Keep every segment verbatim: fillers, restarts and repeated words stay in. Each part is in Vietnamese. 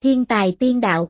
Thiên tài tiên đạo.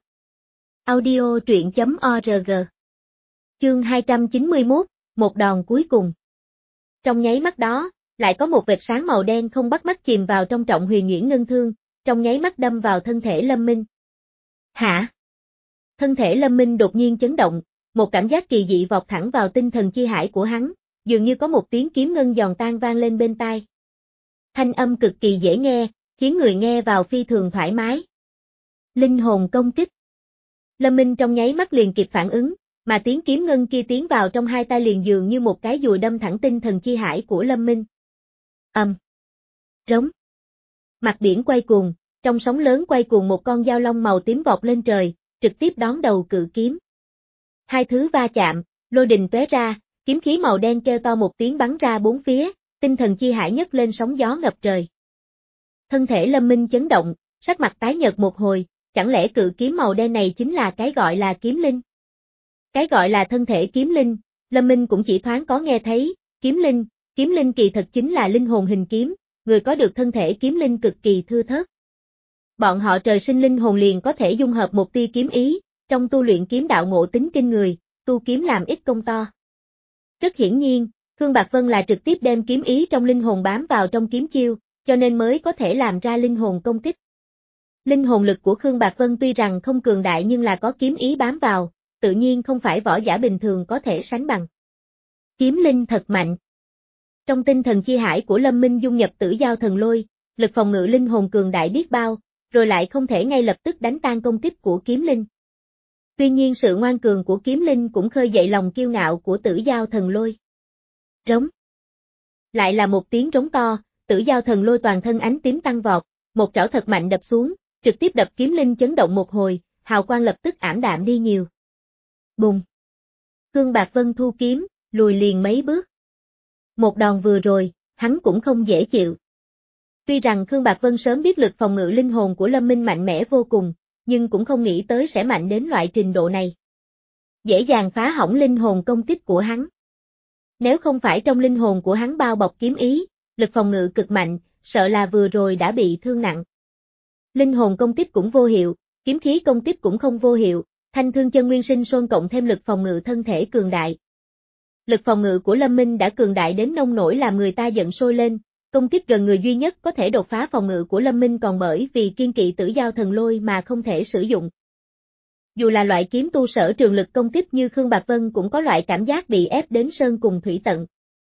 Audio truyện chấm org. Chương hai trăm chín mươi mốt, một đòn cuối cùng. Trong nháy mắt đó, lại có một vệt sáng màu đen không bắt mắt chìm vào trong trọng huyền nhuyễn ngân thương, trong nháy mắt đâm vào thân thể Lâm Minh. Hả? Thân thể Lâm Minh đột nhiên chấn động, một cảm giác kỳ dị vọt thẳng vào tinh thần chi hải của hắn, dường như có một tiếng kiếm ngân giòn tan vang lên bên tai. Thanh âm cực kỳ dễ nghe, khiến người nghe vào phi thường thoải mái. Linh hồn công kích. Lâm Minh trong nháy mắt liền kịp phản ứng, mà tiếng kiếm ngân kia tiến vào trong hai tay liền dường như một cái dùi đâm thẳng tinh thần chi hải của Lâm Minh. Ầm. Um. Rống. Mặt biển quay cuồng, trong sóng lớn quay cuồng một con dao long màu tím vọt lên trời, trực tiếp đón đầu cự kiếm. Hai thứ va chạm, lôi đình tóe ra, kiếm khí màu đen kêu to một tiếng bắn ra bốn phía, tinh thần chi hải nhấc lên sóng gió ngập trời. Thân thể Lâm Minh chấn động, sắc mặt tái nhợt một hồi, chẳng lẽ cự kiếm màu đen này chính là cái gọi là kiếm linh? Cái gọi là thân thể kiếm linh, Lâm Minh cũng chỉ thoáng có nghe thấy, kiếm linh, kiếm linh kỳ thật chính là linh hồn hình kiếm, người có được thân thể kiếm linh cực kỳ thưa thớt. Bọn họ trời sinh linh hồn liền có thể dung hợp một tia kiếm ý, trong tu luyện kiếm đạo ngộ tính kinh người, tu kiếm làm ít công to. Rất hiển nhiên, Khương Bạc Vân là trực tiếp đem kiếm ý trong linh hồn bám vào trong kiếm chiêu, cho nên mới có thể làm ra linh hồn công kích. Linh hồn lực của Khương Bạc Vân tuy rằng không cường đại nhưng là có kiếm ý bám vào, tự nhiên không phải võ giả bình thường có thể sánh bằng. Kiếm linh thật mạnh. Trong tinh thần chi hải của Lâm Minh dung nhập Tử Giao Thần Lôi, lực phòng ngự linh hồn cường đại biết bao, rồi lại không thể ngay lập tức đánh tan công kích của kiếm linh. Tuy nhiên sự ngoan cường của kiếm linh cũng khơi dậy lòng kiêu ngạo của Tử Giao Thần Lôi. Rống. Lại là một tiếng rống to, Tử Giao Thần Lôi toàn thân ánh tím tăng vọt, một trảo thật mạnh đập xuống, trực tiếp đập kiếm linh chấn động một hồi, hào quang lập tức ảm đạm đi nhiều. Bùng. Khương Bạc Vân thu kiếm, lùi liền mấy bước. Một đòn vừa rồi, hắn cũng không dễ chịu. Tuy rằng Khương Bạc Vân sớm biết lực phòng ngự linh hồn của Lâm Minh mạnh mẽ vô cùng, nhưng cũng không nghĩ tới sẽ mạnh đến loại trình độ này. Dễ dàng phá hỏng linh hồn công kích của hắn. Nếu không phải trong linh hồn của hắn bao bọc kiếm ý, lực phòng ngự cực mạnh, sợ là vừa rồi đã bị thương nặng. Linh hồn công kích cũng vô hiệu, kiếm khí công kích cũng không vô hiệu, thanh thương chân nguyên sinh sôn cộng thêm lực phòng ngự thân thể cường đại. Lực phòng ngự của Lâm Minh đã cường đại đến nông nổi làm người ta giận sôi lên, công kích gần người duy nhất có thể đột phá phòng ngự của Lâm Minh còn bởi vì kiên kỵ Tử Giao Thần Lôi mà không thể sử dụng. Dù là loại kiếm tu sở trường lực công kích như Khương Bạc Vân cũng có loại cảm giác bị ép đến sơn cùng thủy tận.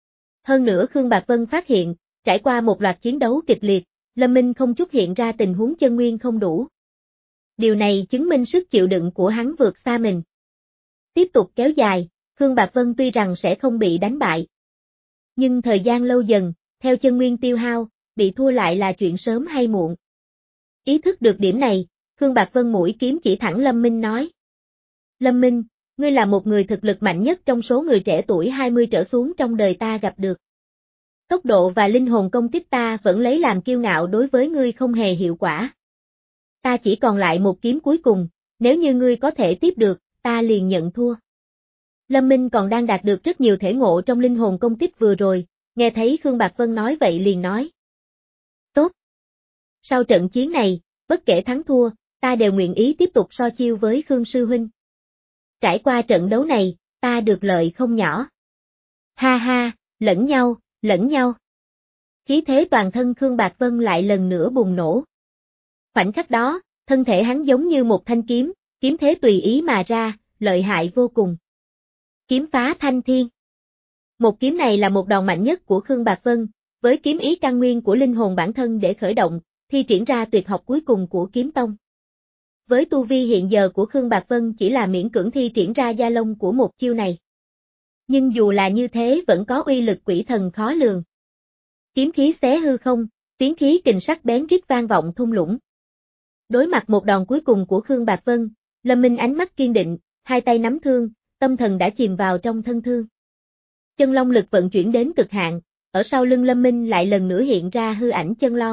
Hơn nữa Khương Bạc Vân phát hiện, trải qua một loạt chiến đấu kịch liệt, Lâm Minh không chút hiện ra tình huống chân nguyên không đủ. Điều này chứng minh sức chịu đựng của hắn vượt xa mình. Tiếp tục kéo dài, Khương Bạc Vân tuy rằng sẽ không bị đánh bại. Nhưng thời gian lâu dần, theo chân nguyên tiêu hao, bị thua lại là chuyện sớm hay muộn. Ý thức được điểm này, Khương Bạc Vân mũi kiếm chỉ thẳng Lâm Minh nói. Lâm Minh, ngươi là một người thực lực mạnh nhất trong số người trẻ tuổi hai mươi trở xuống trong đời ta gặp được. Tốc độ và linh hồn công kích ta vẫn lấy làm kiêu ngạo đối với ngươi không hề hiệu quả. Ta chỉ còn lại một kiếm cuối cùng, nếu như ngươi có thể tiếp được, ta liền nhận thua. Lâm Minh còn đang đạt được rất nhiều thể ngộ trong linh hồn công kích vừa rồi, nghe thấy Khương Bạc Vân nói vậy liền nói. Tốt. Sau trận chiến này, bất kể thắng thua, ta đều nguyện ý tiếp tục so chiêu với Khương Sư Huynh. Trải qua trận đấu này, ta được lợi không nhỏ. Ha ha, lẫn nhau, lẫn nhau. Khí thế toàn thân Khương Bạc Vân lại lần nữa bùng nổ. Khoảnh khắc đó, thân thể hắn giống như một thanh kiếm, kiếm thế tùy ý mà ra, lợi hại vô cùng. Kiếm phá thanh thiên. Một kiếm này là một đòn mạnh nhất của Khương Bạc Vân, với kiếm ý căn nguyên của linh hồn bản thân để khởi động, thi triển ra tuyệt học cuối cùng của kiếm tông. Với tu vi hiện giờ của Khương Bạc Vân chỉ là miễn cưỡng thi triển ra gia lông của một chiêu này. Nhưng dù là như thế vẫn có uy lực quỷ thần khó lường. Kiếm khí xé hư không, tiếng khí kình sắc bén rít vang vọng thung lũng. Đối mặt một đòn cuối cùng của Khương Bạc Vân, Lâm Minh ánh mắt kiên định, hai tay nắm thương, tâm thần đã chìm vào trong thân thương. Chân long lực vận chuyển đến cực hạn, ở sau lưng Lâm Minh lại lần nữa hiện ra hư ảnh chân long.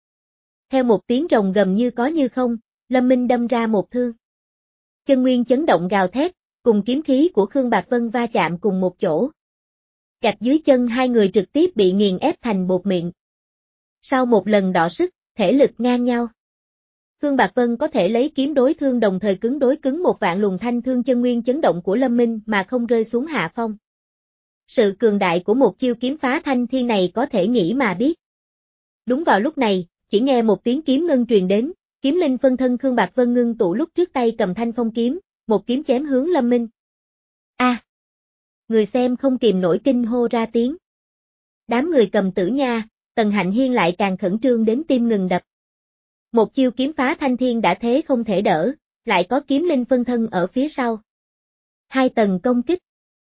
Theo một tiếng rồng gầm như có như không, Lâm Minh đâm ra một thương. Chân nguyên chấn động gào thét, cùng kiếm khí của Khương Bạc Vân va chạm cùng một chỗ. Gạch dưới chân hai người trực tiếp bị nghiền ép thành bột mịn. Sau một lần đọ sức, thể lực ngang nhau. Khương Bạc Vân có thể lấy kiếm đối thương đồng thời cứng đối cứng một vạn luồng thanh thương chân nguyên chấn động của Lâm Minh mà không rơi xuống hạ phong. Sự cường đại của một chiêu kiếm phá thanh thiên này có thể nghĩ mà biết. Đúng vào lúc này, chỉ nghe một tiếng kiếm ngân truyền đến, kiếm linh phân thân Khương Bạc Vân ngưng tụ lúc trước tay cầm thanh phong kiếm, một kiếm chém hướng Lâm Minh. A! À, người xem không kìm nổi kinh hô ra tiếng. Đám người cầm tử nha, Tần Hạnh Hiên lại càng khẩn trương đến tim ngừng đập. Một chiêu kiếm phá thanh thiên đã thế không thể đỡ, lại có kiếm linh phân thân ở phía sau. Hai tầng công kích.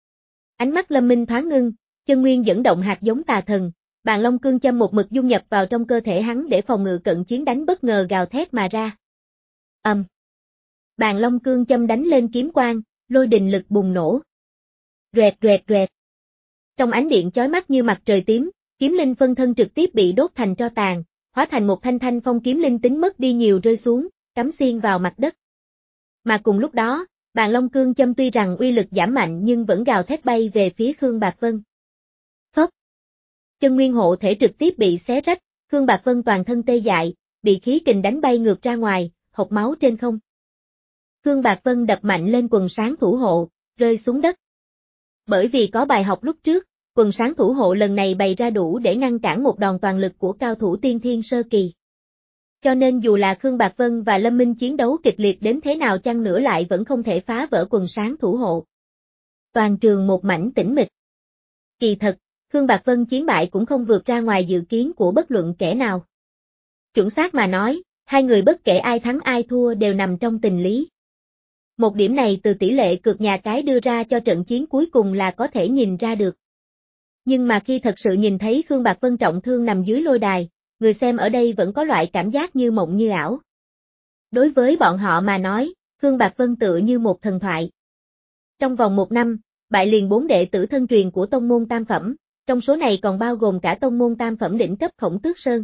Ánh mắt Lâm Minh thoáng ngưng, chân nguyên dẫn động hạt giống tà thần, Bàn Long Cương Châm một mực dung nhập vào trong cơ thể hắn để phòng ngự cận chiến đánh bất ngờ gào thét mà ra. Ầm. Um. Bàn Long Cương Châm đánh lên kiếm quang, lôi đình lực bùng nổ. Rẹt rẹt rẹt. Trong ánh điện chói mắt như mặt trời tím, kiếm linh phân thân trực tiếp bị đốt thành tro tàn, hóa thành một thanh thanh phong kiếm linh tính mất đi nhiều rơi xuống, cắm xuyên vào mặt đất. Mà cùng lúc đó, Bàn Long Cương Châm tuy rằng uy lực giảm mạnh nhưng vẫn gào thét bay về phía Khương Bạc Vân. Phốc. Chân nguyên hộ thể trực tiếp bị xé rách, Khương Bạc Vân toàn thân tê dại, bị khí kình đánh bay ngược ra ngoài, hộc máu trên không. Khương Bạc Vân đập mạnh lên quần sáng thủ hộ, rơi xuống đất. Bởi vì có bài học lúc trước, quần sáng thủ hộ lần này bày ra đủ để ngăn cản một đòn toàn lực của cao thủ tiên thiên sơ kỳ. Cho nên dù là Khương Bạc Vân và Lâm Minh chiến đấu kịch liệt đến thế nào chăng nữa lại vẫn không thể phá vỡ quần sáng thủ hộ. Toàn trường một mảnh tĩnh mịch. Kỳ thật, Khương Bạc Vân chiến bại cũng không vượt ra ngoài dự kiến của bất luận kẻ nào. Chuẩn xác mà nói, hai người bất kể ai thắng ai thua đều nằm trong tình lý. Một điểm này từ tỷ lệ cược nhà cái đưa ra cho trận chiến cuối cùng là có thể nhìn ra được. Nhưng mà khi thật sự nhìn thấy Khương Bạc Vân trọng thương nằm dưới lôi đài, người xem ở đây vẫn có loại cảm giác như mộng như ảo. Đối với bọn họ mà nói, Khương Bạc Vân tựa như một thần thoại. Trong vòng một năm, bại liền bốn đệ tử thân truyền của tông môn tam phẩm, trong số này còn bao gồm cả tông môn tam phẩm đỉnh cấp Khổng Tước Sơn.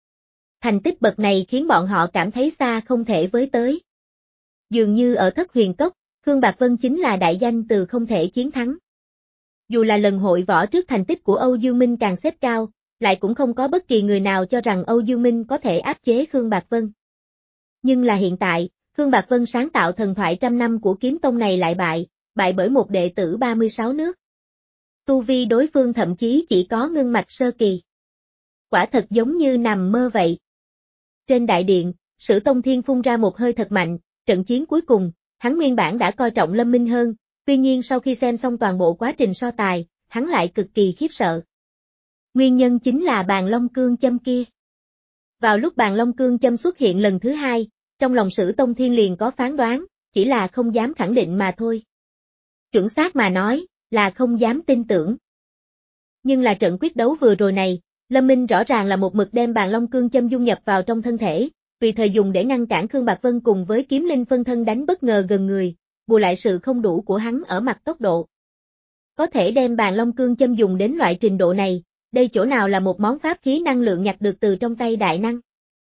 Thành tích bậc này khiến bọn họ cảm thấy xa không thể với tới. Dường như ở Thất Huyền Cốc, Khương Bạc Vân chính là đại danh từ không thể chiến thắng. Dù là lần hội võ trước thành tích của Âu Dương Minh càng xếp cao, lại cũng không có bất kỳ người nào cho rằng Âu Dương Minh có thể áp chế Khương Bạc Vân. Nhưng là hiện tại, Khương Bạc Vân sáng tạo thần thoại trăm năm của kiếm tông này lại bại, bại bởi một đệ tử ba mươi sáu nước. Tu vi đối phương thậm chí chỉ có ngưng mạch sơ kỳ. Quả thật giống như nằm mơ vậy. Trên đại điện, Sử Tông Thiên phun ra một hơi thật mạnh, trận chiến cuối cùng, hắn nguyên bản đã coi trọng Lâm Minh hơn, tuy nhiên sau khi xem xong toàn bộ quá trình so tài, hắn lại cực kỳ khiếp sợ. Nguyên nhân chính là Bàn Long Cương Châm kia. Vào lúc Bàn Long Cương Châm xuất hiện lần thứ hai, trong lòng Sử Tông Thiên liền có phán đoán, chỉ là không dám khẳng định mà thôi. Chuẩn xác mà nói, là không dám tin tưởng. Nhưng là trận quyết đấu vừa rồi này, Lâm Minh rõ ràng là một mực đem Bàn Long Cương Châm dung nhập vào trong thân thể, tùy thời dùng để ngăn cản Khương Bạc Vân cùng với kiếm linh phân thân đánh bất ngờ gần người, bù lại sự không đủ của hắn ở mặt tốc độ. Có thể đem Bàn Long Cương Châm dùng đến loại trình độ này, đây chỗ nào là một món pháp khí năng lượng nhặt được từ trong tay đại năng.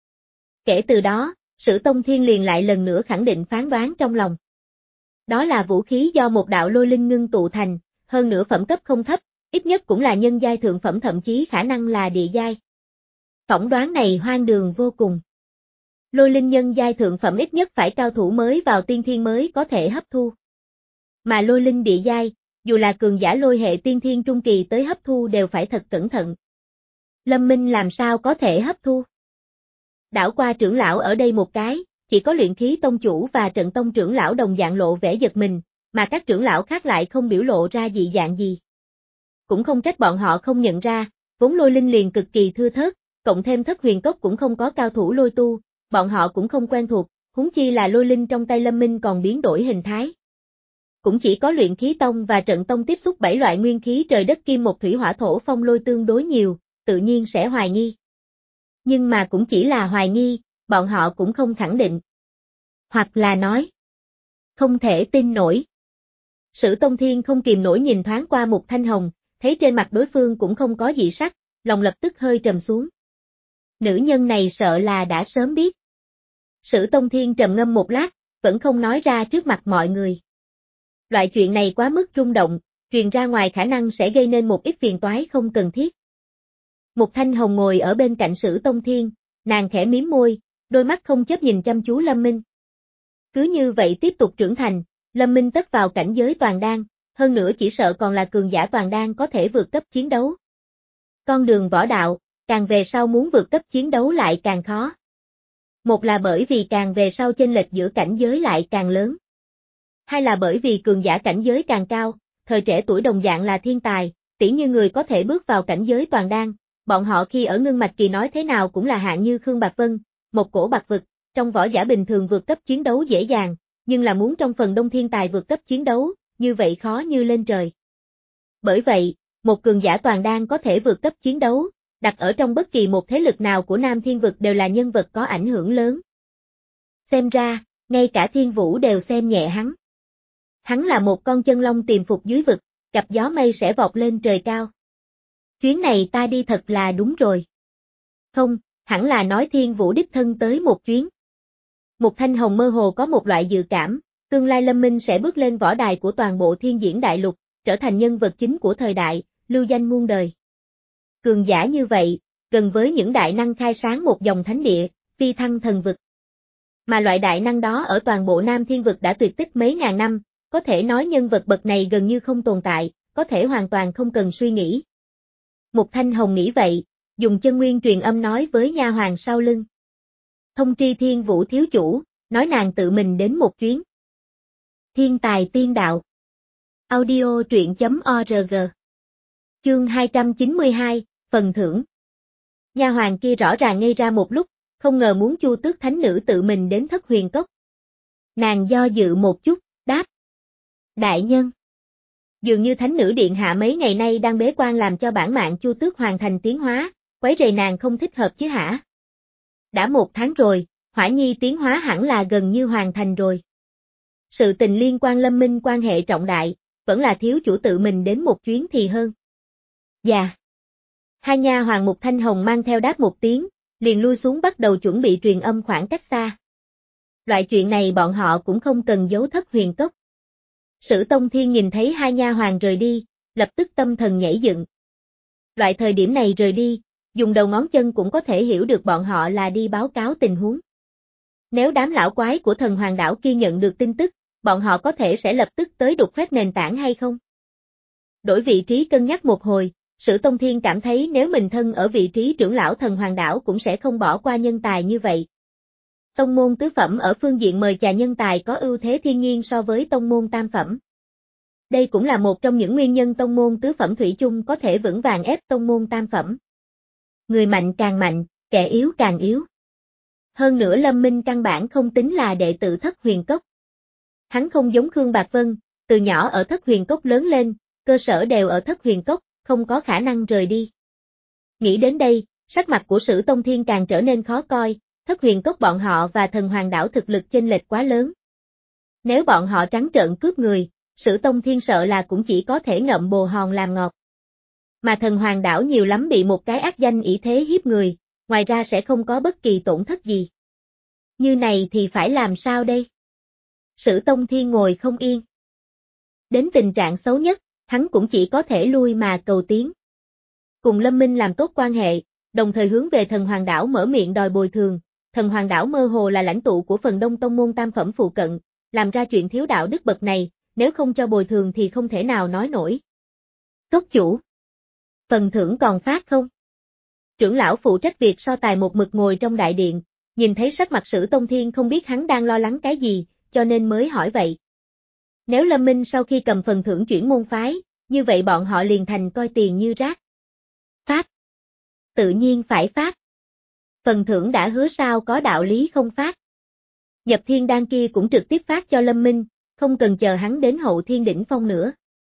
Kể từ đó, Sử Tông Thiên liền lại lần nữa khẳng định phán đoán trong lòng. Đó là vũ khí do một đạo lôi linh ngưng tụ thành, hơn nữa phẩm cấp không thấp, ít nhất cũng là nhân giai thượng phẩm thậm chí khả năng là địa giai. Phỏng đoán này hoang đường vô cùng. Lôi linh nhân giai thượng phẩm ít nhất phải cao thủ mới vào tiên thiên mới có thể hấp thu. Mà lôi linh địa giai, dù là cường giả lôi hệ tiên thiên trung kỳ tới hấp thu đều phải thật cẩn thận. Lâm Minh làm sao có thể hấp thu? Đảo qua trưởng lão ở đây một cái, chỉ có luyện khí tông chủ và trận tông trưởng lão đồng dạng lộ vẻ giật mình, mà các trưởng lão khác lại không biểu lộ ra dị dạng gì. Cũng không trách bọn họ không nhận ra, vốn lôi linh liền cực kỳ thưa thớt, cộng thêm Thất Huyền Cốc cũng không có cao thủ lôi tu, bọn họ cũng không quen thuộc, huống chi là lôi linh trong tay Lâm Minh còn biến đổi hình thái. Cũng chỉ có luyện khí tông và trận tông tiếp xúc bảy loại nguyên khí trời đất kim một thủy hỏa thổ phong lôi tương đối nhiều, tự nhiên sẽ hoài nghi. Nhưng mà cũng chỉ là hoài nghi, bọn họ cũng không khẳng định. Hoặc là nói, không thể tin nổi. Sử Tông Thiên không kìm nổi nhìn thoáng qua Mục Thanh Hồng, thấy trên mặt đối phương cũng không có dị sắc, lòng lập tức hơi trầm xuống. Nữ nhân này sợ là đã sớm biết. Sử Tông Thiên trầm ngâm một lát, vẫn không nói ra trước mặt mọi người. Loại chuyện này quá mức rung động, truyền ra ngoài khả năng sẽ gây nên một ít phiền toái không cần thiết. Mục Thanh Hồng ngồi ở bên cạnh Sử Tông Thiên, nàng khẽ mím môi, đôi mắt không chớp nhìn chăm chú Lâm Minh. Cứ như vậy tiếp tục trưởng thành, Lâm Minh tất vào cảnh giới toàn đan, hơn nữa chỉ sợ còn là cường giả toàn đan có thể vượt cấp chiến đấu. Con đường võ đạo, càng về sau muốn vượt cấp chiến đấu lại càng khó. Một là bởi vì càng về sau chênh lệch giữa cảnh giới lại càng lớn. Hai là bởi vì cường giả cảnh giới càng cao, thời trẻ tuổi đồng dạng là thiên tài, tỉ như người có thể bước vào cảnh giới toàn đan, bọn họ khi ở ngưng mạch kỳ nói thế nào cũng là hạng như Khương Bạc Vân, một cổ bạc vực, trong võ giả bình thường vượt cấp chiến đấu dễ dàng, nhưng là muốn trong phần đông thiên tài vượt cấp chiến đấu, như vậy khó như lên trời. Bởi vậy, một cường giả toàn đan có thể vượt cấp chiến đấu, đặt ở trong bất kỳ một thế lực nào của Nam Thiên Vực đều là nhân vật có ảnh hưởng lớn. Xem ra, ngay cả Thiên Vũ đều xem nhẹ hắn. Hắn là một con chân long tiềm phục dưới vực, gặp gió mây sẽ vọt lên trời cao. Chuyến này ta đi thật là đúng rồi. Không, hẳn là nói Thiên Vũ đích thân tới một chuyến. Mục Thanh Hồng mơ hồ có một loại dự cảm, tương lai Lâm Minh sẽ bước lên võ đài của toàn bộ thiên diễn đại lục, trở thành nhân vật chính của thời đại, lưu danh muôn đời. Cường giả như vậy, gần với những đại năng khai sáng một dòng thánh địa, phi thăng thần vực. Mà loại đại năng đó ở toàn bộ Nam Thiên Vực đã tuyệt tích mấy ngàn năm, có thể nói nhân vật bậc này gần như không tồn tại, có thể hoàn toàn không cần suy nghĩ. Mục Thanh Hồng nghĩ vậy, dùng chân nguyên truyền âm nói với nha hoàn sau lưng. Thông tri Thiên Vũ thiếu chủ, nói nàng tự mình đến một chuyến. Thiên tài tiên đạo. Audio truyện chấm org. Chương hai trăm chín mươi hai, phần thưởng. Nha hoàn kia rõ ràng ngây ra một lúc, không ngờ muốn Chu Tước Thánh Nữ tự mình đến Thất Huyền Cốc. Nàng do dự một chút, đáp. Đại nhân. Dường như Thánh Nữ Điện Hạ mấy ngày nay đang bế quan làm cho bản mạng Chu Tước hoàn thành tiến hóa, quấy rầy nàng không thích hợp chứ hả? Đã một tháng rồi, Hỏa Nhi tiến hóa hẳn là gần như hoàn thành rồi. Sự tình liên quan Lâm Minh quan hệ trọng đại, vẫn là thiếu chủ tự mình đến một chuyến thì hơn. Dạ. Hai nha hoàn Mục Thanh Hồng mang theo đáp một tiếng, liền lui xuống bắt đầu chuẩn bị truyền âm khoảng cách xa. Loại chuyện này bọn họ cũng không cần giấu Thất Huyền Cốc. Sử Tông Thiên nhìn thấy hai nha hoàn rời đi, lập tức tâm thần nhảy dựng. Loại thời điểm này rời đi, dùng đầu ngón chân cũng có thể hiểu được bọn họ là đi báo cáo tình huống. Nếu đám lão quái của thần hoàng đảo kia nhận được tin tức, bọn họ có thể sẽ lập tức tới đục khoét nền tảng hay không? Đổi vị trí cân nhắc một hồi, Sử Tông Thiên cảm thấy nếu mình thân ở vị trí trưởng lão thần hoàng đảo cũng sẽ không bỏ qua nhân tài như vậy. Tông môn tứ phẩm ở phương diện mời chào nhân tài có ưu thế thiên nhiên so với tông môn tam phẩm. Đây cũng là một trong những nguyên nhân tông môn tứ phẩm thủy chung có thể vững vàng ép tông môn tam phẩm. Người mạnh càng mạnh, kẻ yếu càng yếu. Hơn nữa Lâm Minh căn bản không tính là đệ tử Thất Huyền Cốc. Hắn không giống Khương Bạc Vân, từ nhỏ ở Thất Huyền Cốc lớn lên, cơ sở đều ở Thất Huyền Cốc, không có khả năng rời đi. Nghĩ đến đây, sắc mặt của Sử Tông Thiên càng trở nên khó coi, Thất Huyền Cốc bọn họ và thần hoàng đảo thực lực chênh lệch quá lớn. Nếu bọn họ trắng trợn cướp người, Sử Tông Thiên sợ là cũng chỉ có thể ngậm bồ hòn làm ngọt. Mà thần hoàng đảo nhiều lắm bị một cái ác danh ỷ thế hiếp người, ngoài ra sẽ không có bất kỳ tổn thất gì. Như này thì phải làm sao đây? Sử Tông Thiên ngồi không yên. Đến tình trạng xấu nhất, hắn cũng chỉ có thể lui mà cầu tiến. Cùng Lâm Minh làm tốt quan hệ, đồng thời hướng về thần hoàng đảo mở miệng đòi bồi thường, thần hoàng đảo mơ hồ là lãnh tụ của phần đông tông môn tam phẩm phụ cận, làm ra chuyện thiếu đạo đức bậc này, nếu không cho bồi thường thì không thể nào nói nổi. Tốt chủ. Phần thưởng còn phát không? Trưởng lão phụ trách việc so tài một mực ngồi trong đại điện, nhìn thấy sắc mặt Sử Tông Thiên không biết hắn đang lo lắng cái gì, cho nên mới hỏi vậy. Nếu Lâm Minh sau khi cầm phần thưởng chuyển môn phái, như vậy bọn họ liền thành coi tiền như rác. Phát. Tự nhiên phải phát. Phần thưởng đã hứa sao có đạo lý không phát. Nhập thiên đan kia cũng trực tiếp phát cho Lâm Minh, không cần chờ hắn đến hậu thiên đỉnh phong nữa.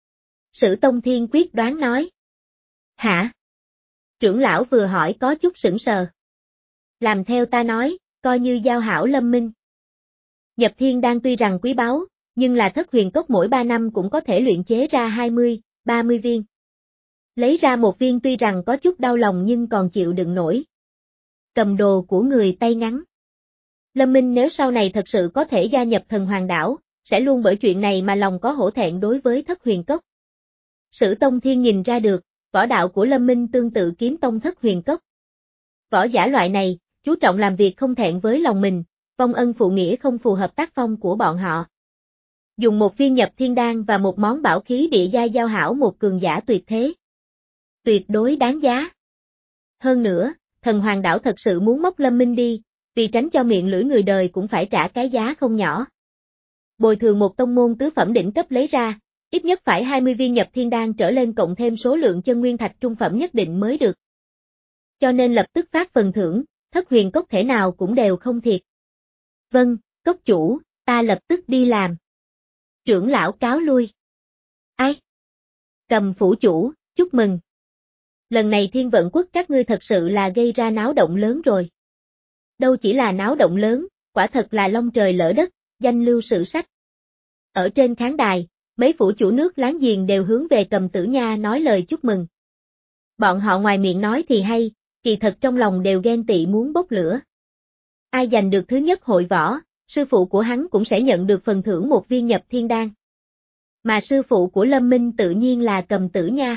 Sử Tông Thiên quyết đoán nói. Hả? Trưởng lão vừa hỏi có chút sững sờ. Làm theo ta nói, coi như giao hảo Lâm Minh. Nhập thiên đan tuy rằng quý báu, nhưng là Thất Huyền Cốc mỗi ba năm cũng có thể luyện chế ra hai mươi, ba mươi viên. Lấy ra một viên tuy rằng có chút đau lòng nhưng còn chịu đựng nổi. Cầm đồ của người tay ngắn. Lâm Minh nếu sau này thật sự có thể gia nhập thần hoàng đảo, sẽ luôn bởi chuyện này mà lòng có hổ thẹn đối với Thất Huyền Cốc. Sử Tông Thiên nhìn ra được, võ đạo của Lâm Minh tương tự kiếm tông Thất Huyền Cốc. Võ giả loại này, chú trọng làm việc không thẹn với lòng mình, vong ân phụ nghĩa không phù hợp tác phong của bọn họ. Dùng một viên nhập thiên đan và một món bảo khí địa giai giao hảo một cường giả tuyệt thế. Tuyệt đối đáng giá. Hơn nữa, thần hoàng đảo thật sự muốn móc Lâm Minh đi, vì tránh cho miệng lưỡi người đời cũng phải trả cái giá không nhỏ. Bồi thường một tông môn tứ phẩm đỉnh cấp lấy ra, ít nhất phải hai mươi viên nhập thiên đan trở lên cộng thêm số lượng chân nguyên thạch trung phẩm nhất định mới được. Cho nên lập tức phát phần thưởng, Thất Huyền Cốc thể nào cũng đều không thiệt. Vâng, cốc chủ, ta lập tức đi làm. Trưởng lão cáo lui. Ai? Cầm phủ chủ, chúc mừng. Lần này Thiên Vận Quốc các ngươi thật sự là gây ra náo động lớn rồi. Đâu chỉ là náo động lớn, quả thật là long trời lỡ đất, danh lưu sử sách. Ở trên khán đài, mấy phủ chủ nước láng giềng đều hướng về Cầm Tử Nha nói lời chúc mừng. Bọn họ ngoài miệng nói thì hay, kỳ thật trong lòng đều ghen tị muốn bốc lửa. Ai giành được thứ nhất hội võ, sư phụ của hắn cũng sẽ nhận được phần thưởng một viên nhập thiên đan. Mà sư phụ của Lâm Minh tự nhiên là Cầm Tử Nha.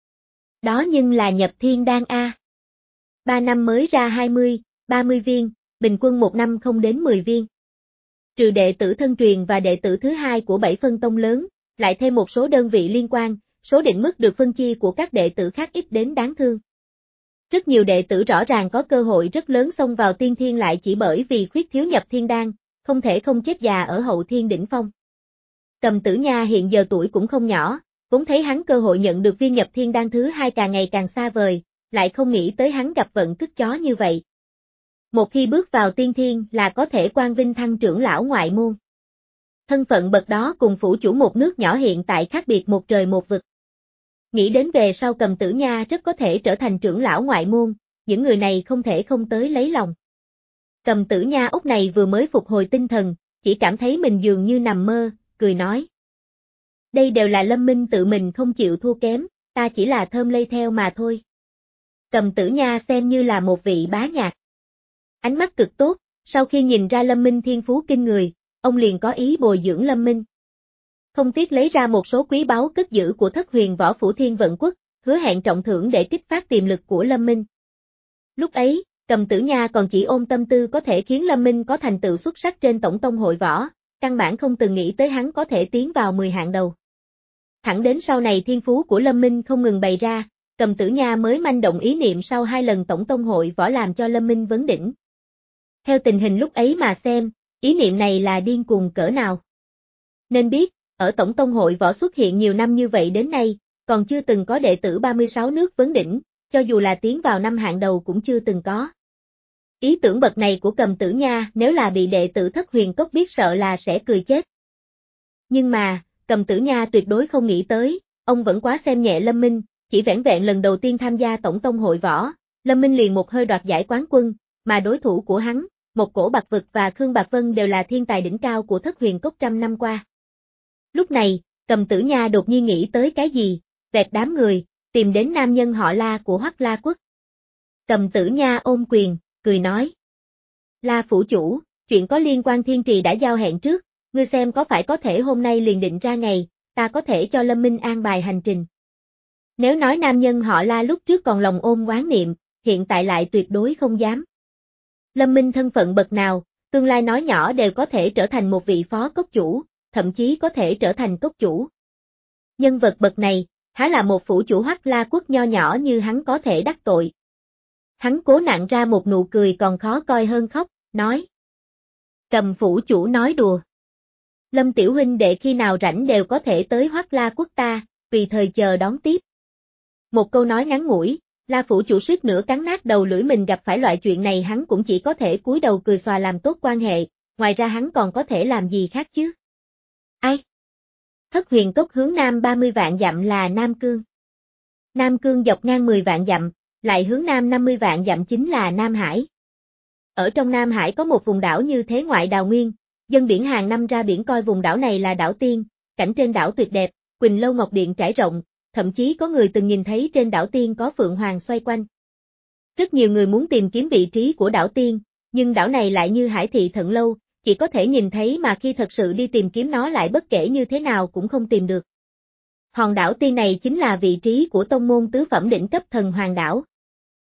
Đó nhưng là nhập thiên đan A. Ba năm mới ra hai mươi, ba mươi viên, bình quân một năm không đến mười viên. Trừ đệ tử thân truyền và đệ tử thứ hai của bảy phân tông lớn, lại thêm một số đơn vị liên quan, số định mức được phân chia của các đệ tử khác ít đến đáng thương. Rất nhiều đệ tử rõ ràng có cơ hội rất lớn xông vào tiên thiên lại chỉ bởi vì khuyết thiếu nhập thiên đan, không thể không chết già ở hậu thiên đỉnh phong. Cầm Tử Nha hiện giờ tuổi cũng không nhỏ, vốn thấy hắn cơ hội nhận được viên nhập thiên đan thứ hai càng ngày càng xa vời, lại không nghĩ tới hắn gặp vận cứt chó như vậy. Một khi bước vào tiên thiên là có thể quan vinh thăng trưởng lão ngoại môn. Thân phận bậc đó cùng phủ chủ một nước nhỏ hiện tại khác biệt một trời một vực. Nghĩ đến về sau Cầm Tử Nha rất có thể trở thành trưởng lão ngoại môn, những người này không thể không tới lấy lòng. Cầm Tử Nha út này vừa mới phục hồi tinh thần, chỉ cảm thấy mình dường như nằm mơ, cười nói. Đây đều là Lâm Minh tự mình không chịu thua kém, ta chỉ là thơm lây theo mà thôi. Cầm Tử Nha xem như là một vị bá nhạc. Ánh mắt cực tốt, sau khi nhìn ra Lâm Minh thiên phú kinh người, ông liền có ý bồi dưỡng Lâm Minh. Không tiếc lấy ra một số quý báu cất giữ của Thất Huyền Võ Phủ Thiên Vận Quốc, hứa hẹn trọng thưởng để kích phát tiềm lực của Lâm Minh. Lúc ấy, Cầm Tử Nha còn chỉ ôm tâm tư có thể khiến Lâm Minh có thành tựu xuất sắc trên tổng tông hội võ, căn bản không từng nghĩ tới hắn có thể tiến vào mười hạng đầu. Thẳng đến sau này thiên phú của Lâm Minh không ngừng bày ra, Cầm Tử Nha mới manh động ý niệm sau hai lần tổng tông hội võ làm cho Lâm Minh vấn đỉnh. Theo tình hình lúc ấy mà xem, ý niệm này là điên cuồng cỡ nào. Nên biết, ở tổng tông hội võ xuất hiện nhiều năm như vậy đến nay, còn chưa từng có đệ tử ba mươi sáu nước vấn đỉnh, cho dù là tiến vào năm hạng đầu cũng chưa từng có. Ý tưởng bậc này của Cầm Tử Nha nếu là bị đệ tử Thất Huyền Cốc biết sợ là sẽ cười chết. Nhưng mà, Cầm Tử Nha tuyệt đối không nghĩ tới, ông vẫn quá xem nhẹ Lâm Minh, chỉ vẻn vẹn lần đầu tiên tham gia tổng tông hội võ, Lâm Minh liền một hơi đoạt giải quán quân, mà đối thủ của hắn, Một Cổ Bạc Vực và Khương Bạc Vân đều là thiên tài đỉnh cao của Thất Huyền Cốc trăm năm qua. Lúc này, Cầm Tử Nha đột nhiên nghĩ tới cái gì, vẹt đám người, tìm đến nam nhân họ La của Hoắc La Quốc. Cầm Tử Nha ôm quyền, cười nói. La phủ chủ, chuyện có liên quan thiên trì đã giao hẹn trước, ngươi xem có phải có thể hôm nay liền định ra ngày, ta có thể cho Lâm Minh an bài hành trình. Nếu nói nam nhân họ La lúc trước còn lòng ôm oán niệm, hiện tại lại tuyệt đối không dám. Lâm Minh thân phận bậc nào, tương lai nói nhỏ đều có thể trở thành một vị phó cốc chủ, thậm chí có thể trở thành cốc chủ. Nhân vật bậc này, há là một phủ chủ Hoắc La Quốc nho nhỏ như hắn có thể đắc tội. Hắn cố nặn ra một nụ cười còn khó coi hơn khóc, nói. Cầm phủ chủ nói đùa. Lâm tiểu huynh đệ khi nào rảnh đều có thể tới Hoắc La Quốc ta, tùy thời chờ đón tiếp. Một câu nói ngắn ngủi, La phủ chủ suýt nữa cắn nát đầu lưỡi mình gặp phải loại chuyện này hắn cũng chỉ có thể cúi đầu cười xòa làm tốt quan hệ, ngoài ra hắn còn có thể làm gì khác chứ? Ai? Thất Huyền Cốc hướng nam ba mươi vạn dặm là Nam Cương. Nam Cương dọc ngang mười vạn dặm, lại hướng nam năm mươi vạn dặm chính là Nam Hải. Ở trong Nam Hải có một vùng đảo như thế ngoại đào nguyên, dân biển hàng năm ra biển coi vùng đảo này là đảo tiên, cảnh trên đảo tuyệt đẹp, Quỳnh Lâu Ngọc Điện trải rộng, thậm chí có người từng nhìn thấy trên đảo tiên có phượng hoàng xoay quanh. Rất nhiều người muốn tìm kiếm vị trí của đảo tiên, nhưng đảo này lại như hải thị thận lâu, chỉ có thể nhìn thấy mà khi thật sự đi tìm kiếm nó lại bất kể như thế nào cũng không tìm được. Hòn đảo tiên này chính là vị trí của tông môn tứ phẩm đỉnh cấp thần hoàng đảo.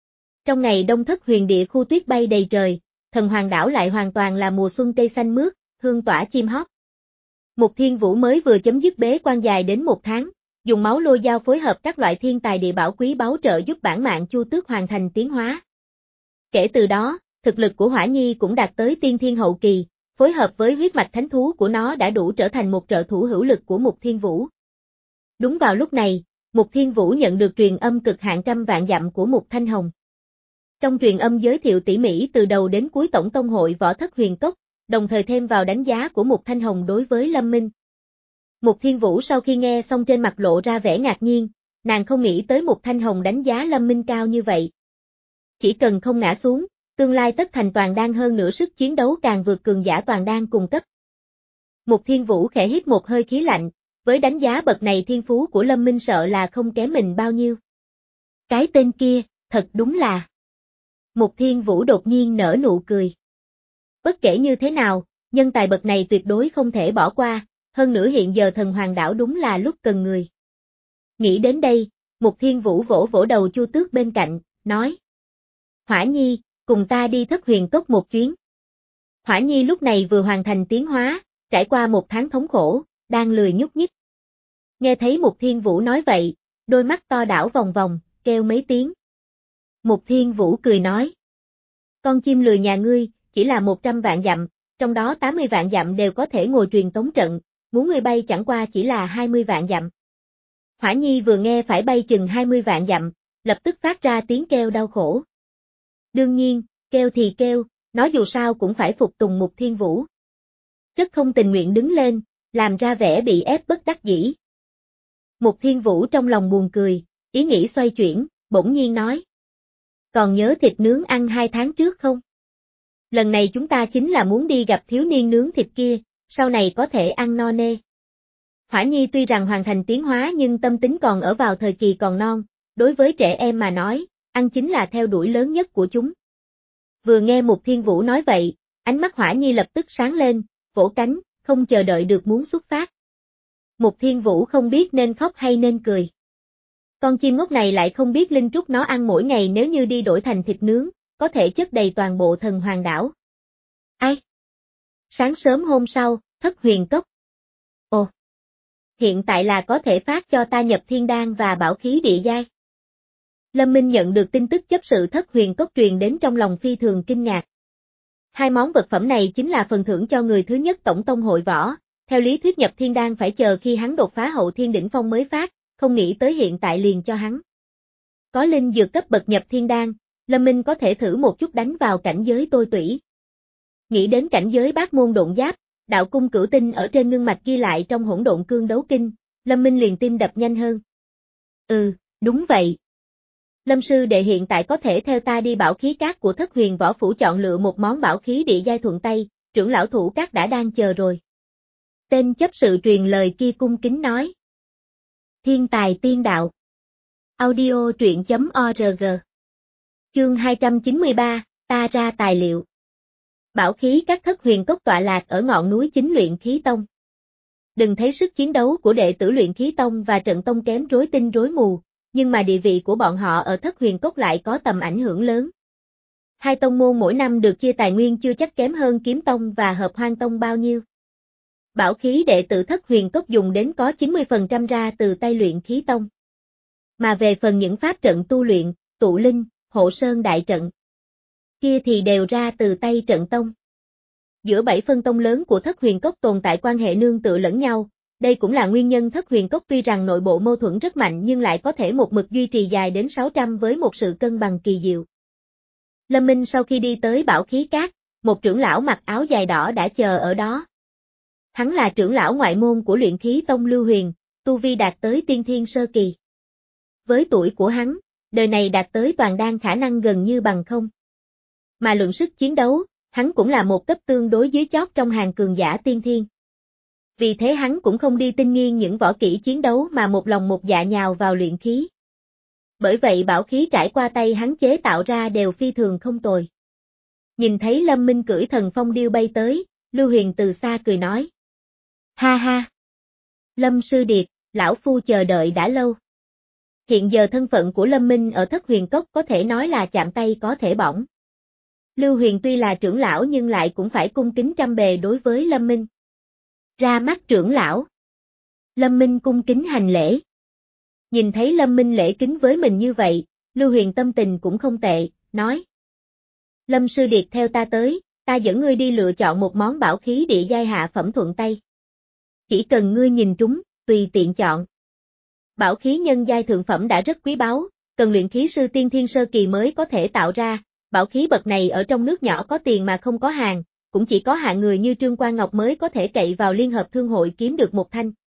Trong ngày đông thất huyền địa khu tuyết bay đầy trời, thần hoàng đảo lại hoàn toàn là mùa xuân cây xanh mướt, hương tỏa chim hót. Mục Thiên Vũ mới vừa chấm dứt bế quan dài đến một tháng, dùng máu lôi dao phối hợp các loại thiên tài địa bảo quý báu trợ giúp bản mạng Chu Tước hoàn thành tiến hóa. Kể từ đó, thực lực của Hỏa Nhi cũng đạt tới tiên thiên hậu kỳ, phối hợp với huyết mạch thánh thú của nó đã đủ trở thành một trợ thủ hữu lực của Mục Thiên Vũ. Đúng vào lúc này, Mục Thiên Vũ nhận được truyền âm cực hạn trăm vạn dặm của Mục Thanh Hồng. Trong truyền âm giới thiệu tỉ mỉ từ đầu đến cuối tổng tông hội võ thất huyền cốc, đồng thời thêm vào đánh giá của Mục Thanh Hồng đối với Lâm Minh. Mục Thiên Vũ sau khi nghe xong trên mặt lộ ra vẻ ngạc nhiên, nàng không nghĩ tới Mục Thanh Hồng đánh giá Lâm Minh cao như vậy. Chỉ cần không ngã xuống, tương lai tất thành toàn đan hơn nữa sức chiến đấu càng vượt cường giả toàn đan cùng cấp. Mục Thiên Vũ khẽ hít một hơi khí lạnh, với đánh giá bậc này thiên phú của Lâm Minh sợ là không kém mình bao nhiêu. Cái tên kia, thật đúng là. Mục Thiên Vũ đột nhiên nở nụ cười. Bất kể như thế nào, nhân tài bậc này tuyệt đối không thể bỏ qua, hơn nữa hiện giờ thần hoàng đảo đúng là lúc cần người. Nghĩ đến đây, Mục Thiên Vũ vỗ vỗ đầu Chu Tước bên cạnh, nói. Hỏa Nhi, cùng ta đi thất huyền cốc một chuyến. Hỏa Nhi lúc này vừa hoàn thành tiến hóa, trải qua một tháng thống khổ, đang lười nhúc nhích. Nghe thấy Mục Thiên Vũ nói vậy, đôi mắt to đảo vòng vòng, kêu mấy tiếng. Mục Thiên Vũ cười nói. Con chim lười nhà ngươi, chỉ là một trăm vạn dặm, trong đó tám mươi vạn dặm đều có thể ngồi truyền tống trận, muốn ngươi bay chẳng qua chỉ là hai mươi vạn dặm. Hỏa Nhi vừa nghe phải bay chừng hai mươi vạn dặm, lập tức phát ra tiếng kêu đau khổ. Đương nhiên, kêu thì kêu, nó dù sao cũng phải phục tùng Mục Thiên Vũ. Rất không tình nguyện đứng lên, làm ra vẻ bị ép bất đắc dĩ. Mục Thiên Vũ trong lòng buồn cười, ý nghĩ xoay chuyển, bỗng nhiên nói. Còn nhớ thịt nướng ăn hai tháng trước không? Lần này chúng ta chính là muốn đi gặp thiếu niên nướng thịt kia, sau này có thể ăn no nê. Hỏa Nhi tuy rằng hoàn thành tiến hóa nhưng tâm tính còn ở vào thời kỳ còn non, đối với trẻ em mà nói, ăn chính là theo đuổi lớn nhất của chúng. Vừa nghe Mục Thiên Vũ nói vậy, ánh mắt Hỏa Nhi lập tức sáng lên, vỗ cánh, không chờ đợi được muốn xuất phát. Mục Thiên Vũ không biết nên khóc hay nên cười. Con chim ngốc này lại không biết linh trúc nó ăn mỗi ngày nếu như đi đổi thành thịt nướng, có thể chất đầy toàn bộ thần hoàng đảo. Ai? Sáng sớm hôm sau, thất huyền cốc. Ồ! Hiện tại là có thể phát cho ta nhập thiên đan và bảo khí địa giai. Lâm Minh nhận được tin tức chấp sự thất huyền cốc truyền đến trong lòng phi thường kinh ngạc. Hai món vật phẩm này chính là phần thưởng cho người thứ nhất tổng tông hội võ, theo lý thuyết nhập thiên đan phải chờ khi hắn đột phá hậu thiên đỉnh phong mới phát, không nghĩ tới hiện tại liền cho hắn. Có linh dược cấp bậc nhập thiên đan, Lâm Minh có thể thử một chút đánh vào cảnh giới tôi tủy. Nghĩ đến cảnh giới bát môn độn giáp, đạo cung cửu tinh ở trên ngưng mạch ghi lại trong hỗn độn cương đấu kinh, Lâm Minh liền tim đập nhanh hơn. Ừ, đúng vậy. Lâm sư đệ hiện tại có thể theo ta đi bảo khí cát của thất huyền võ phủ chọn lựa một món bảo khí địa giai thuận tay, trưởng lão thủ cát đã đang chờ rồi. Tên chấp sự truyền lời kia cung kính nói. Thiên tài tiên đạo. Audio truyện chấm org. Chương hai trăm chín mươi ba, ta ra tài liệu. Bảo khí các thất huyền cốc tọa lạc ở ngọn núi chính luyện khí tông. Đừng thấy sức chiến đấu của đệ tử luyện khí tông và trận tông kém rối tinh rối mù, nhưng mà địa vị của bọn họ ở thất huyền cốc lại có tầm ảnh hưởng lớn. Hai tông môn mỗi năm được chia tài nguyên chưa chắc kém hơn kiếm tông và hợp hoang tông bao nhiêu. Bảo khí đệ tử thất huyền cốc dùng đến có chín mươi phần trăm ra từ tay luyện khí tông. Mà về phần những pháp trận tu luyện, tụ linh, hộ sơn đại trận, kia thì đều ra từ tay trận tông. Giữa bảy phân tông lớn của thất huyền cốc tồn tại quan hệ nương tựa lẫn nhau, đây cũng là nguyên nhân thất huyền cốc tuy rằng nội bộ mâu thuẫn rất mạnh nhưng lại có thể một mực duy trì dài đến sáu trăm với một sự cân bằng kỳ diệu. Lâm Minh sau khi đi tới bảo khí cát, một trưởng lão mặc áo dài đỏ đã chờ ở đó. Hắn là trưởng lão ngoại môn của luyện khí tông Lưu Huyền, tu vi đạt tới tiên thiên sơ kỳ. Với tuổi của hắn, đời này đạt tới toàn đan khả năng gần như bằng không. Mà lượng sức chiến đấu, hắn cũng là một cấp tương đối dưới chót trong hàng cường giả tiên thiên. Vì thế hắn cũng không đi tinh nghiên những võ kỹ chiến đấu mà một lòng một dạ nhào vào luyện khí. Bởi vậy bảo khí trải qua tay hắn chế tạo ra đều phi thường không tồi. Nhìn thấy Lâm Minh cưỡi thần phong điêu bay tới, Lưu Huyền từ xa cười nói. Ha ha! Lâm sư điệt, lão phu chờ đợi đã lâu. Hiện giờ thân phận của Lâm Minh ở Thất Huyền Cốc có thể nói là chạm tay có thể bỏng. Lưu Huyền tuy là trưởng lão nhưng lại cũng phải cung kính trăm bề đối với Lâm Minh. Ra mắt trưởng lão. Lâm Minh cung kính hành lễ. Nhìn thấy Lâm Minh lễ kính với mình như vậy, Lưu Huyền tâm tình cũng không tệ, nói. Lâm sư điệt theo ta tới, ta dẫn ngươi đi lựa chọn một món bảo khí địa giai hạ phẩm thuận tay. Chỉ cần ngươi nhìn trúng, tùy tiện chọn. Bảo khí nhân giai thượng phẩm đã rất quý báu, cần luyện khí sư tiên thiên sơ kỳ mới có thể tạo ra, bảo khí bậc này ở trong nước nhỏ có tiền mà không có hàng, cũng chỉ có hạng người như Trương Quan Ngọc mới có thể cậy vào liên hợp thương hội kiếm được một thanh.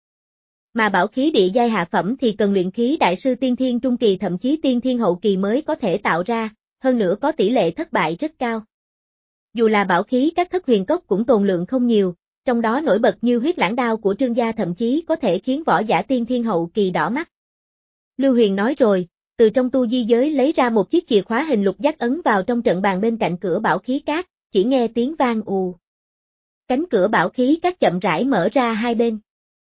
Mà bảo khí địa giai hạ phẩm thì cần luyện khí đại sư tiên thiên trung kỳ thậm chí tiên thiên hậu kỳ mới có thể tạo ra, hơn nữa có tỷ lệ thất bại rất cao. Dù là bảo khí các Thất Huyền Cốc cũng tồn lượng không nhiều, trong đó nổi bật như huyết lãng đao của Trương gia thậm chí có thể khiến võ giả tiên thiên hậu kỳ đỏ mắt. Lưu Huyền nói rồi, từ trong tu di giới lấy ra một chiếc chìa khóa hình lục giác ấn vào trong trận bàn bên cạnh cửa bảo khí cát, chỉ nghe tiếng vang ù. Cánh cửa bảo khí cát chậm rãi mở ra hai bên.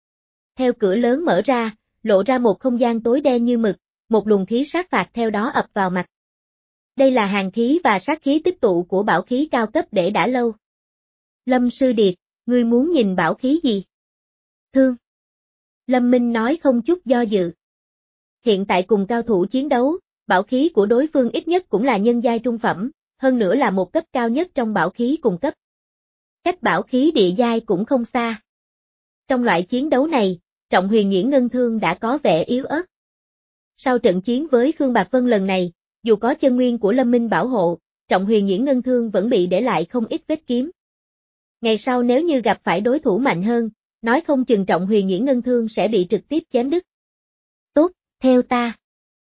Theo cửa lớn mở ra, lộ ra một không gian tối đen như mực, một luồng khí sát phạt theo đó ập vào mặt. Đây là hàn khí và sát khí tích tụ của bảo khí cao cấp để đã lâu. Lâm sư điệt, ngươi muốn nhìn bảo khí gì? Thương. Lâm Minh nói không chút do dự. Hiện tại cùng cao thủ chiến đấu, bảo khí của đối phương ít nhất cũng là nhân giai trung phẩm, hơn nữa là một cấp cao nhất trong bảo khí cùng cấp. Cách bảo khí địa giai cũng không xa. Trong loại chiến đấu này, Trọng Huyền Nhuyễn Ngân Thương đã có vẻ yếu ớt. Sau trận chiến với Khương Bạc Vân lần này, dù có chân nguyên của Lâm Minh bảo hộ, Trọng Huyền Nhuyễn Ngân Thương vẫn bị để lại không ít vết kiếm. Ngày sau nếu như gặp phải đối thủ mạnh hơn, nói không chừng Trọng Huyền Nhuyễn Ngân Thương sẽ bị trực tiếp chém đứt. Tốt, theo ta.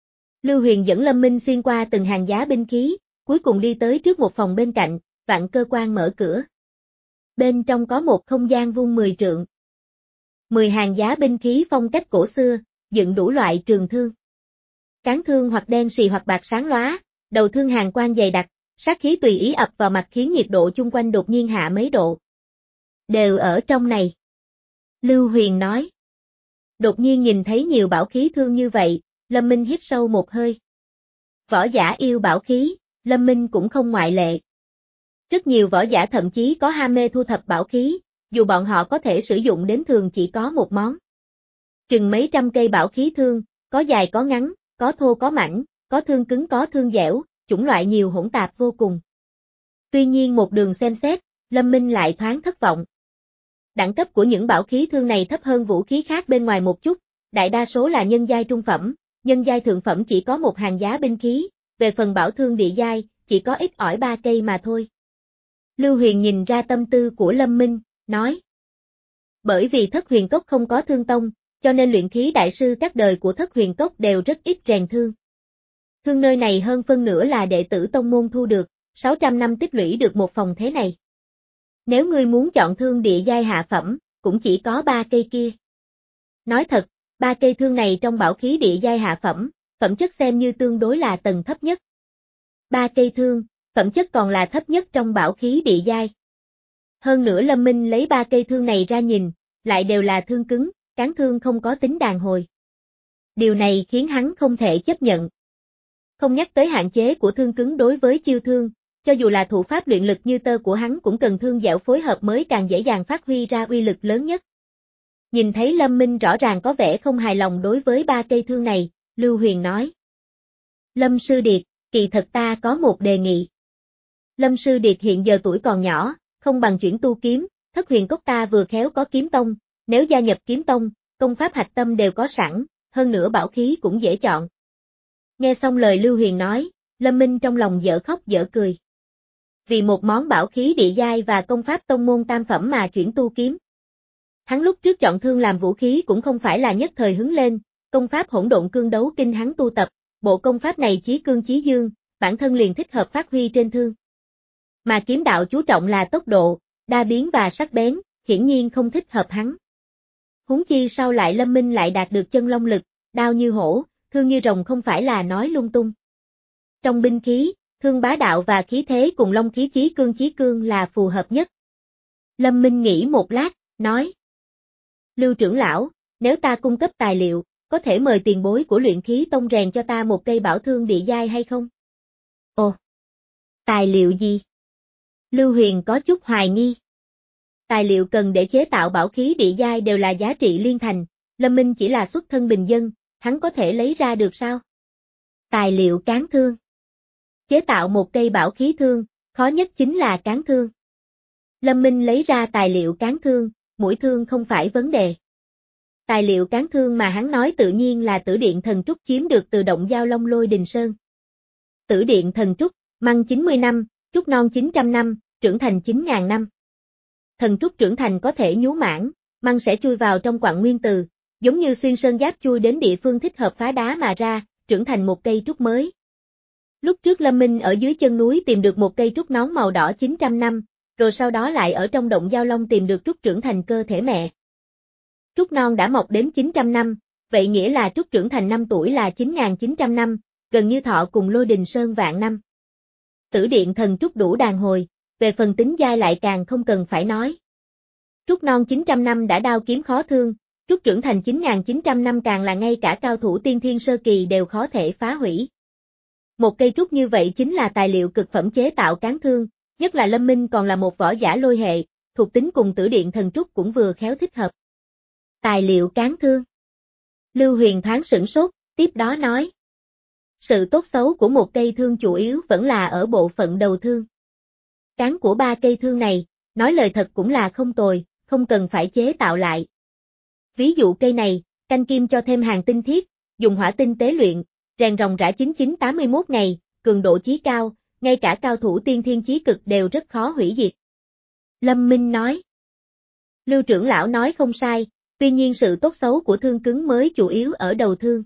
Lưu Huyền dẫn Lâm Minh xuyên qua từng hàng giá binh khí, cuối cùng đi tới trước một phòng bên cạnh, Vạn Cơ Quan mở cửa. Bên trong có một không gian vuông mười trượng. Mười hàng giá binh khí phong cách cổ xưa, dựng đủ loại trường thương. Cán thương hoặc đen xì hoặc bạc sáng lóa, đầu thương hàng quang dày đặc, sát khí tùy ý ập vào mặt khiến nhiệt độ chung quanh đột nhiên hạ mấy độ. Đều ở trong này. Lưu Huyền nói. Đột nhiên nhìn thấy nhiều bảo khí thương như vậy, Lâm Minh hít sâu một hơi. Võ giả yêu bảo khí, Lâm Minh cũng không ngoại lệ. Rất nhiều võ giả thậm chí có ham mê thu thập bảo khí, dù bọn họ có thể sử dụng đến thường chỉ có một món. Chừng mấy trăm cây bảo khí thương, có dài có ngắn, có thô có mảnh, có thương cứng có thương dẻo, chủng loại nhiều hỗn tạp vô cùng. Tuy nhiên một đường xem xét, Lâm Minh lại thoáng thất vọng. Đẳng cấp của những bảo khí thương này thấp hơn vũ khí khác bên ngoài một chút, đại đa số là nhân giai trung phẩm, nhân giai thượng phẩm chỉ có một hàng giá binh khí, về phần bảo thương địa giai, chỉ có ít ỏi ba cây mà thôi. Lưu Huyền nhìn ra tâm tư của Lâm Minh, nói. Bởi vì Thất Huyền Cốc không có thương tông, cho nên luyện khí đại sư các đời của Thất Huyền Cốc đều rất ít rèn thương. Thương nơi này hơn phân nửa là đệ tử tông môn thu được, sáu trăm năm tích lũy được một phòng thế này. Nếu ngươi muốn chọn thương địa giai hạ phẩm, cũng chỉ có ba cây kia. Nói thật, ba cây thương này trong bảo khí địa giai hạ phẩm, phẩm chất xem như tương đối là tầng thấp nhất. Ba cây thương, phẩm chất còn là thấp nhất trong bảo khí địa giai. Hơn nữa Lâm Minh lấy ba cây thương này ra nhìn, lại đều là thương cứng, cán thương không có tính đàn hồi. Điều này khiến hắn không thể chấp nhận. Không nhắc tới hạn chế của thương cứng đối với chiêu thương, cho dù là thủ pháp luyện lực như tơ của hắn cũng cần thương dẻo phối hợp mới càng dễ dàng phát huy ra uy lực lớn nhất. Nhìn thấy Lâm Minh rõ ràng có vẻ không hài lòng đối với ba cây thương này, Lưu Huyền nói. Lâm Sư Điệt, kỳ thật ta có một đề nghị. Lâm Sư Điệt hiện giờ tuổi còn nhỏ, không bằng chuyển tu kiếm, Thất Huyền Cốc ta vừa khéo có kiếm tông, nếu gia nhập kiếm tông, công pháp hạch tâm đều có sẵn, hơn nữa bảo khí cũng dễ chọn. Nghe xong lời Lưu Huyền nói, Lâm Minh trong lòng dở khóc dở cười. Vì một món bảo khí địa giai và công pháp tông môn tam phẩm mà chuyển tu kiếm. Hắn lúc trước chọn thương làm vũ khí cũng không phải là nhất thời hứng lên, công pháp hỗn độn cương đấu kinh hắn tu tập, bộ công pháp này chí cương chí dương, bản thân liền thích hợp phát huy trên thương. Mà kiếm đạo chú trọng là tốc độ, đa biến và sắc bén, hiển nhiên không thích hợp hắn. Huống chi sau lại Lâm Minh lại đạt được chân long lực, đao như hổ, thương như rồng không phải là nói lung tung. Trong binh khí, thương bá đạo và khí thế cùng long khí chí cương chí cương là phù hợp nhất. Lâm Minh nghĩ một lát, nói. Lưu trưởng lão, nếu ta cung cấp tài liệu, có thể mời tiền bối của luyện khí tông rèn cho ta một cây bảo thương địa giai hay không? Ồ, tài liệu gì? Lưu Huyền có chút hoài nghi. Tài liệu cần để chế tạo bảo khí địa giai đều là giá trị liên thành, Lâm Minh chỉ là xuất thân bình dân, hắn có thể lấy ra được sao? Tài liệu cán thương. Chế tạo một cây bảo khí thương, khó nhất chính là cán thương. Lâm Minh lấy ra tài liệu cán thương, mũi thương không phải vấn đề. Tài liệu cán thương mà hắn nói tự nhiên là tử điện thần trúc chiếm được từ động Giao Long Lôi Đình Sơn. Tử điện thần trúc, măng chín mươi năm, trúc non chín trăm năm, trưởng thành chín nghìn năm. Thần trúc trưởng thành có thể nhú mãn, măng sẽ chui vào trong quặng nguyên từ, giống như xuyên sơn giáp chui đến địa phương thích hợp phá đá mà ra, trưởng thành một cây trúc mới. Lúc trước Lâm Minh ở dưới chân núi tìm được một cây trúc nón màu đỏ chín trăm năm, rồi sau đó lại ở trong động Giao Long tìm được trúc trưởng thành cơ thể mẹ. Trúc non đã mọc đến chín trăm năm, vậy nghĩa là trúc trưởng thành năm tuổi là chín nghìn chín trăm năm, gần như thọ cùng Lôi Đình Sơn vạn năm. Tử điện thần trúc đủ đàn hồi, về phần tính giai lại càng không cần phải nói. Trúc non chín trăm năm đã đao kiếm khó thương, trúc trưởng thành chín nghìn chín trăm năm càng là ngay cả cao thủ tiên thiên sơ kỳ đều khó thể phá hủy. Một cây trúc như vậy chính là tài liệu cực phẩm chế tạo cán thương, nhất là Lâm Minh còn là một võ giả lôi hệ, thuộc tính cùng tử điện thần trúc cũng vừa khéo thích hợp. Tài liệu cán thương. Lưu Huyền thoáng sửng sốt, tiếp đó nói. Sự tốt xấu của một cây thương chủ yếu vẫn là ở bộ phận đầu thương. Cán của ba cây thương này, nói lời thật cũng là không tồi, không cần phải chế tạo lại. Ví dụ cây này, canh kim cho thêm hàng tinh thiết, dùng hỏa tinh tế luyện, rèn ròng rã chín chín tám mươi mốt ngày, cường độ chí cao, ngay cả cao thủ tiên thiên chí cực đều rất khó hủy diệt. Lâm Minh nói. Lưu trưởng lão nói không sai, tuy nhiên sự tốt xấu của thương cứng mới chủ yếu ở đầu thương.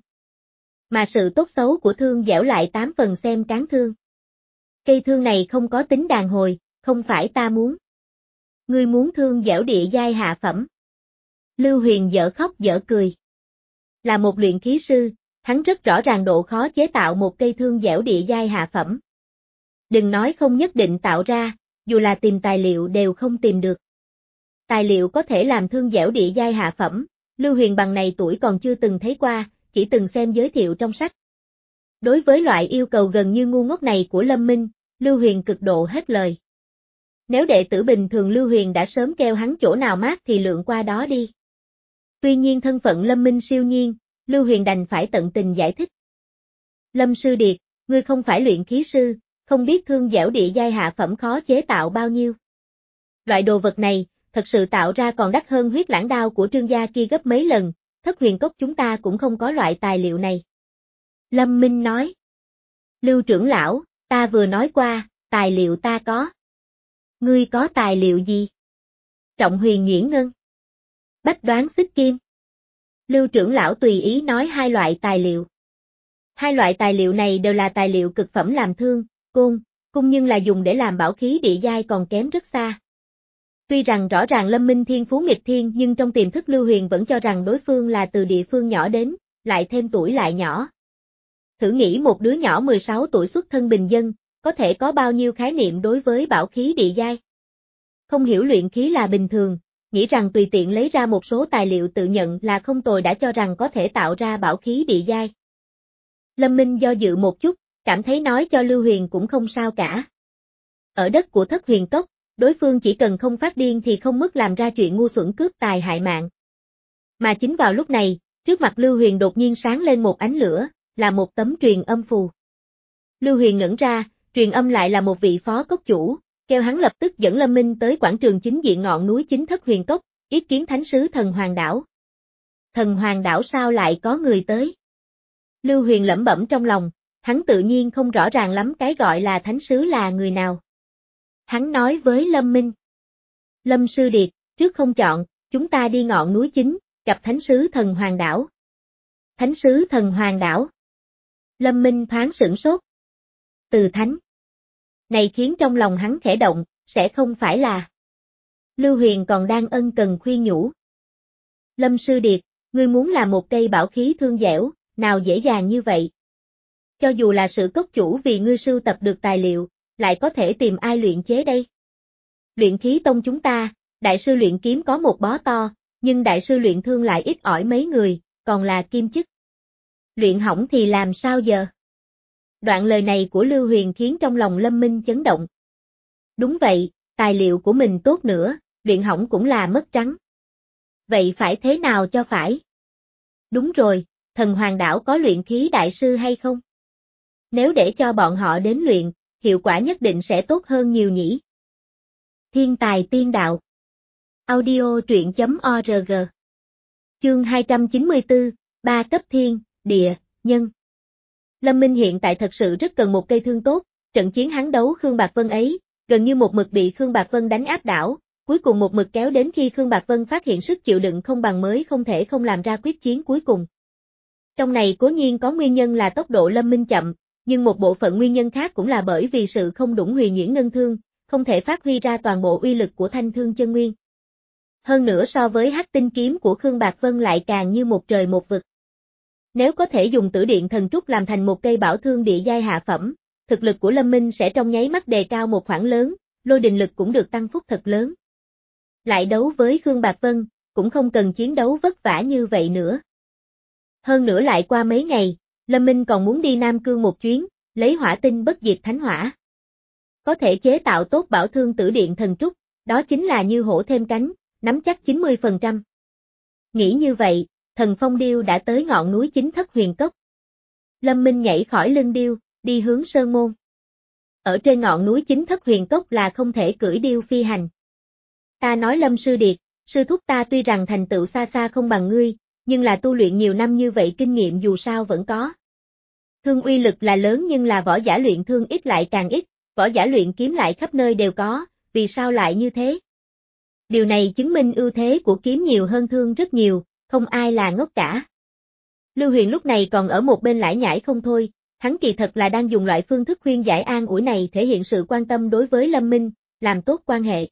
Mà sự tốt xấu của thương dẻo lại tám phần xem cán thương. Cây thương này không có tính đàn hồi, không phải ta muốn. Ngươi muốn thương dẻo địa giai hạ phẩm. Lưu Huyền dở khóc dở cười. Là một luyện khí sư, hắn rất rõ ràng độ khó chế tạo một cây thương dẻo địa giai hạ phẩm. Đừng nói không nhất định tạo ra, dù là tìm tài liệu đều không tìm được. Tài liệu có thể làm thương dẻo địa giai hạ phẩm, Lưu Huyền bằng này tuổi còn chưa từng thấy qua, chỉ từng xem giới thiệu trong sách. Đối với loại yêu cầu gần như ngu ngốc này của Lâm Minh, Lưu Huyền cực độ hết lời. Nếu đệ tử bình thường Lưu Huyền đã sớm kêu hắn chỗ nào mát thì lượn qua đó đi. Tuy nhiên thân phận Lâm Minh siêu nhiên, Lưu Huyền đành phải tận tình giải thích. Lâm Sư Điệt, ngươi không phải luyện khí sư, không biết thương dẻo địa giai hạ phẩm khó chế tạo bao nhiêu. Loại đồ vật này, thật sự tạo ra còn đắt hơn huyết lãng đao của Trương gia kia gấp mấy lần, Thất Huyền Cốc chúng ta cũng không có loại tài liệu này. Lâm Minh nói. Lưu trưởng lão, ta vừa nói qua, tài liệu ta có. Ngươi có tài liệu gì? Trọng Huyền Nhuyễn Ngân. Bách Đoán Xích Kim. Lưu trưởng lão tùy ý nói hai loại tài liệu. Hai loại tài liệu này đều là tài liệu cực phẩm làm thương, côn, cung nhưng là dùng để làm bảo khí địa giai còn kém rất xa. Tuy rằng rõ ràng Lâm Minh thiên phú nghịch thiên nhưng trong tiềm thức Lưu Huyền vẫn cho rằng đối phương là từ địa phương nhỏ đến, lại thêm tuổi lại nhỏ. Thử nghĩ một đứa nhỏ mười sáu tuổi xuất thân bình dân, có thể có bao nhiêu khái niệm đối với bảo khí địa giai. Không hiểu luyện khí là bình thường, nghĩ rằng tùy tiện lấy ra một số tài liệu tự nhận là không tồi đã cho rằng có thể tạo ra bảo khí địa giai. Lâm Minh do dự một chút, cảm thấy nói cho Lưu Huyền cũng không sao cả. Ở đất của Thất Huyền Cốc, đối phương chỉ cần không phát điên thì không mức làm ra chuyện ngu xuẩn cướp tài hại mạng. Mà chính vào lúc này, trước mặt Lưu Huyền đột nhiên sáng lên một ánh lửa, là một tấm truyền âm phù. Lưu Huyền ngẩn ra, truyền âm lại là một vị phó cốc chủ, kêu hắn lập tức dẫn Lâm Minh tới quảng trường chính diện ngọn núi chính Thất Huyền Cốc, ý kiến thánh sứ Thần Hoàng Đảo. Thần Hoàng Đảo sao lại có người tới? Lưu Huyền lẩm bẩm trong lòng, hắn tự nhiên không rõ ràng lắm cái gọi là thánh sứ là người nào. Hắn nói với Lâm Minh. Lâm Sư Điệt, trước không chọn, chúng ta đi ngọn núi chính, gặp thánh sứ Thần Hoàng Đảo. Thánh sứ Thần Hoàng Đảo. Lâm Minh thoáng sửng sốt. Từ thánh. Này khiến trong lòng hắn khẽ động, sẽ không phải là. Lưu Huyền còn đang ân cần khuyên nhủ. Lâm Sư Điệt, ngươi muốn làm một cây bảo khí thương dẻo, nào dễ dàng như vậy. Cho dù là sự cốc chủ vì ngươi sưu tập được tài liệu, lại có thể tìm ai luyện chế đây? Luyện khí tông chúng ta, đại sư luyện kiếm có một bó to, nhưng đại sư luyện thương lại ít ỏi mấy người, còn là kim chức. Luyện hỏng thì làm sao giờ? Đoạn lời này của Lưu Huyền khiến trong lòng Lâm Minh chấn động. Đúng vậy, tài liệu của mình tốt nữa, luyện hỏng cũng là mất trắng. Vậy phải thế nào cho phải? Đúng rồi, thần hoàng đảo có luyện khí đại sư hay không? Nếu để cho bọn họ đến luyện, hiệu quả nhất định sẽ tốt hơn nhiều nhỉ. Thiên tài tiên đạo. Audio truyện chấm org. Chương hai trăm chín mươi tư, ba cấp thiên, địa, nhân. Lâm Minh hiện tại thật sự rất cần một cây thương tốt, trận chiến hắn đấu Khương Bạc Vân ấy, gần như một mực bị Khương Bạc Vân đánh áp đảo, cuối cùng một mực kéo đến khi Khương Bạc Vân phát hiện sức chịu đựng không bằng mới không thể không làm ra quyết chiến cuối cùng. Trong này cố nhiên có nguyên nhân là tốc độ Lâm Minh chậm, nhưng một bộ phận nguyên nhân khác cũng là bởi vì sự không đủ huyền nhuyễn ngân thương, không thể phát huy ra toàn bộ uy lực của thanh thương chân nguyên. Hơn nữa so với hắc tinh kiếm của Khương Bạc Vân lại càng như một trời một vực. Nếu có thể dùng tử điện thần trúc làm thành một cây bảo thương địa giai hạ phẩm, thực lực của Lâm Minh sẽ trong nháy mắt đề cao một khoảng lớn, lôi đình lực cũng được tăng phúc thật lớn. Lại đấu với Khương Bạc Vân, cũng không cần chiến đấu vất vả như vậy nữa. Hơn nữa lại qua mấy ngày, Lâm Minh còn muốn đi Nam Cương một chuyến, lấy hỏa tinh bất diệt thánh hỏa. Có thể chế tạo tốt bảo thương tử điện thần trúc, đó chính là như hổ thêm cánh, nắm chắc chín mươi phần trăm. Nghĩ như vậy, thần phong điêu đã tới ngọn núi chính thất huyền cốc. Lâm Minh nhảy khỏi lưng điêu, đi hướng sơn môn. Ở trên ngọn núi chính thất huyền cốc là không thể cưỡi điêu phi hành. Ta nói Lâm sư điệt, sư thúc ta tuy rằng thành tựu xa xa không bằng ngươi, nhưng là tu luyện nhiều năm như vậy kinh nghiệm dù sao vẫn có. Thương uy lực là lớn nhưng là võ giả luyện thương ít lại càng ít, võ giả luyện kiếm lại khắp nơi đều có, vì sao lại như thế? Điều này chứng minh ưu thế của kiếm nhiều hơn thương rất nhiều, không ai là ngốc cả. Lưu Huyền lúc này còn ở một bên lải nhải không thôi, hắn kỳ thật là đang dùng loại phương thức khuyên giải an ủi này thể hiện sự quan tâm đối với Lâm Minh, làm tốt quan hệ.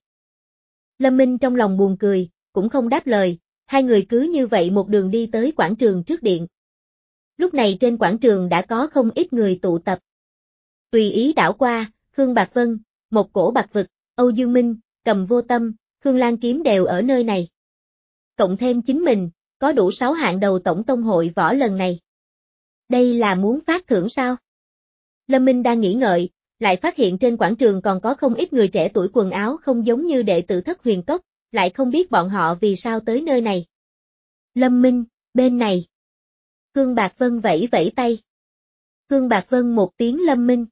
Lâm Minh trong lòng buồn cười, cũng không đáp lời, hai người cứ như vậy một đường đi tới quảng trường trước điện. Lúc này trên quảng trường đã có không ít người tụ tập. Tùy ý đảo qua, Khương Bạc Vân, Một Cổ Bạc Vực, Âu Dương Minh, Cầm Vô Tâm, Khương Lan Kiếm đều ở nơi này. Cộng thêm chính mình, có đủ sáu hạng đầu tổng tông hội võ lần này. Đây là muốn phát thưởng sao? Lâm Minh đang nghĩ ngợi, lại phát hiện trên quảng trường còn có không ít người trẻ tuổi quần áo không giống như đệ tử thất huyền cốc, lại không biết bọn họ vì sao tới nơi này. Lâm Minh, bên này. Khương Bạc Vân vẫy vẫy tay. Khương Bạc Vân một tiếng Lâm Minh.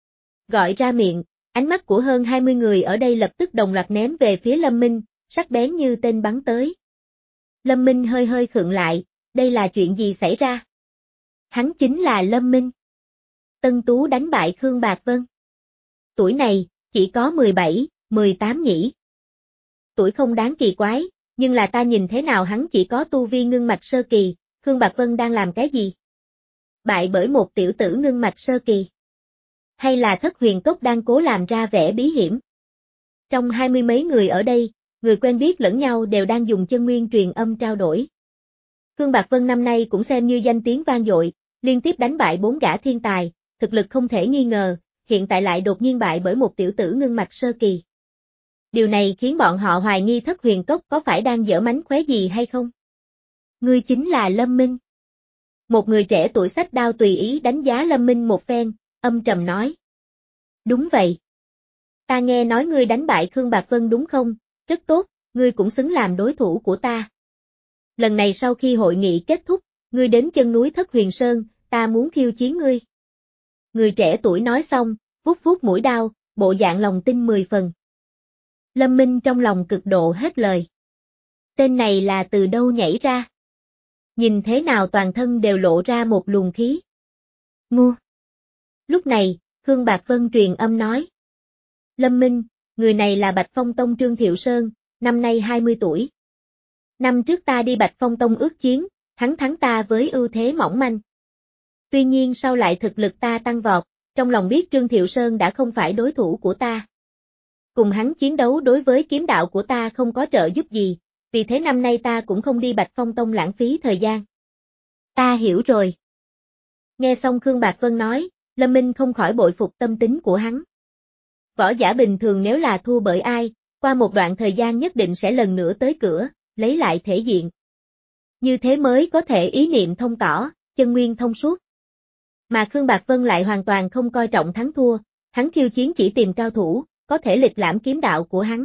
Gọi ra miệng, ánh mắt của hơn hai mươi người ở đây lập tức đồng loạt ném về phía Lâm Minh, sắc bén như tên bắn tới. Lâm Minh hơi hơi khựng lại, đây là chuyện gì xảy ra? Hắn chính là Lâm Minh. Tân Tú đánh bại Khương Bạc Vân. Tuổi này, chỉ có mười bảy, mười tám nhỉ. Tuổi không đáng kỳ quái, nhưng là ta nhìn thế nào hắn chỉ có tu vi ngưng mạch sơ kỳ, Khương Bạc Vân đang làm cái gì? Bại bởi một tiểu tử ngưng mạch sơ kỳ. Hay là thất huyền cốc đang cố làm ra vẻ bí hiểm? Trong hai mươi mấy người ở đây, người quen biết lẫn nhau đều đang dùng chân nguyên truyền âm trao đổi. Khương Bạc Vân năm nay cũng xem như danh tiếng vang dội, liên tiếp đánh bại bốn gã thiên tài, thực lực không thể nghi ngờ, hiện tại lại đột nhiên bại bởi một tiểu tử ngưng mạch sơ kỳ. Điều này khiến bọn họ hoài nghi thất huyền cốc có phải đang giở mánh khóe gì hay không? Ngươi chính là Lâm Minh. Một người trẻ tuổi xách đao tùy ý đánh giá Lâm Minh một phen, âm trầm nói. Đúng vậy. Ta nghe nói ngươi đánh bại Khương Bạc Vân đúng không? Rất tốt, ngươi cũng xứng làm đối thủ của ta. Lần này sau khi hội nghị kết thúc, ngươi đến chân núi Thất Huyền Sơn, ta muốn khiêu chiến ngươi. Người trẻ tuổi nói xong, vuốt vuốt mũi đao, bộ dạng lòng tin mười phần. Lâm Minh trong lòng cực độ hết lời. Tên này là từ đâu nhảy ra? Nhìn thế nào toàn thân đều lộ ra một luồng khí. Ngu. Lúc này, Khương Bạc Vân truyền âm nói. Lâm Minh, người này là Bạch Phong Tông Trương Thiệu Sơn, năm nay hai mươi tuổi. Năm trước ta đi Bạch Phong Tông ước chiến, hắn thắng ta với ưu thế mỏng manh. Tuy nhiên sau lại thực lực ta tăng vọt, trong lòng biết Trương Thiệu Sơn đã không phải đối thủ của ta. Cùng hắn chiến đấu đối với kiếm đạo của ta không có trợ giúp gì, vì thế năm nay ta cũng không đi Bạch Phong Tông lãng phí thời gian. Ta hiểu rồi. Nghe xong Khương Bạc Vân nói, Lâm Minh không khỏi bội phục tâm tính của hắn. Võ giả bình thường nếu là thua bởi ai, qua một đoạn thời gian nhất định sẽ lần nữa tới cửa, lấy lại thể diện. Như thế mới có thể ý niệm thông tỏ, chân nguyên thông suốt. Mà Khương Bạc Vân lại hoàn toàn không coi trọng thắng thua, hắn khiêu chiến chỉ tìm cao thủ, có thể lịch lãm kiếm đạo của hắn.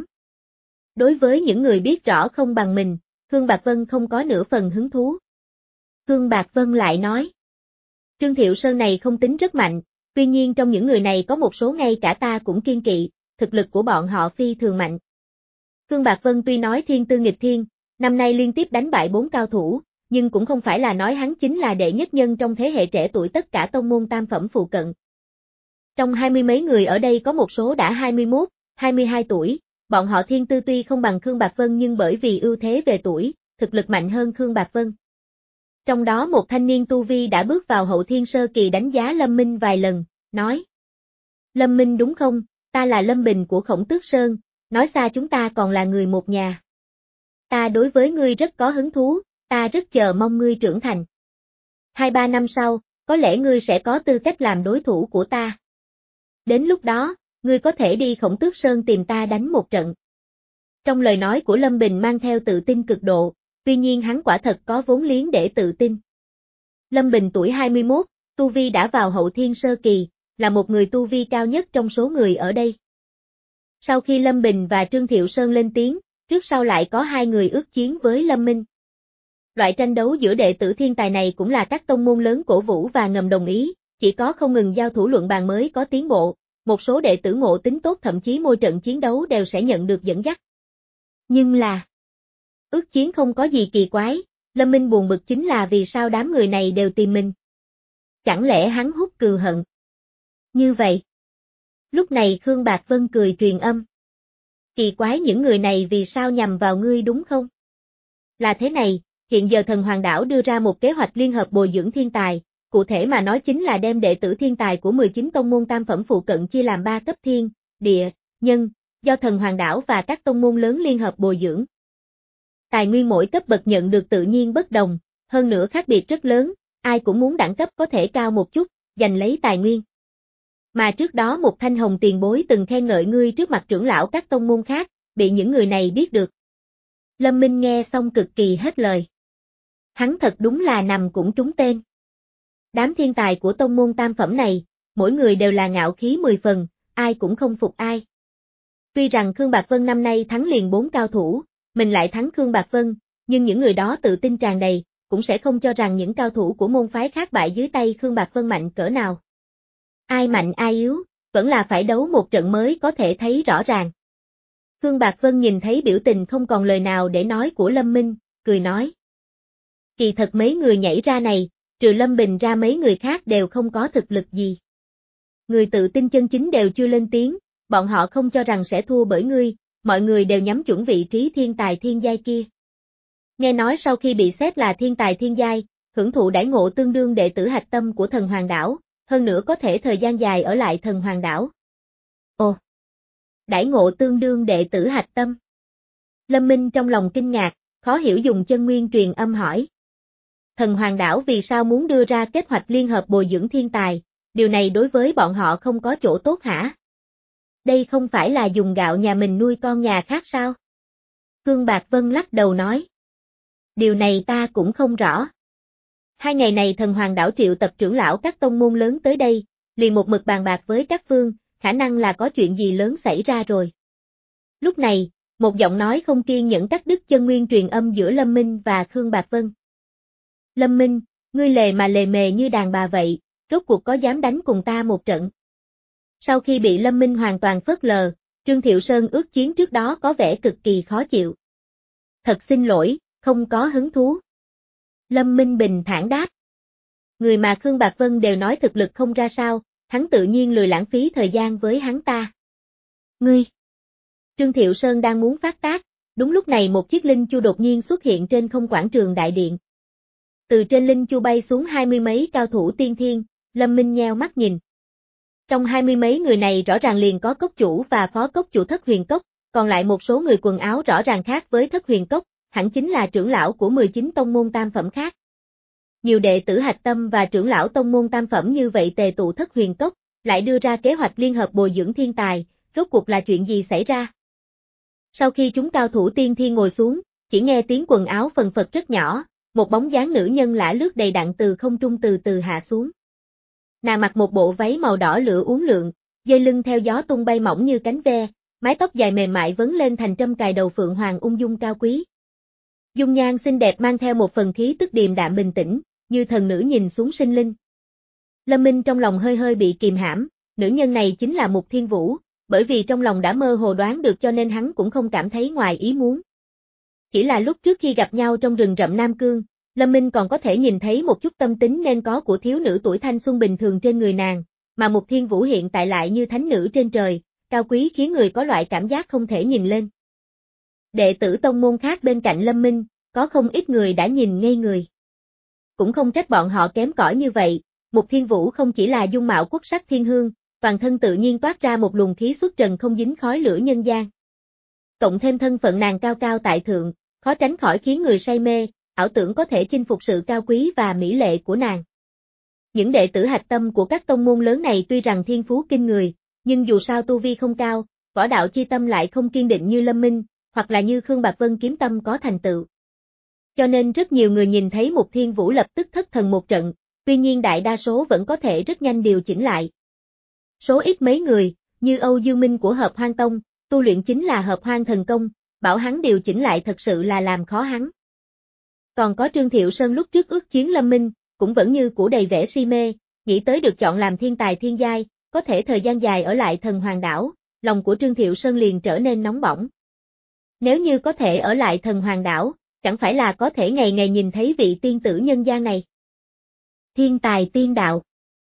Đối với những người biết rõ không bằng mình, Khương Bạc Vân không có nửa phần hứng thú. Khương Bạc Vân lại nói, Trương Thiệu Sơn này không tính rất mạnh, tuy nhiên trong những người này có một số ngay cả ta cũng kiêng kỵ, thực lực của bọn họ phi thường mạnh. Khương Bạc Vân tuy nói thiên tư nghịch thiên, năm nay liên tiếp đánh bại bốn cao thủ, nhưng cũng không phải là nói hắn chính là đệ nhất nhân trong thế hệ trẻ tuổi tất cả tông môn tam phẩm phụ cận. Trong hai mươi mấy người ở đây có một số đã hai mươi mốt, hai mươi hai tuổi, bọn họ thiên tư tuy không bằng Khương Bạc Vân nhưng bởi vì ưu thế về tuổi, thực lực mạnh hơn Khương Bạc Vân. Trong đó một thanh niên tu vi đã bước vào hậu thiên sơ kỳ đánh giá Lâm Minh vài lần, nói: Lâm Minh đúng không, ta là Lâm Bình của Khổng Tước Sơn, nói xa chúng ta còn là người một nhà. Ta đối với ngươi rất có hứng thú, ta rất chờ mong ngươi trưởng thành. Hai ba năm sau, có lẽ ngươi sẽ có tư cách làm đối thủ của ta. Đến lúc đó, ngươi có thể đi Khổng Tước Sơn tìm ta đánh một trận. Trong lời nói của Lâm Bình mang theo tự tin cực độ, tuy nhiên hắn quả thật có vốn liếng để tự tin. Lâm Bình tuổi hai mươi mốt, tu vi đã vào hậu thiên sơ kỳ, là một người tu vi cao nhất trong số người ở đây. Sau khi Lâm Bình và Trương Thiệu Sơn lên tiếng, trước sau lại có hai người ước chiến với Lâm Minh. Loại tranh đấu giữa đệ tử thiên tài này cũng là các tông môn lớn cổ vũ và ngầm đồng ý, chỉ có không ngừng giao thủ luận bàn mới có tiến bộ, một số đệ tử ngộ tính tốt thậm chí mỗi trận chiến đấu đều sẽ nhận được dẫn dắt. Nhưng là, ước chiến không có gì kỳ quái, Lâm Minh buồn bực chính là vì sao đám người này đều tìm mình. Chẳng lẽ hắn hút cừu hận? Như vậy. Lúc này Khương Bạc Vân cười truyền âm. Kỳ quái những người này vì sao nhằm vào ngươi đúng không? Là thế này, hiện giờ Thần Hoàng Đảo đưa ra một kế hoạch liên hợp bồi dưỡng thiên tài, cụ thể mà nói chính là đem đệ tử thiên tài của mười chín tông môn tam phẩm phụ cận chia làm ba cấp thiên, địa, nhân, do Thần Hoàng Đảo và các tông môn lớn liên hợp bồi dưỡng. Tài nguyên mỗi cấp bậc nhận được tự nhiên bất đồng, hơn nữa khác biệt rất lớn, ai cũng muốn đẳng cấp có thể cao một chút, giành lấy tài nguyên. Mà trước đó một Thanh Hồng tiền bối từng khen ngợi ngươi trước mặt trưởng lão các tông môn khác, bị những người này biết được. Lâm Minh nghe xong cực kỳ hết lời. Hắn thật đúng là nằm cũng trúng tên. Đám thiên tài của tông môn tam phẩm này, mỗi người đều là ngạo khí mười phần, ai cũng không phục ai. Tuy rằng Khương Bạc Vân năm nay thắng liền bốn cao thủ, mình lại thắng Khương Bạc Vân, nhưng những người đó tự tin tràn đầy, cũng sẽ không cho rằng những cao thủ của môn phái khác bại dưới tay Khương Bạc Vân mạnh cỡ nào. Ai mạnh ai yếu, vẫn là phải đấu một trận mới có thể thấy rõ ràng. Khương Bạc Vân nhìn thấy biểu tình không còn lời nào để nói của Lâm Minh, cười nói. Kỳ thật mấy người nhảy ra này, trừ Lâm Bình ra mấy người khác đều không có thực lực gì. Người tự tin chân chính đều chưa lên tiếng, bọn họ không cho rằng sẽ thua bởi ngươi, mọi người đều nhắm chuẩn vị trí thiên tài thiên giai kia. Nghe nói sau khi bị xét là thiên tài thiên giai, hưởng thụ đãi ngộ tương đương đệ tử hạch tâm của Thần Hoàng Đảo, hơn nữa có thể thời gian dài ở lại Thần Hoàng Đảo. Ồ! Đãi ngộ tương đương đệ tử hạch tâm. Lâm Minh trong lòng kinh ngạc, khó hiểu dùng chân nguyên truyền âm hỏi. Thần Hoàng Đảo vì sao muốn đưa ra kế hoạch liên hợp bồi dưỡng thiên tài, điều này đối với bọn họ không có chỗ tốt hả? Đây không phải là dùng gạo nhà mình nuôi con nhà khác sao? Khương Bạc Vân lắc đầu nói. Điều này ta cũng không rõ. Hai ngày này Thần Hoàng Đảo triệu tập trưởng lão các tông môn lớn tới đây, liền một mực bàn bạc với các phương, khả năng là có chuyện gì lớn xảy ra rồi. Lúc này, một giọng nói không kiên nhẫn cắt đứt chân nguyên truyền âm giữa Lâm Minh và Khương Bạc Vân. Lâm Minh, ngươi lề mà lề mề như đàn bà vậy, rốt cuộc có dám đánh cùng ta một trận? Sau khi bị Lâm Minh hoàn toàn phớt lờ, Trương Thiệu Sơn ước chiến trước đó có vẻ cực kỳ khó chịu. Thật xin lỗi, không có hứng thú. Lâm Minh bình thản đáp. Người mà Khương Bạc Vân đều nói thực lực không ra sao, hắn tự nhiên lười lãng phí thời gian với hắn ta. Ngươi! Trương Thiệu Sơn đang muốn phát tác, đúng lúc này một chiếc linh chu đột nhiên xuất hiện trên không quảng trường đại điện. Từ trên linh chu bay xuống hai mươi mấy cao thủ tiên thiên, Lâm Minh nheo mắt nhìn. Trong hai mươi mấy người này rõ ràng liền có cốc chủ và phó cốc chủ Thất Huyền Cốc, còn lại một số người quần áo rõ ràng khác với Thất Huyền Cốc, hẳn chính là trưởng lão của mười chín tông môn tam phẩm khác. Nhiều đệ tử hạch tâm và trưởng lão tông môn tam phẩm như vậy tề tụ Thất Huyền Cốc, lại đưa ra kế hoạch liên hợp bồi dưỡng thiên tài, rốt cuộc là chuyện gì xảy ra? Sau khi chúng cao thủ tiên thiên ngồi xuống, chỉ nghe tiếng quần áo phần phật rất nhỏ, một bóng dáng nữ nhân lả lướt đầy đặn từ không trung từ từ hạ xuống. Nàng mặc một bộ váy màu đỏ lửa uốn lượn, dây lưng theo gió tung bay mỏng như cánh ve, mái tóc dài mềm mại vấn lên thành trâm cài đầu phượng hoàng ung dung cao quý. Dung nhan xinh đẹp mang theo một phần khí tức điềm đạm bình tĩnh, như thần nữ nhìn xuống sinh linh. Lâm Minh trong lòng hơi hơi bị kìm hãm, nữ nhân này chính là Mục Thiên Vũ, bởi vì trong lòng đã mơ hồ đoán được cho nên hắn cũng không cảm thấy ngoài ý muốn. Chỉ là lúc trước khi gặp nhau trong rừng rậm Nam Cương, Lâm Minh còn có thể nhìn thấy một chút tâm tính nên có của thiếu nữ tuổi thanh xuân bình thường trên người nàng, mà Mục Thiên Vũ hiện tại lại như thánh nữ trên trời, cao quý khiến người có loại cảm giác không thể nhìn lên. Đệ tử tông môn khác bên cạnh Lâm Minh, có không ít người đã nhìn ngây người. Cũng không trách bọn họ kém cỏi như vậy, Mục Thiên Vũ không chỉ là dung mạo quốc sắc thiên hương, toàn thân tự nhiên toát ra một luồng khí xuất trần không dính khói lửa nhân gian. Cộng thêm thân phận nàng cao cao tại thượng, khó tránh khỏi khiến người say mê, ảo tưởng có thể chinh phục sự cao quý và mỹ lệ của nàng. Những đệ tử hạch tâm của các tông môn lớn này tuy rằng thiên phú kinh người, nhưng dù sao tu vi không cao, võ đạo chi tâm lại không kiên định như Lâm Minh, hoặc là như Khương Bạc Vân kiếm tâm có thành tựu. Cho nên rất nhiều người nhìn thấy Mục Thiên Vũ lập tức thất thần một trận, tuy nhiên đại đa số vẫn có thể rất nhanh điều chỉnh lại. Số ít mấy người, như Âu Dương Minh của Hợp Hoang Tông, tu luyện chính là Hợp Hoang thần công, bảo hắn điều chỉnh lại thật sự là làm khó hắn. Còn có Trương Thiệu Sơn lúc trước ước chiến Lâm Minh, cũng vẫn như cũ đầy vẻ si mê, nghĩ tới được chọn làm thiên tài thiên giai, có thể thời gian dài ở lại Thần Hoàng Đảo, lòng của Trương Thiệu Sơn liền trở nên nóng bỏng. Nếu như có thể ở lại Thần Hoàng Đảo, chẳng phải là có thể ngày ngày nhìn thấy vị tiên tử nhân gian này. Thiên tài tiên đạo.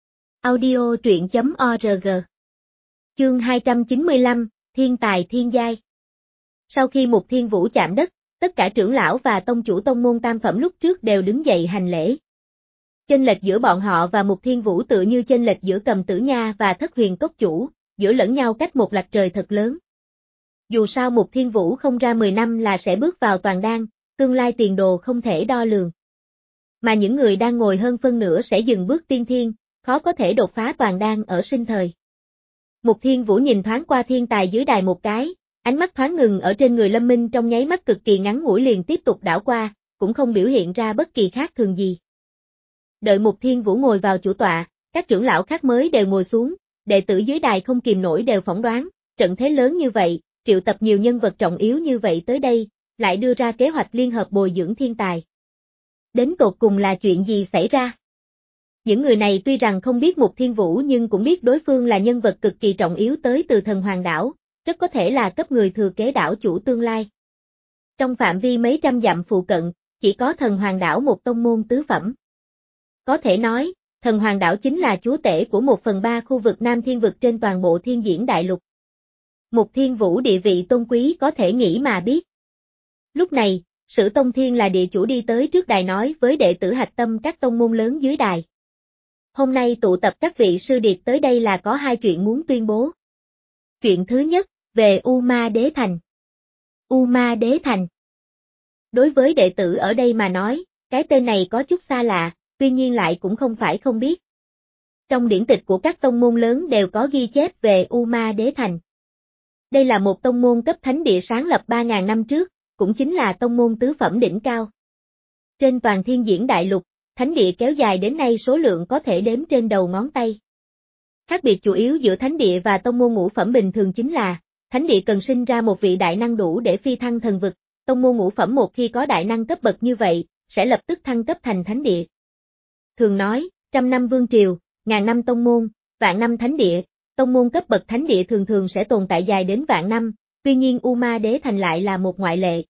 Audio truyện chấm org. Chương hai trăm chín mươi lăm, Thiên tài thiên giai. Sau khi Mục Thiên Vũ chạm đất, tất cả trưởng lão và tông chủ tông môn tam phẩm lúc trước đều đứng dậy hành lễ. Chênh lệch giữa bọn họ và Mục Thiên Vũ tự như chênh lệch giữa Cầm Tử Nha và Thất Huyền Cốc chủ, giữa lẫn nhau cách một lạch trời thật lớn. Dù sao Mục Thiên Vũ không ra mười năm là sẽ bước vào toàn đan, tương lai tiền đồ không thể đo lường. Mà những người đang ngồi hơn phân nửa sẽ dừng bước tiên thiên, khó có thể đột phá toàn đan ở sinh thời. Mục Thiên Vũ nhìn thoáng qua thiên tài dưới đài một cái, ánh mắt thoáng ngừng ở trên người Lâm Minh trong nháy mắt cực kỳ ngắn ngủi liền tiếp tục đảo qua, cũng không biểu hiện ra bất kỳ khác thường gì. Đợi Mục Thiên Vũ ngồi vào chủ tọa, các trưởng lão khác mới đều ngồi xuống, đệ tử dưới đài không kìm nổi đều phỏng đoán, trận thế lớn như vậy, triệu tập nhiều nhân vật trọng yếu như vậy tới đây, lại đưa ra kế hoạch liên hợp bồi dưỡng thiên tài. Đến tột cùng là chuyện gì xảy ra? Những người này tuy rằng không biết Mục Thiên Vũ nhưng cũng biết đối phương là nhân vật cực kỳ trọng yếu tới từ Thần Hoàng Đảo, rất có thể là cấp người thừa kế đảo chủ tương lai. Trong phạm vi mấy trăm dặm phụ cận, chỉ có Thần Hoàng Đảo một tông môn tứ phẩm. Có thể nói, Thần Hoàng Đảo chính là chúa tể của một phần ba khu vực Nam Thiên Vực trên toàn bộ Thiên Diễn Đại Lục. Mục Thiên Vũ địa vị tôn quý có thể nghĩ mà biết. Lúc này, Sử Tông Thiên là địa chủ đi tới trước đài nói với đệ tử hạch tâm các tông môn lớn dưới đài. Hôm nay tụ tập các vị sư điệt tới đây là có hai chuyện muốn tuyên bố. Chuyện thứ nhất, về U Ma Đế Thành. U Ma Đế Thành. Đối với đệ tử ở đây mà nói, cái tên này có chút xa lạ, tuy nhiên lại cũng không phải không biết. Trong điển tịch của các tông môn lớn đều có ghi chép về U Ma Đế Thành. Đây là một tông môn cấp thánh địa sáng lập ba nghìn năm trước, cũng chính là tông môn tứ phẩm đỉnh cao. Trên toàn Thiên Diễn Đại Lục, thánh địa kéo dài đến nay số lượng có thể đếm trên đầu ngón tay. Khác biệt chủ yếu giữa thánh địa và tông môn ngũ phẩm bình thường chính là, thánh địa cần sinh ra một vị đại năng đủ để phi thăng thần vực, tông môn ngũ phẩm một khi có đại năng cấp bậc như vậy, sẽ lập tức thăng cấp thành thánh địa. Thường nói, trăm năm vương triều, ngàn năm tông môn, vạn năm thánh địa, tông môn cấp bậc thánh địa thường thường sẽ tồn tại dài đến vạn năm, tuy nhiên U Ma Đế Thành lại là một ngoại lệ.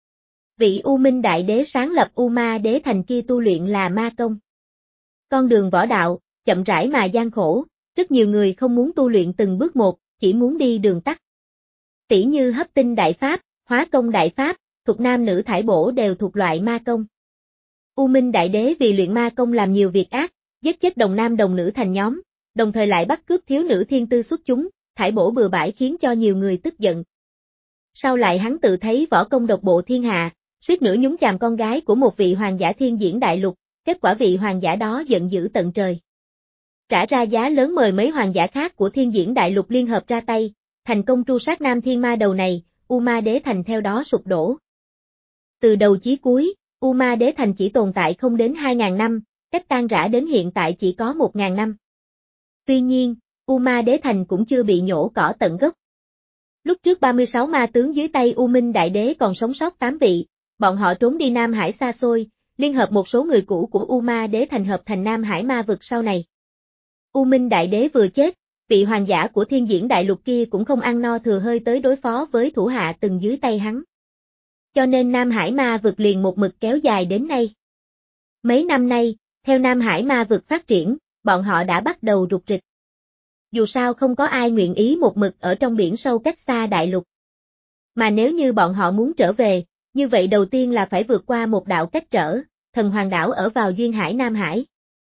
Vị U Minh Đại Đế sáng lập U Ma Đế Thành kia tu luyện là ma công. Con đường võ đạo, chậm rãi mà gian khổ, rất nhiều người không muốn tu luyện từng bước một, chỉ muốn đi đường tắt. Tỷ như hấp tinh đại pháp, hóa công đại pháp, thuộc nam nữ thải bổ đều thuộc loại ma công. U Minh Đại Đế vì luyện ma công làm nhiều việc ác, giết chết đồng nam đồng nữ thành nhóm, đồng thời lại bắt cướp thiếu nữ thiên tư xuất chúng, thải bổ bừa bãi khiến cho nhiều người tức giận. Sau lại hắn tự thấy võ công độc bộ thiên hạ, suýt nữa nhúng chàm con gái của một vị hoàng giả Thiên Diễn Đại Lục, kết quả vị hoàng giả đó giận dữ tận trời. Trả ra giá lớn mời mấy hoàng giả khác của Thiên Diễn Đại Lục liên hợp ra tay, thành công tru sát nam thiên ma đầu này, U Ma Đế Thành theo đó sụp đổ. Từ đầu chí cuối, U Ma Đế Thành chỉ tồn tại không đến hai nghìn năm, cách tan rã đến hiện tại chỉ có một nghìn năm. Tuy nhiên, U Ma Đế Thành cũng chưa bị nhổ cỏ tận gốc. Lúc trước ba mươi sáu ma tướng dưới tay U Minh Đại Đế còn sống sót tám vị, bọn họ trốn đi Nam Hải xa xôi, liên hợp một số người cũ của U Ma Đế Thành hợp thành Nam Hải ma vực sau này. U Minh Đại Đế vừa chết, vị hoàng giả của Thiên Diễn Đại Lục kia cũng không ăn no thừa hơi tới đối phó với thủ hạ từng dưới tay hắn. Cho nên Nam Hải ma vực liền một mực kéo dài đến nay. Mấy năm nay, theo Nam Hải ma vực phát triển, bọn họ đã bắt đầu rục rịch. Dù sao không có ai nguyện ý một mực ở trong biển sâu cách xa đại lục. Mà nếu như bọn họ muốn trở về, như vậy đầu tiên là phải vượt qua một đạo cách trở, Thần Hoàng Đảo ở vào duyên hải Nam Hải.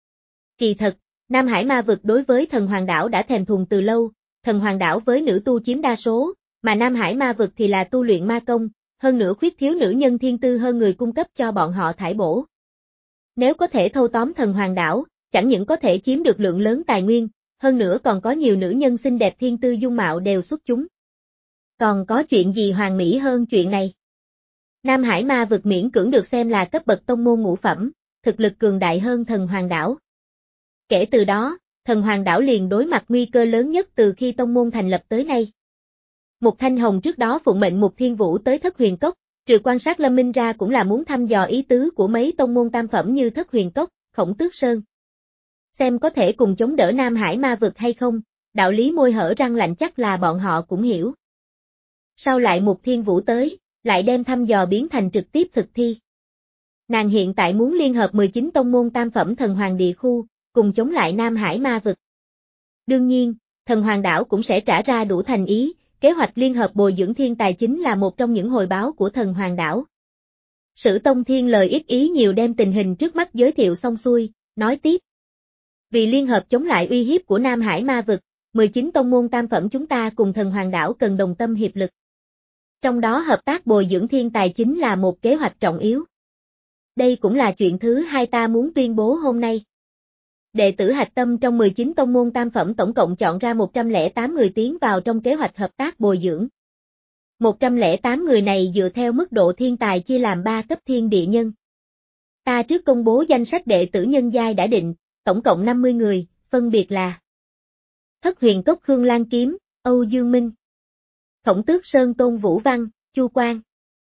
Kỳ thật, Nam Hải ma vực đối với Thần Hoàng Đảo đã thèm thuồng từ lâu, Thần Hoàng Đảo với nữ tu chiếm đa số, mà Nam Hải ma vực thì là tu luyện ma công, hơn nữa khuyết thiếu nữ nhân thiên tư hơn người cung cấp cho bọn họ thải bổ. Nếu có thể thâu tóm Thần Hoàng Đảo, chẳng những có thể chiếm được lượng lớn tài nguyên, hơn nữa còn có nhiều nữ nhân xinh đẹp thiên tư dung mạo đều xuất chúng. Còn có chuyện gì hoàn mỹ hơn chuyện này? Nam Hải ma vực miễn cưỡng được xem là cấp bậc tông môn ngũ phẩm, thực lực cường đại hơn Thần Hoàng Đảo. Kể từ đó, Thần Hoàng Đảo liền đối mặt nguy cơ lớn nhất từ khi tông môn thành lập tới nay. Mục Thanh Hồng trước đó phụng mệnh Mục Thiên Vũ tới Thất Huyền Cốc, trừ quan sát Lâm Minh ra cũng là muốn thăm dò ý tứ của mấy tông môn tam phẩm như Thất Huyền Cốc, Khổng Tước Sơn. Xem có thể cùng chống đỡ Nam Hải ma vực hay không, đạo lý môi hở răng lạnh chắc là bọn họ cũng hiểu. Sau lại Mục Thiên Vũ tới, lại đem thăm dò biến thành trực tiếp thực thi. Nàng hiện tại muốn liên hợp mười chín tông môn tam phẩm Thần Hoàng địa khu, cùng chống lại Nam Hải ma vực. Đương nhiên, Thần Hoàng Đảo cũng sẽ trả ra đủ thành ý, kế hoạch liên hợp bồi dưỡng thiên tài chính là một trong những hồi báo của Thần Hoàng Đảo. Sử Tông Thiên lời ít ý nhiều đem tình hình trước mắt giới thiệu xong xuôi, nói tiếp. Vì liên hợp chống lại uy hiếp của Nam Hải ma vực, mười chín tông môn tam phẩm chúng ta cùng Thần Hoàng Đảo cần đồng tâm hiệp lực. Trong đó hợp tác bồi dưỡng thiên tài chính là một kế hoạch trọng yếu. Đây cũng là chuyện thứ hai ta muốn tuyên bố hôm nay. Đệ tử hạch tâm trong mười chín tông môn tam phẩm tổng cộng chọn ra một trăm lẻ tám người tiến vào trong kế hoạch hợp tác bồi dưỡng. một trăm lẻ tám người này dựa theo mức độ thiên tài chia làm ba cấp thiên địa nhân. Ta trước công bố danh sách đệ tử nhân giai đã định, tổng cộng năm mươi người, phân biệt là Thất Huyền Cốc Khương Lan Kiếm, Âu Dương Minh, Khổng Tước Sơn Tôn Vũ Văn, Chu Quang.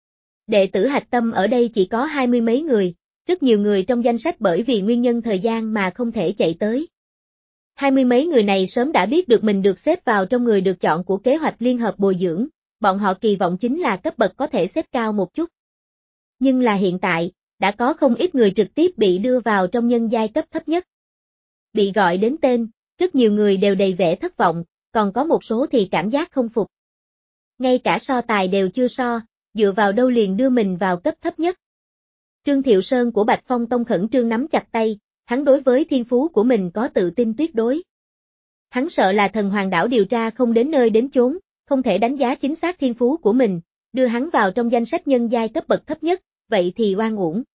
Đệ tử hạch tâm ở đây chỉ có hai mươi mấy người, rất nhiều người trong danh sách bởi vì nguyên nhân thời gian mà không thể chạy tới. Hai mươi mấy người này sớm đã biết được mình được xếp vào trong người được chọn của kế hoạch liên hợp bồi dưỡng, bọn họ kỳ vọng chính là cấp bậc có thể xếp cao một chút. Nhưng là hiện tại, đã có không ít người trực tiếp bị đưa vào trong nhân giai cấp thấp nhất. Bị gọi đến tên, rất nhiều người đều đầy vẻ thất vọng, còn có một số thì cảm giác không phục. Ngay cả so tài đều chưa so, dựa vào đâu liền đưa mình vào cấp thấp nhất. Trương Thiệu Sơn của Bạch Phong Tông khẩn trương nắm chặt tay, hắn đối với thiên phú của mình có tự tin tuyệt đối. Hắn sợ là Thần Hoàng Đảo điều tra không đến nơi đến chốn, không thể đánh giá chính xác thiên phú của mình, đưa hắn vào trong danh sách nhân giai cấp bậc thấp nhất, vậy thì oan uổng.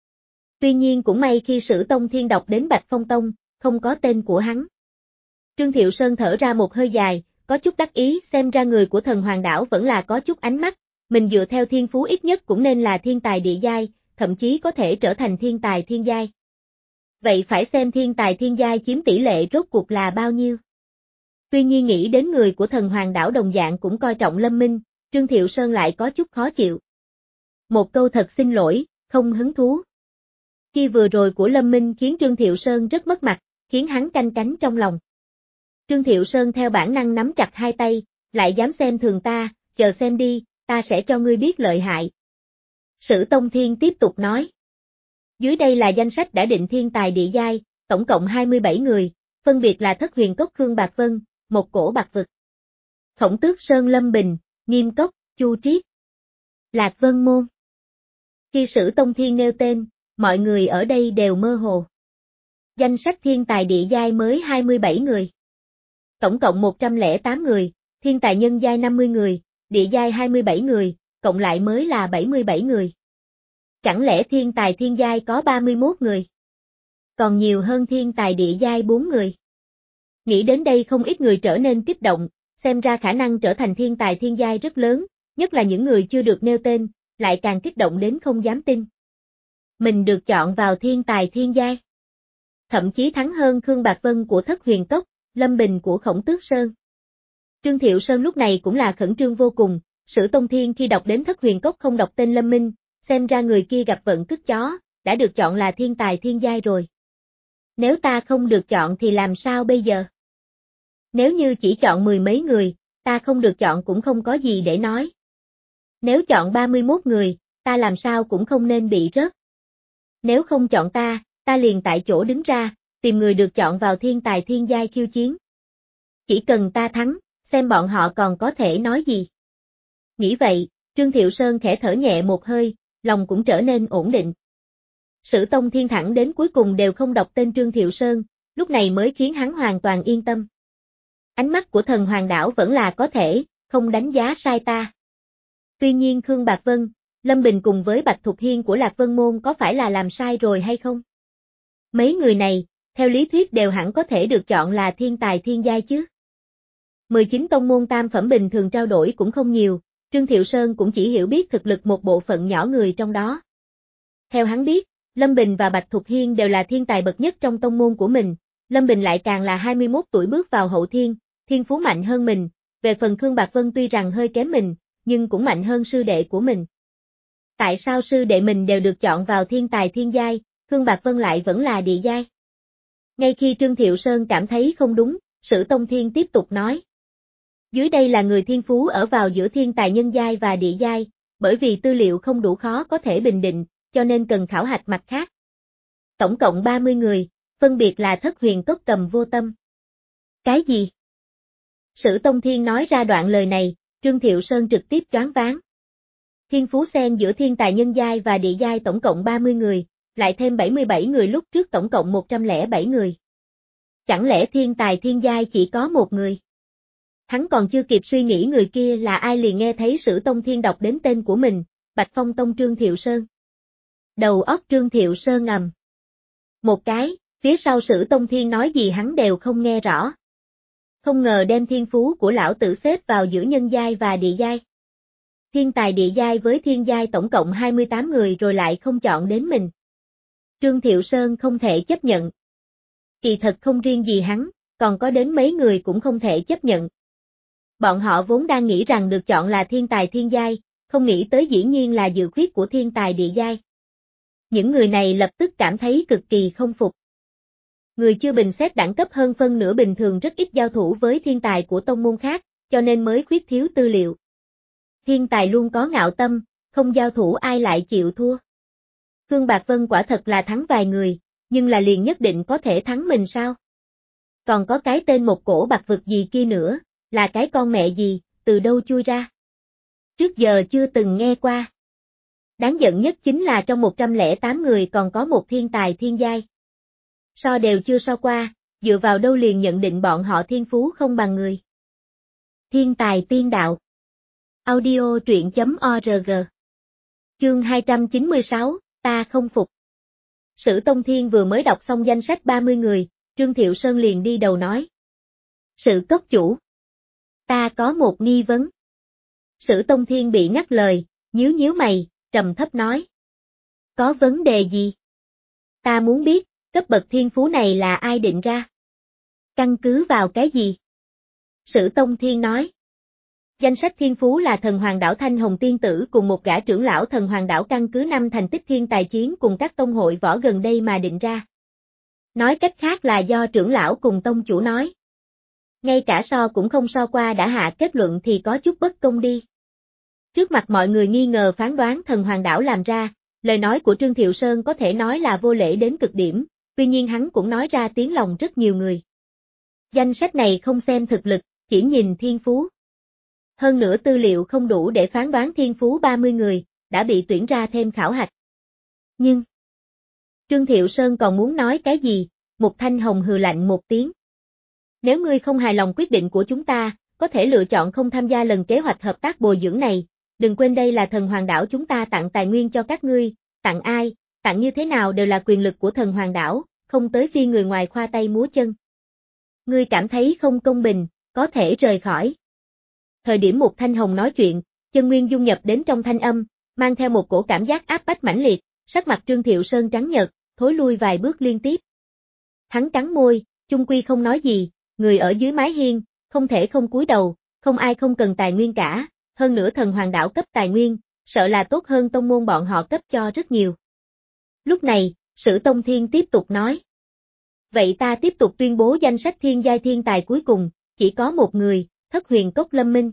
Tuy nhiên cũng may khi Sử Tông Thiên đọc đến Bạch Phong Tông, không có tên của hắn. Trương Thiệu Sơn thở ra một hơi dài, có chút đắc ý, xem ra người của Thần Hoàng Đảo vẫn là có chút ánh mắt, mình dựa theo thiên phú ít nhất cũng nên là thiên tài địa giai, thậm chí có thể trở thành thiên tài thiên giai. Vậy phải xem thiên tài thiên giai chiếm tỷ lệ rốt cuộc là bao nhiêu. Tuy nhiên nghĩ đến người của Thần Hoàng Đảo đồng dạng cũng coi trọng Lâm Minh, Trương Thiệu Sơn lại có chút khó chịu. Một câu thật xin lỗi, không hứng thú. Khi vừa rồi của Lâm Minh khiến Trương Thiệu Sơn rất mất mặt, khiến hắn canh cánh trong lòng. Trương Thiệu Sơn theo bản năng nắm chặt hai tay, lại dám xem thường ta, chờ xem đi, ta sẽ cho ngươi biết lợi hại. Sử Tông Thiên tiếp tục nói. Dưới đây là danh sách đã định thiên tài địa giai, tổng cộng hai mươi bảy người, phân biệt là Thất Huyền Cốc Khương Bạc Vân, Một Cổ Bạc Vực, Khổng Tước Sơn Lâm Bình, Nghiêm Cốc, Chu Triết, Lạc Vân Môn. Khi Sử Tông Thiên nêu tên, mọi người ở đây đều mơ hồ. Danh sách thiên tài địa giai mới hai mươi bảy người. Tổng cộng một trăm lẻ tám người, thiên tài nhân giai năm mươi người, địa giai hai mươi bảy người, cộng lại mới là bảy mươi bảy người. Chẳng lẽ thiên tài thiên giai có ba mươi mốt người? Còn nhiều hơn thiên tài địa giai bốn người. Nghĩ đến đây không ít người trở nên kích động, xem ra khả năng trở thành thiên tài thiên giai rất lớn, nhất là những người chưa được nêu tên, lại càng kích động đến không dám tin. mình được chọn vào thiên tài thiên giai. Thậm chí thắng hơn Khương Bạc Vân của Thất Huyền Cốc, Lâm Bình của Khổng Tước Sơn. Trương Thiệu Sơn lúc này cũng là khẩn trương vô cùng, Sử Tông Thiên khi đọc đến Thất Huyền Cốc không đọc tên Lâm Minh, xem ra người kia gặp vận cứt chó, đã được chọn là thiên tài thiên giai rồi. Nếu ta không được chọn thì làm sao bây giờ? Nếu như chỉ chọn mười mấy người, ta không được chọn cũng không có gì để nói. Nếu chọn ba mươi mốt người, ta làm sao cũng không nên bị rớt. Nếu không chọn ta, ta liền tại chỗ đứng ra, tìm người được chọn vào thiên tài thiên giai khiêu chiến. Chỉ cần ta thắng, xem bọn họ còn có thể nói gì. Nghĩ vậy, Trương Thiệu Sơn khẽ thở nhẹ một hơi, lòng cũng trở nên ổn định. Sử Tông Thiên thẳng đến cuối cùng đều không đọc tên Trương Thiệu Sơn, lúc này mới khiến hắn hoàn toàn yên tâm. Ánh mắt của thần hoàng đảo vẫn là có thể, không đánh giá sai ta. Tuy nhiên Khương Bạc Vân, Lâm Bình cùng với Bạch Thục Hiên của Lạc Vân Môn có phải là làm sai rồi hay không? Mấy người này, theo lý thuyết đều hẳn có thể được chọn là thiên tài thiên giai chứ. mười chín tông môn tam phẩm bình thường trao đổi cũng không nhiều, Trương Thiệu Sơn cũng chỉ hiểu biết thực lực một bộ phận nhỏ người trong đó. Theo hắn biết, Lâm Bình và Bạch Thục Hiên đều là thiên tài bậc nhất trong tông môn của mình, Lâm Bình lại càng là hai mươi mốt tuổi bước vào hậu thiên, thiên phú mạnh hơn mình, về phần Khương Bạc Vân tuy rằng hơi kém mình, nhưng cũng mạnh hơn sư đệ của mình. Tại sao sư đệ mình đều được chọn vào thiên tài thiên giai, Khương Bạc Vân lại vẫn là địa giai? Ngay khi Trương Thiệu Sơn cảm thấy không đúng, Sử Tông Thiên tiếp tục nói. Dưới đây là người thiên phú ở vào giữa thiên tài nhân giai và địa giai, bởi vì tư liệu không đủ khó có thể bình định, cho nên cần khảo hạch mặt khác. Tổng cộng ba mươi người, phân biệt là Thất Huyền Cốc Cầm Vô Tâm. Cái gì? Sử Tông Thiên nói ra đoạn lời này, Trương Thiệu Sơn trực tiếp choáng váng. Thiên phú xen giữa thiên tài nhân giai và địa giai tổng cộng ba mươi người, lại thêm bảy mươi bảy người lúc trước tổng cộng một trăm lẻ bảy người. Chẳng lẽ thiên tài thiên giai chỉ có một người? Hắn còn chưa kịp suy nghĩ người kia là ai liền nghe thấy Sử Tông Thiên đọc đến tên của mình, Bạch Phong Tông Trương Thiệu Sơn. Đầu óc Trương Thiệu Sơn ầm. Một cái, phía sau Sử Tông Thiên nói gì hắn đều không nghe rõ. Không ngờ đem thiên phú của lão tử xếp vào giữa nhân giai và địa giai. Thiên tài địa giai với thiên giai tổng cộng hai mươi tám người rồi lại không chọn đến mình. Trương Thiệu Sơn không thể chấp nhận. Kỳ thật không riêng gì hắn, còn có đến mấy người cũng không thể chấp nhận. Bọn họ vốn đang nghĩ rằng được chọn là thiên tài thiên giai, không nghĩ tới dĩ nhiên là dự khuyết của thiên tài địa giai. Những người này lập tức cảm thấy cực kỳ không phục. Người chưa bình xét đẳng cấp hơn phân nửa bình thường rất ít giao thủ với thiên tài của tông môn khác, cho nên mới khuyết thiếu tư liệu. Thiên tài luôn có ngạo tâm, không giao thủ ai lại chịu thua. Khương Bạc Vân quả thật là thắng vài người, nhưng là liền nhất định có thể thắng mình sao? Còn có cái tên một cổ bạc vực gì kia nữa, là cái con mẹ gì, từ đâu chui ra? Trước giờ chưa từng nghe qua. Đáng giận nhất chính là trong một trăm lẻ tám người còn có một thiên tài thiên giai. So đều chưa so qua, dựa vào đâu liền nhận định bọn họ thiên phú không bằng người. Thiên tài tiên đạo. Audio truyện chấm org. Chương hai trăm chín mươi sáu, ta không phục. Sử Tông Thiên vừa mới đọc xong danh sách ba mươi người, Trương Thiệu Sơn liền đi đầu nói. Sử cốc chủ. Ta có một nghi vấn. Sử Tông Thiên bị ngắt lời, nhíu nhíu mày, trầm thấp nói. Có vấn đề gì? Ta muốn biết, cấp bậc thiên phú này là ai định ra? Căn cứ vào cái gì? Sử Tông Thiên nói. Danh sách thiên phú là thần hoàng đảo Thanh Hồng Tiên Tử cùng một gã trưởng lão thần hoàng đảo căn cứ năm thành tích thiên tài chiến cùng các tông hội võ gần đây mà định ra. Nói cách khác là do trưởng lão cùng tông chủ nói. Ngay cả so cũng không so qua đã hạ kết luận thì có chút bất công đi. Trước mặt mọi người nghi ngờ phán đoán thần hoàng đảo làm ra, lời nói của Trương Thiệu Sơn có thể nói là vô lễ đến cực điểm, tuy nhiên hắn cũng nói ra tiếng lòng rất nhiều người. Danh sách này không xem thực lực, chỉ nhìn thiên phú. Hơn nữa tư liệu không đủ để phán đoán thiên phú ba mươi người, đã bị tuyển ra thêm khảo hạch. Nhưng, Trương Thiệu Sơn còn muốn nói cái gì, Mục Thanh Hồng hừ lạnh một tiếng. Nếu ngươi không hài lòng quyết định của chúng ta, có thể lựa chọn không tham gia lần kế hoạch hợp tác bồi dưỡng này, đừng quên đây là thần hoàng đảo chúng ta tặng tài nguyên cho các ngươi, tặng ai, tặng như thế nào đều là quyền lực của thần hoàng đảo, không tới phiên người ngoài khoa tay múa chân. Ngươi cảm thấy không công bình, có thể rời khỏi. Thời điểm Mục Thanh Hồng nói chuyện, chân nguyên dung nhập đến trong thanh âm, mang theo một cổ cảm giác áp bách mãnh liệt, Sắc mặt Trương Thiệu Sơn trắng nhợt, thối lui vài bước liên tiếp. Hắn cắn môi, chung quy không nói gì, người ở dưới mái hiên, không thể không cúi đầu, không ai không cần tài nguyên cả, hơn nữa thần hoàng đảo cấp tài nguyên, sợ là tốt hơn tông môn bọn họ cấp cho rất nhiều. Lúc này, Sử Tông Thiên tiếp tục nói. Vậy ta tiếp tục tuyên bố danh sách thiên giai thiên tài cuối cùng, chỉ có một người, Thất Huyền Cốc Lâm Minh.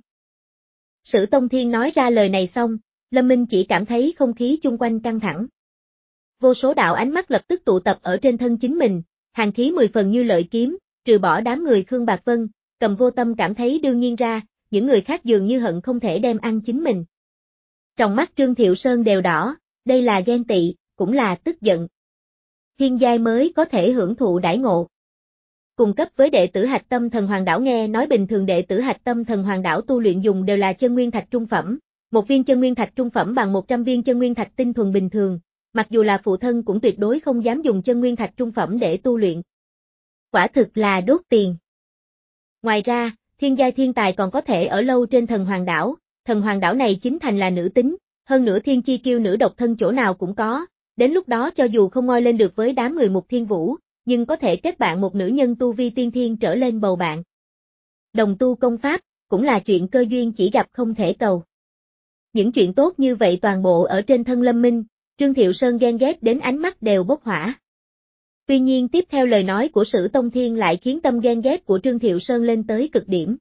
Sử Tông Thiên nói ra lời này xong, Lâm Minh chỉ cảm thấy không khí chung quanh căng thẳng. Vô số đạo ánh mắt lập tức tụ tập ở trên thân chính mình, hàn khí mười phần như lợi kiếm, trừ bỏ đám người Khương Bạc Vân, Cầm Vô Tâm cảm thấy đương nhiên ra, những người khác dường như hận không thể đem ăn chính mình. Trong mắt Trương Thiệu Sơn đều đỏ, đây là ghen tị, cũng là tức giận. Thiên giai mới có thể hưởng thụ đãi ngộ. Cùng cấp với đệ tử Hạch Tâm Thần Hoàng Đảo, nghe nói bình thường đệ tử Hạch Tâm Thần Hoàng Đảo tu luyện dùng đều là chân nguyên thạch trung phẩm, một viên chân nguyên thạch trung phẩm bằng một trăm viên chân nguyên thạch tinh thuần bình thường, mặc dù là phụ thân cũng tuyệt đối không dám dùng chân nguyên thạch trung phẩm để tu luyện. Quả thực là đốt tiền. Ngoài ra, thiên giai thiên tài còn có thể ở lâu trên Thần Hoàng Đảo, Thần Hoàng Đảo này chính thành là nữ tính, hơn nữa thiên chi kiêu nữ độc thân chỗ nào cũng có, đến lúc đó cho dù không ngoi lên được với đám người Mục Thiên Vũ, nhưng có thể kết bạn một nữ nhân tu vi tiên thiên trở lên bầu bạn. Đồng tu công pháp, cũng là chuyện cơ duyên chỉ gặp không thể cầu. Những chuyện tốt như vậy toàn bộ ở trên thân Lâm Minh, Trương Thiệu Sơn ghen ghét đến ánh mắt đều bốc hỏa. Tuy nhiên tiếp theo lời nói của Sử Tông Thiên lại khiến tâm ghen ghét của Trương Thiệu Sơn lên tới cực điểm.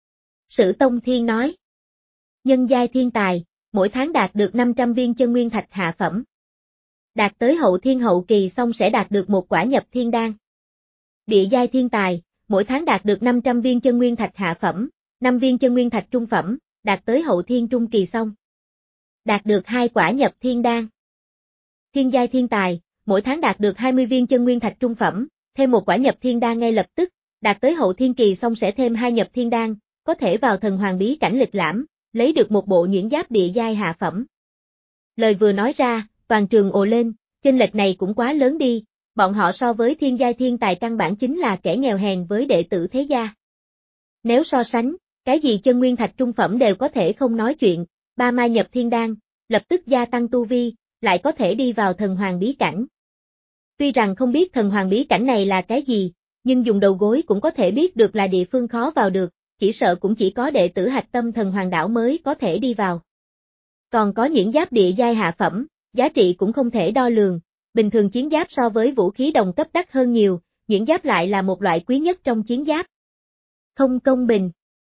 Sử Tông Thiên nói, nhân giai thiên tài, mỗi tháng đạt được năm trăm viên chân nguyên thạch hạ phẩm. Đạt tới hậu thiên hậu kỳ xong sẽ đạt được một quả nhập thiên đan. Địa giai thiên tài, mỗi tháng đạt được năm trăm viên chân nguyên thạch hạ phẩm, năm viên chân nguyên thạch trung phẩm, đạt tới hậu thiên trung kỳ xong. Đạt được hai quả nhập thiên đan. Thiên giai thiên tài, mỗi tháng đạt được hai mươi viên chân nguyên thạch trung phẩm, thêm một quả nhập thiên đan ngay lập tức, đạt tới hậu thiên kỳ xong sẽ thêm hai nhập thiên đan, có thể vào thần hoàng bí cảnh lịch lãm, lấy được một bộ nhuyễn giáp địa giai hạ phẩm. Lời vừa nói ra, toàn trường ồ lên, chênh lệch này cũng quá lớn đi, bọn họ so với thiên giai thiên tài căn bản chính là kẻ nghèo hèn với đệ tử thế gia. Nếu so sánh, cái gì chân nguyên thạch trung phẩm đều có thể không nói chuyện, ba mai nhập thiên đan, lập tức gia tăng tu vi, lại có thể đi vào thần hoàng bí cảnh. Tuy rằng không biết thần hoàng bí cảnh này là cái gì, nhưng dùng đầu gối cũng có thể biết được là địa phương khó vào được, chỉ sợ cũng chỉ có đệ tử Hạch Tâm Thần Hoàng Đảo mới có thể đi vào. Còn có những giáp địa giai hạ phẩm, giá trị cũng không thể đo lường, bình thường chiến giáp so với vũ khí đồng cấp đắt hơn nhiều, những giáp lại là một loại quý nhất trong chiến giáp. Không công bình.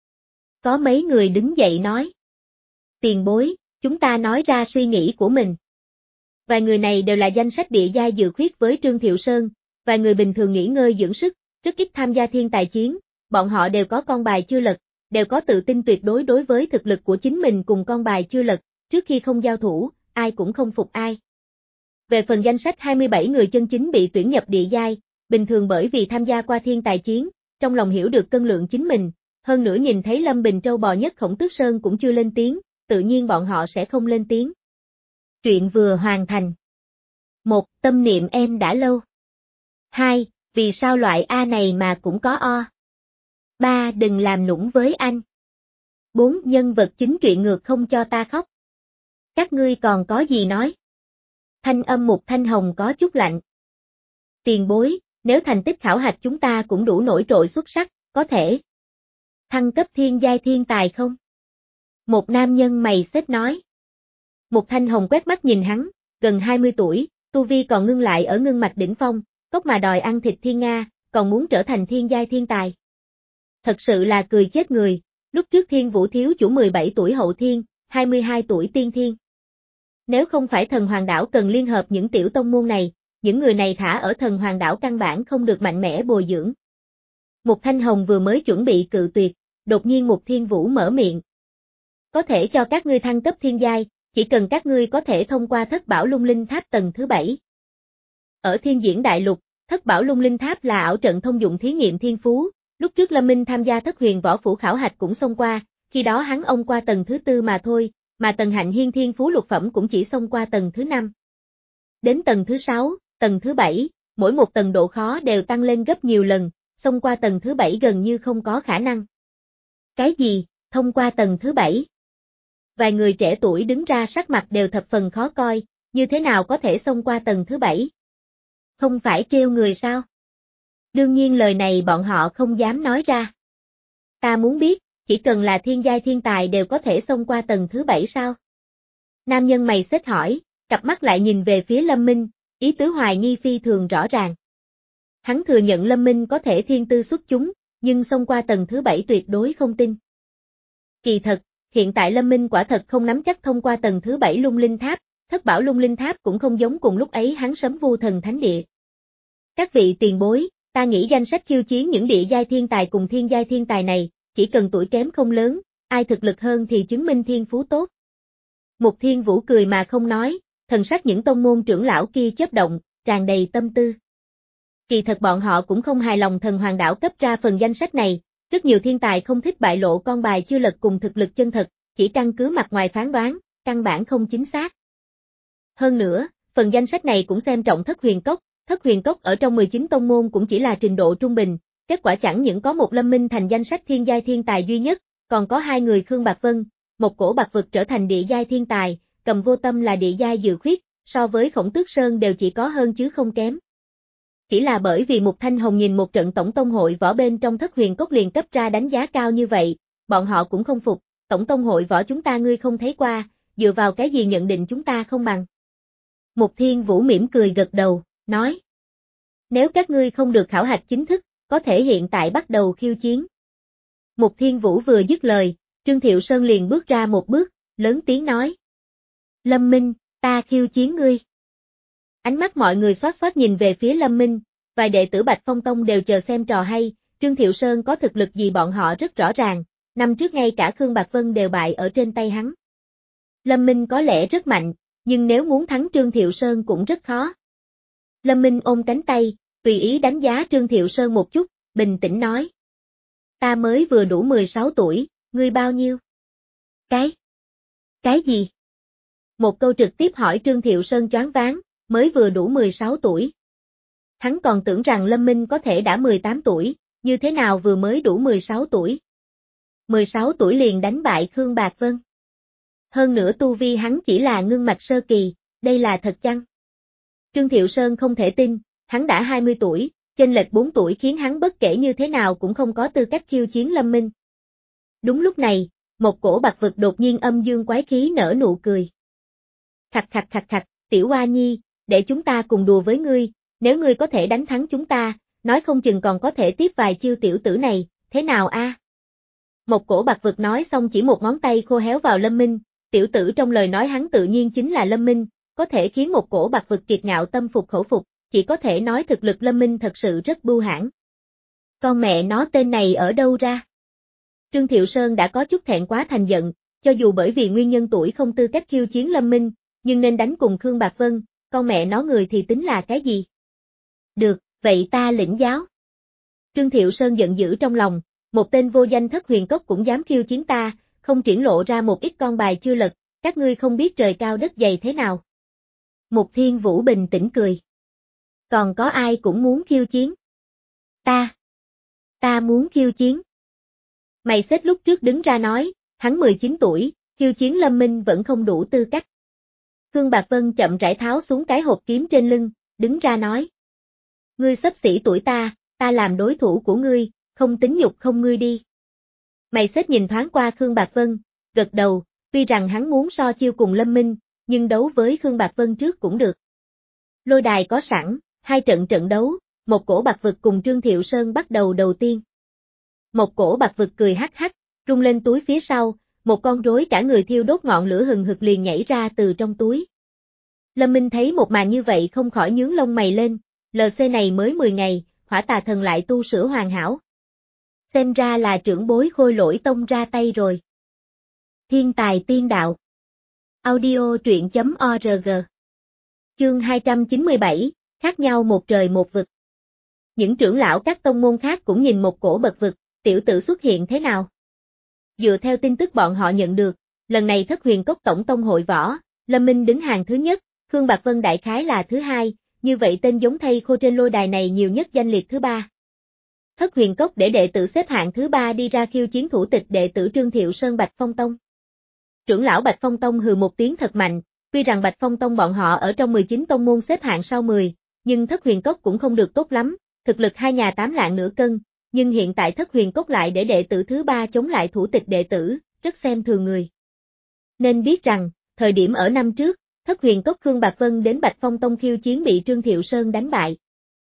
Có mấy người đứng dậy nói. Tiền bối, chúng ta nói ra suy nghĩ của mình. Vài người này đều là danh sách địa giai dự khuyết với Trương Thiệu Sơn, vài người bình thường nghỉ ngơi dưỡng sức, rất ít tham gia thiên tài chiến, bọn họ đều có con bài chưa lật, đều có tự tin tuyệt đối đối với thực lực của chính mình cùng con bài chưa lật, trước khi không giao thủ, ai cũng không phục ai. Về phần danh sách hai mươi bảy người chân chính bị tuyển nhập địa giai, bình thường bởi vì tham gia qua thiên tài chiến, trong lòng hiểu được cân lượng chính mình, hơn nữa nhìn thấy Lâm Bình trâu bò nhất Khổng Tước Sơn cũng chưa lên tiếng, tự nhiên bọn họ sẽ không lên tiếng. Chuyện vừa hoàn thành. một. Tâm niệm em đã lâu. hai. Vì sao loại A này mà cũng có O. ba. Đừng làm nũng với anh. bốn. Nhân vật chính truyện ngược không cho ta khóc. Các ngươi còn có gì nói? Thanh âm Mục Thanh Hồng có chút lạnh. Tiền bối, nếu thành tích khảo hạch chúng ta cũng đủ nổi trội xuất sắc, có thể thăng cấp thiên giai thiên tài không? Một nam nhân mày xếp nói. Mục Thanh Hồng quét mắt nhìn hắn, gần hai mươi tuổi, tu vi còn ngưng lại ở ngưng mạch đỉnh phong, cốc mà đòi ăn thịt thiên nga, còn muốn trở thành thiên giai thiên tài. Thật sự là cười chết người, lúc trước Thiên Vũ thiếu chủ mười bảy tuổi hậu thiên, hai mươi hai tuổi tiên thiên. Nếu không phải Thần Hoàng Đảo cần liên hợp những tiểu tông môn này, những người này thả ở Thần Hoàng Đảo căn bản không được mạnh mẽ bồi dưỡng. Mục Thanh Hồng vừa mới chuẩn bị cự tuyệt, đột nhiên Mục Thiên Vũ mở miệng. Có thể cho các ngươi thăng cấp thiên giai, chỉ cần các ngươi có thể thông qua Thất Bảo Lung Linh Tháp tầng thứ bảy. Ở Thiên Diễn Đại Lục, Thất Bảo Lung Linh Tháp là ảo trận thông dụng thí nghiệm thiên phú, lúc trước Lâm Minh tham gia Thất Huyền Võ Phủ khảo hạch cũng xông qua, khi đó hắn ông qua tầng thứ tư mà thôi, mà Tần Hạnh Hiên thiên phú lục phẩm cũng chỉ xông qua tầng thứ năm. Đến tầng thứ sáu, tầng thứ bảy, mỗi một tầng độ khó đều tăng lên gấp nhiều lần, xông qua tầng thứ bảy gần như không có khả năng. Cái gì, thông qua tầng thứ bảy? Vài người trẻ tuổi đứng ra sắc mặt đều thập phần khó coi, như thế nào có thể xông qua tầng thứ bảy? Không phải trêu người sao? Đương nhiên lời này bọn họ không dám nói ra. Ta muốn biết, chỉ cần là thiên giai thiên tài đều có thể xông qua tầng thứ bảy sao? Nam nhân mày xết hỏi, cặp mắt lại nhìn về phía Lâm Minh, ý tứ hoài nghi phi thường rõ ràng. Hắn thừa nhận Lâm Minh có thể thiên tư xuất chúng, nhưng xông qua tầng thứ bảy tuyệt đối không tin. Kỳ thật, hiện tại Lâm Minh quả thật không nắm chắc thông qua tầng thứ bảy lung linh tháp, thất bảo lung linh tháp cũng không giống cùng lúc ấy hắn sấm vu thần thánh địa. Các vị tiền bối, ta nghĩ danh sách khiêu chiến những địa giai thiên tài cùng thiên giai thiên tài này, chỉ cần tuổi kém không lớn, ai thực lực hơn thì chứng minh thiên phú tốt. Mục Thiên Vũ cười mà không nói, thần sắc những tông môn trưởng lão kia chớp động, tràn đầy tâm tư. Kỳ thật bọn họ cũng không hài lòng thần hoàng đảo cấp ra phần danh sách này, rất nhiều thiên tài không thích bại lộ con bài chưa lật cùng thực lực chân thật, chỉ căn cứ mặt ngoài phán đoán, căn bản không chính xác. Hơn nữa, phần danh sách này cũng xem trọng Thất Huyền Cốc, Thất Huyền Cốc ở trong mười chín tông môn cũng chỉ là trình độ trung bình, kết quả chẳng những có một Lâm Minh thành danh sách thiên giai thiên tài duy nhất, còn có hai người Khương Bạc Vân, một cổ bạc vực trở thành địa giai thiên tài, Cầm Vô Tâm là địa giai dự khuyết, so với Khổng Tước Sơn đều chỉ có hơn chứ không kém. Chỉ là bởi vì Mục Thanh Hồng nhìn một trận tổng tông hội võ bên trong Thất Huyền Cốc liền cấp ra đánh giá cao như vậy, bọn họ cũng không phục, tổng tông hội võ chúng ta ngươi không thấy qua, dựa vào cái gì nhận định chúng ta không bằng. Mục Thiên Vũ mỉm cười gật đầu, nói. Nếu các ngươi không được khảo hạch chính thức, có thể hiện tại bắt đầu khiêu chiến. Mục Thiên Vũ vừa dứt lời, Trương Thiệu Sơn liền bước ra một bước, lớn tiếng nói. Lâm Minh, ta khiêu chiến ngươi. Ánh mắt mọi người xoát xoát nhìn về phía Lâm Minh, vài đệ tử Bạch Phong Tông đều chờ xem trò hay, Trương Thiệu Sơn có thực lực gì bọn họ rất rõ ràng, năm trước ngay cả Khương Bạc Vân đều bại ở trên tay hắn. Lâm Minh có lẽ rất mạnh, nhưng nếu muốn thắng Trương Thiệu Sơn cũng rất khó. Lâm Minh ôm cánh tay, tùy ý đánh giá Trương Thiệu Sơn một chút, bình tĩnh nói. Ta mới vừa đủ mười sáu tuổi, ngươi bao nhiêu? Cái? Cái gì? Một câu trực tiếp hỏi Trương Thiệu Sơn choáng váng, mới vừa đủ mười sáu tuổi. Hắn còn tưởng rằng Lâm Minh có thể đã mười tám tuổi, như thế nào vừa mới đủ mười sáu tuổi? mười sáu tuổi liền đánh bại Khương Bạc Vân. Hơn nữa tu vi hắn chỉ là ngưng mạch sơ kỳ, đây là thật chăng? Trương Thiệu Sơn không thể tin, hắn đã hai mươi tuổi, chênh lệch bốn tuổi khiến hắn bất kể như thế nào cũng không có tư cách khiêu chiến Lâm Minh. Đúng lúc này, một cổ bạc vực đột nhiên âm dương quái khí nở nụ cười. Khạch khạch khạch khạch, tiểu Hoa Nhi, để chúng ta cùng đùa với ngươi, nếu ngươi có thể đánh thắng chúng ta, nói không chừng còn có thể tiếp vài chiêu tiểu tử này, thế nào a? Một cổ bạc vực nói xong chỉ một ngón tay khô héo vào Lâm Minh, tiểu tử trong lời nói hắn tự nhiên chính là Lâm Minh, có thể khiến một cổ bạc vực kiệt ngạo tâm phục khẩu phục, chỉ có thể nói thực lực Lâm Minh thật sự rất bưu hãn. Con mẹ nó tên này ở đâu ra? Trương Thiệu Sơn đã có chút thẹn quá thành giận, cho dù bởi vì nguyên nhân tuổi không tư cách khiêu chiến Lâm Minh, nhưng nên đánh cùng Khương Bạc Vân, con mẹ nó người thì tính là cái gì? Được, vậy ta lĩnh giáo. Trương Thiệu Sơn giận dữ trong lòng, một tên vô danh Thất Huyền Cốc cũng dám khiêu chiến ta, không triển lộ ra một ít con bài chưa lật, các ngươi không biết trời cao đất dày thế nào. Mục Thiên Vũ bình tĩnh cười. Còn có ai cũng muốn khiêu chiến? Ta. Ta muốn khiêu chiến. Mày xếp lúc trước đứng ra nói, hắn mười chín tuổi, khiêu chiến Lâm Minh vẫn không đủ tư cách. Khương Bạc Vân chậm rãi tháo xuống cái hộp kiếm trên lưng, đứng ra nói. Ngươi xấp xỉ tuổi ta, ta làm đối thủ của ngươi, không tính nhục không ngươi đi. Mày xếp nhìn thoáng qua Khương Bạc Vân, gật đầu, tuy rằng hắn muốn so chiêu cùng Lâm Minh, nhưng đấu với Khương Bạc Vân trước cũng được. Lôi đài có sẵn, hai trận trận đấu, một cổ bạc vực cùng Trương Thiệu Sơn bắt đầu đầu tiên. Một cổ bạc vực cười hắc hắc, rung lên túi phía sau, một con rối cả người thiêu đốt ngọn lửa hừng hực liền nhảy ra từ trong túi. Lâm Minh thấy một màn như vậy không khỏi nhướng lông mày lên, lờ xê này mới mười ngày, hỏa tà thần lại tu sửa hoàn hảo. Xem ra là trưởng bối Khôi Lỗi Tông ra tay rồi. Thiên tài tiên đạo. Audio truyện chấm org. Chương hai trăm chín mươi bảy, khác nhau một trời một vực. Những trưởng lão các tông môn khác cũng nhìn một cổ bậc vực, tiểu tử xuất hiện thế nào? Dựa theo tin tức bọn họ nhận được, lần này Thất Huyền Cốc tổng tông hội võ, Lâm Minh đứng hàng thứ nhất, Khương Bạc Vân đại khái là thứ hai, như vậy tên giống thây khô trên lôi đài này nhiều nhất danh liệt thứ ba. Thất Huyền Cốc để đệ tử xếp hạng thứ ba đi ra khiêu chiến thủ tịch đệ tử Trương Thiệu Sơn Bạch Phong Tông. Trưởng lão Bạch Phong Tông hừ một tiếng thật mạnh, Tuy rằng Bạch Phong Tông bọn họ ở trong mười chín tông môn xếp hạng sau mười, nhưng Thất Huyền Cốc cũng không được tốt lắm, thực lực hai nhà tám lạng nửa cân, nhưng hiện tại Thất Huyền Cốc lại để đệ tử thứ ba chống lại thủ tịch đệ tử, rất xem thường người. Nên biết rằng, thời điểm ở năm trước, Thất Huyền Cốc Khương Bạc Vân đến Bạch Phong Tông khiêu chiến bị Trương Thiệu Sơn đánh bại.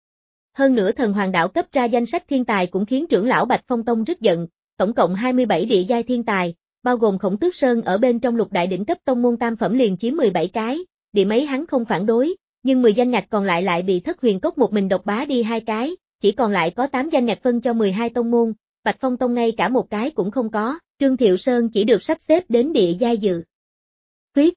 Hơn nữa thần hoàng đảo cấp ra danh sách thiên tài cũng khiến trưởng lão Bạch Phong Tông rất giận, tổng cộng hai mươi bảy địa giai thiên tài, bao gồm Khổng Tước Sơn ở bên trong lục đại đỉnh cấp tông môn tam phẩm liền chiếm mười bảy cái, địa mấy hắn không phản đối, nhưng mười danh ngạch còn lại lại bị Thất Huyền Cốc một mình độc bá đi hai cái, chỉ còn lại có tám danh ngạch phân cho mười hai tông môn, Bạch Phong Tông ngay cả một cái cũng không có, Trương Thiệu Sơn chỉ được sắp xếp đến địa giai dự. Khuyết.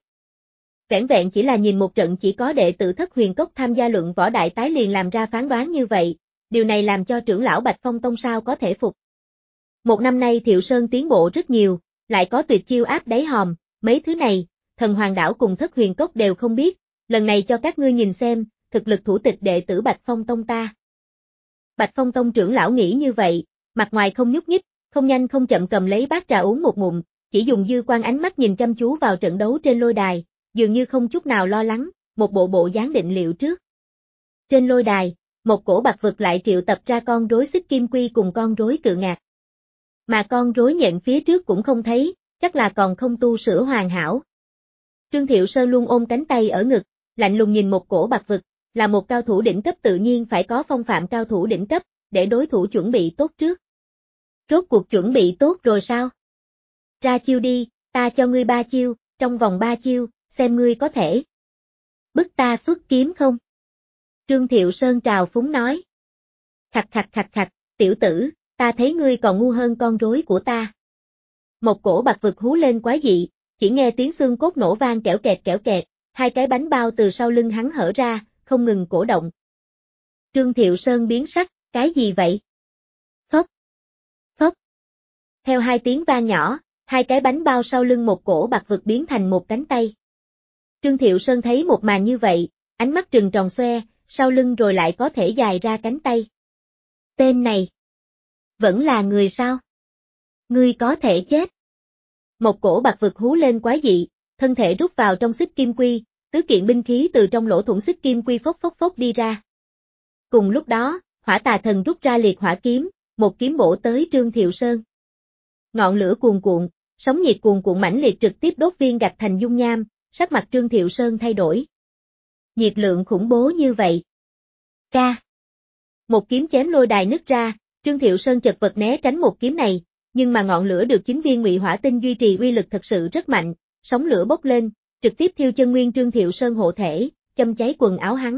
Vẻn vẹn chỉ là nhìn một trận chỉ có đệ tử Thất Huyền Cốc tham gia luận võ đại tái liền làm ra phán đoán như vậy, điều này làm cho trưởng lão Bạch Phong Tông sao có thể phục. Một năm nay Thiệu Sơn tiến bộ rất nhiều, lại có tuyệt chiêu áp đáy hòm, mấy thứ này, thần hoàng đảo cùng Thất Huyền Cốc đều không biết, lần này cho các ngươi nhìn xem, thực lực thủ tịch đệ tử Bạch Phong Tông ta. Bạch Phong Tông trưởng lão nghĩ như vậy, mặt ngoài không nhúc nhích, không nhanh không chậm cầm lấy bát trà uống một ngụm, chỉ dùng dư quan ánh mắt nhìn chăm chú vào trận đấu trên lôi đài, dường như không chút nào lo lắng, một bộ bộ dáng định liệu trước. Trên lôi đài, một cổ bạc vực lại triệu tập ra con rối xích kim quy cùng con rối cự ngạc. Mà con rối nhện phía trước cũng không thấy, chắc là còn không tu sửa hoàn hảo. Trương Thiệu Sơn luôn ôm cánh tay ở ngực, lạnh lùng nhìn một cổ bạc vực, là một cao thủ đỉnh cấp tự nhiên phải có phong phạm cao thủ đỉnh cấp, để đối thủ chuẩn bị tốt trước. Rốt cuộc chuẩn bị tốt rồi sao? Ra chiêu đi, ta cho ngươi ba chiêu, trong vòng ba chiêu, xem ngươi có thể bức ta xuất kiếm không? Trương Thiệu Sơn trào phúng nói. Khạch khạch khạch khạch, tiểu tử, ta thấy ngươi còn ngu hơn con rối của ta. Một cổ bạc vực hú lên quái dị, chỉ nghe tiếng xương cốt nổ vang kẽo kẹt kẽo kẹt, hai cái bánh bao từ sau lưng hắn hở ra, không ngừng cổ động. Trương Thiệu Sơn biến sắc, cái gì vậy? Phốc, phốc. Theo hai tiếng vang nhỏ, hai cái bánh bao sau lưng một cổ bạc vực biến thành một cánh tay. Trương Thiệu Sơn thấy một màn như vậy, ánh mắt trừng tròn xoe, sau lưng rồi lại có thể dài ra cánh tay. Tên này, vẫn là người sao? Ngươi có thể chết. Một cổ bạc vực hú lên quái dị, thân thể rút vào trong xích kim quy, tứ kiện binh khí từ trong lỗ thủng xích kim quy phốc phốc phốc đi ra. Cùng lúc đó, Hỏa Tà Thần rút ra liệt hỏa kiếm, một kiếm bổ tới Trương Thiệu Sơn. Ngọn lửa cuồn cuộn, sóng nhiệt cuồn cuộn mãnh liệt trực tiếp đốt viên gạch thành dung nham, sắc mặt Trương Thiệu Sơn thay đổi. Nhiệt lượng khủng bố như vậy. Ca. Một kiếm chém lôi đài nứt ra, Trương Thiệu Sơn chật vật né tránh một kiếm này, nhưng mà ngọn lửa được chính viên ngụy hỏa tinh duy trì uy lực thật sự rất mạnh, sóng lửa bốc lên, trực tiếp thiêu chân nguyên Trương Thiệu Sơn hộ thể, châm cháy quần áo hắn.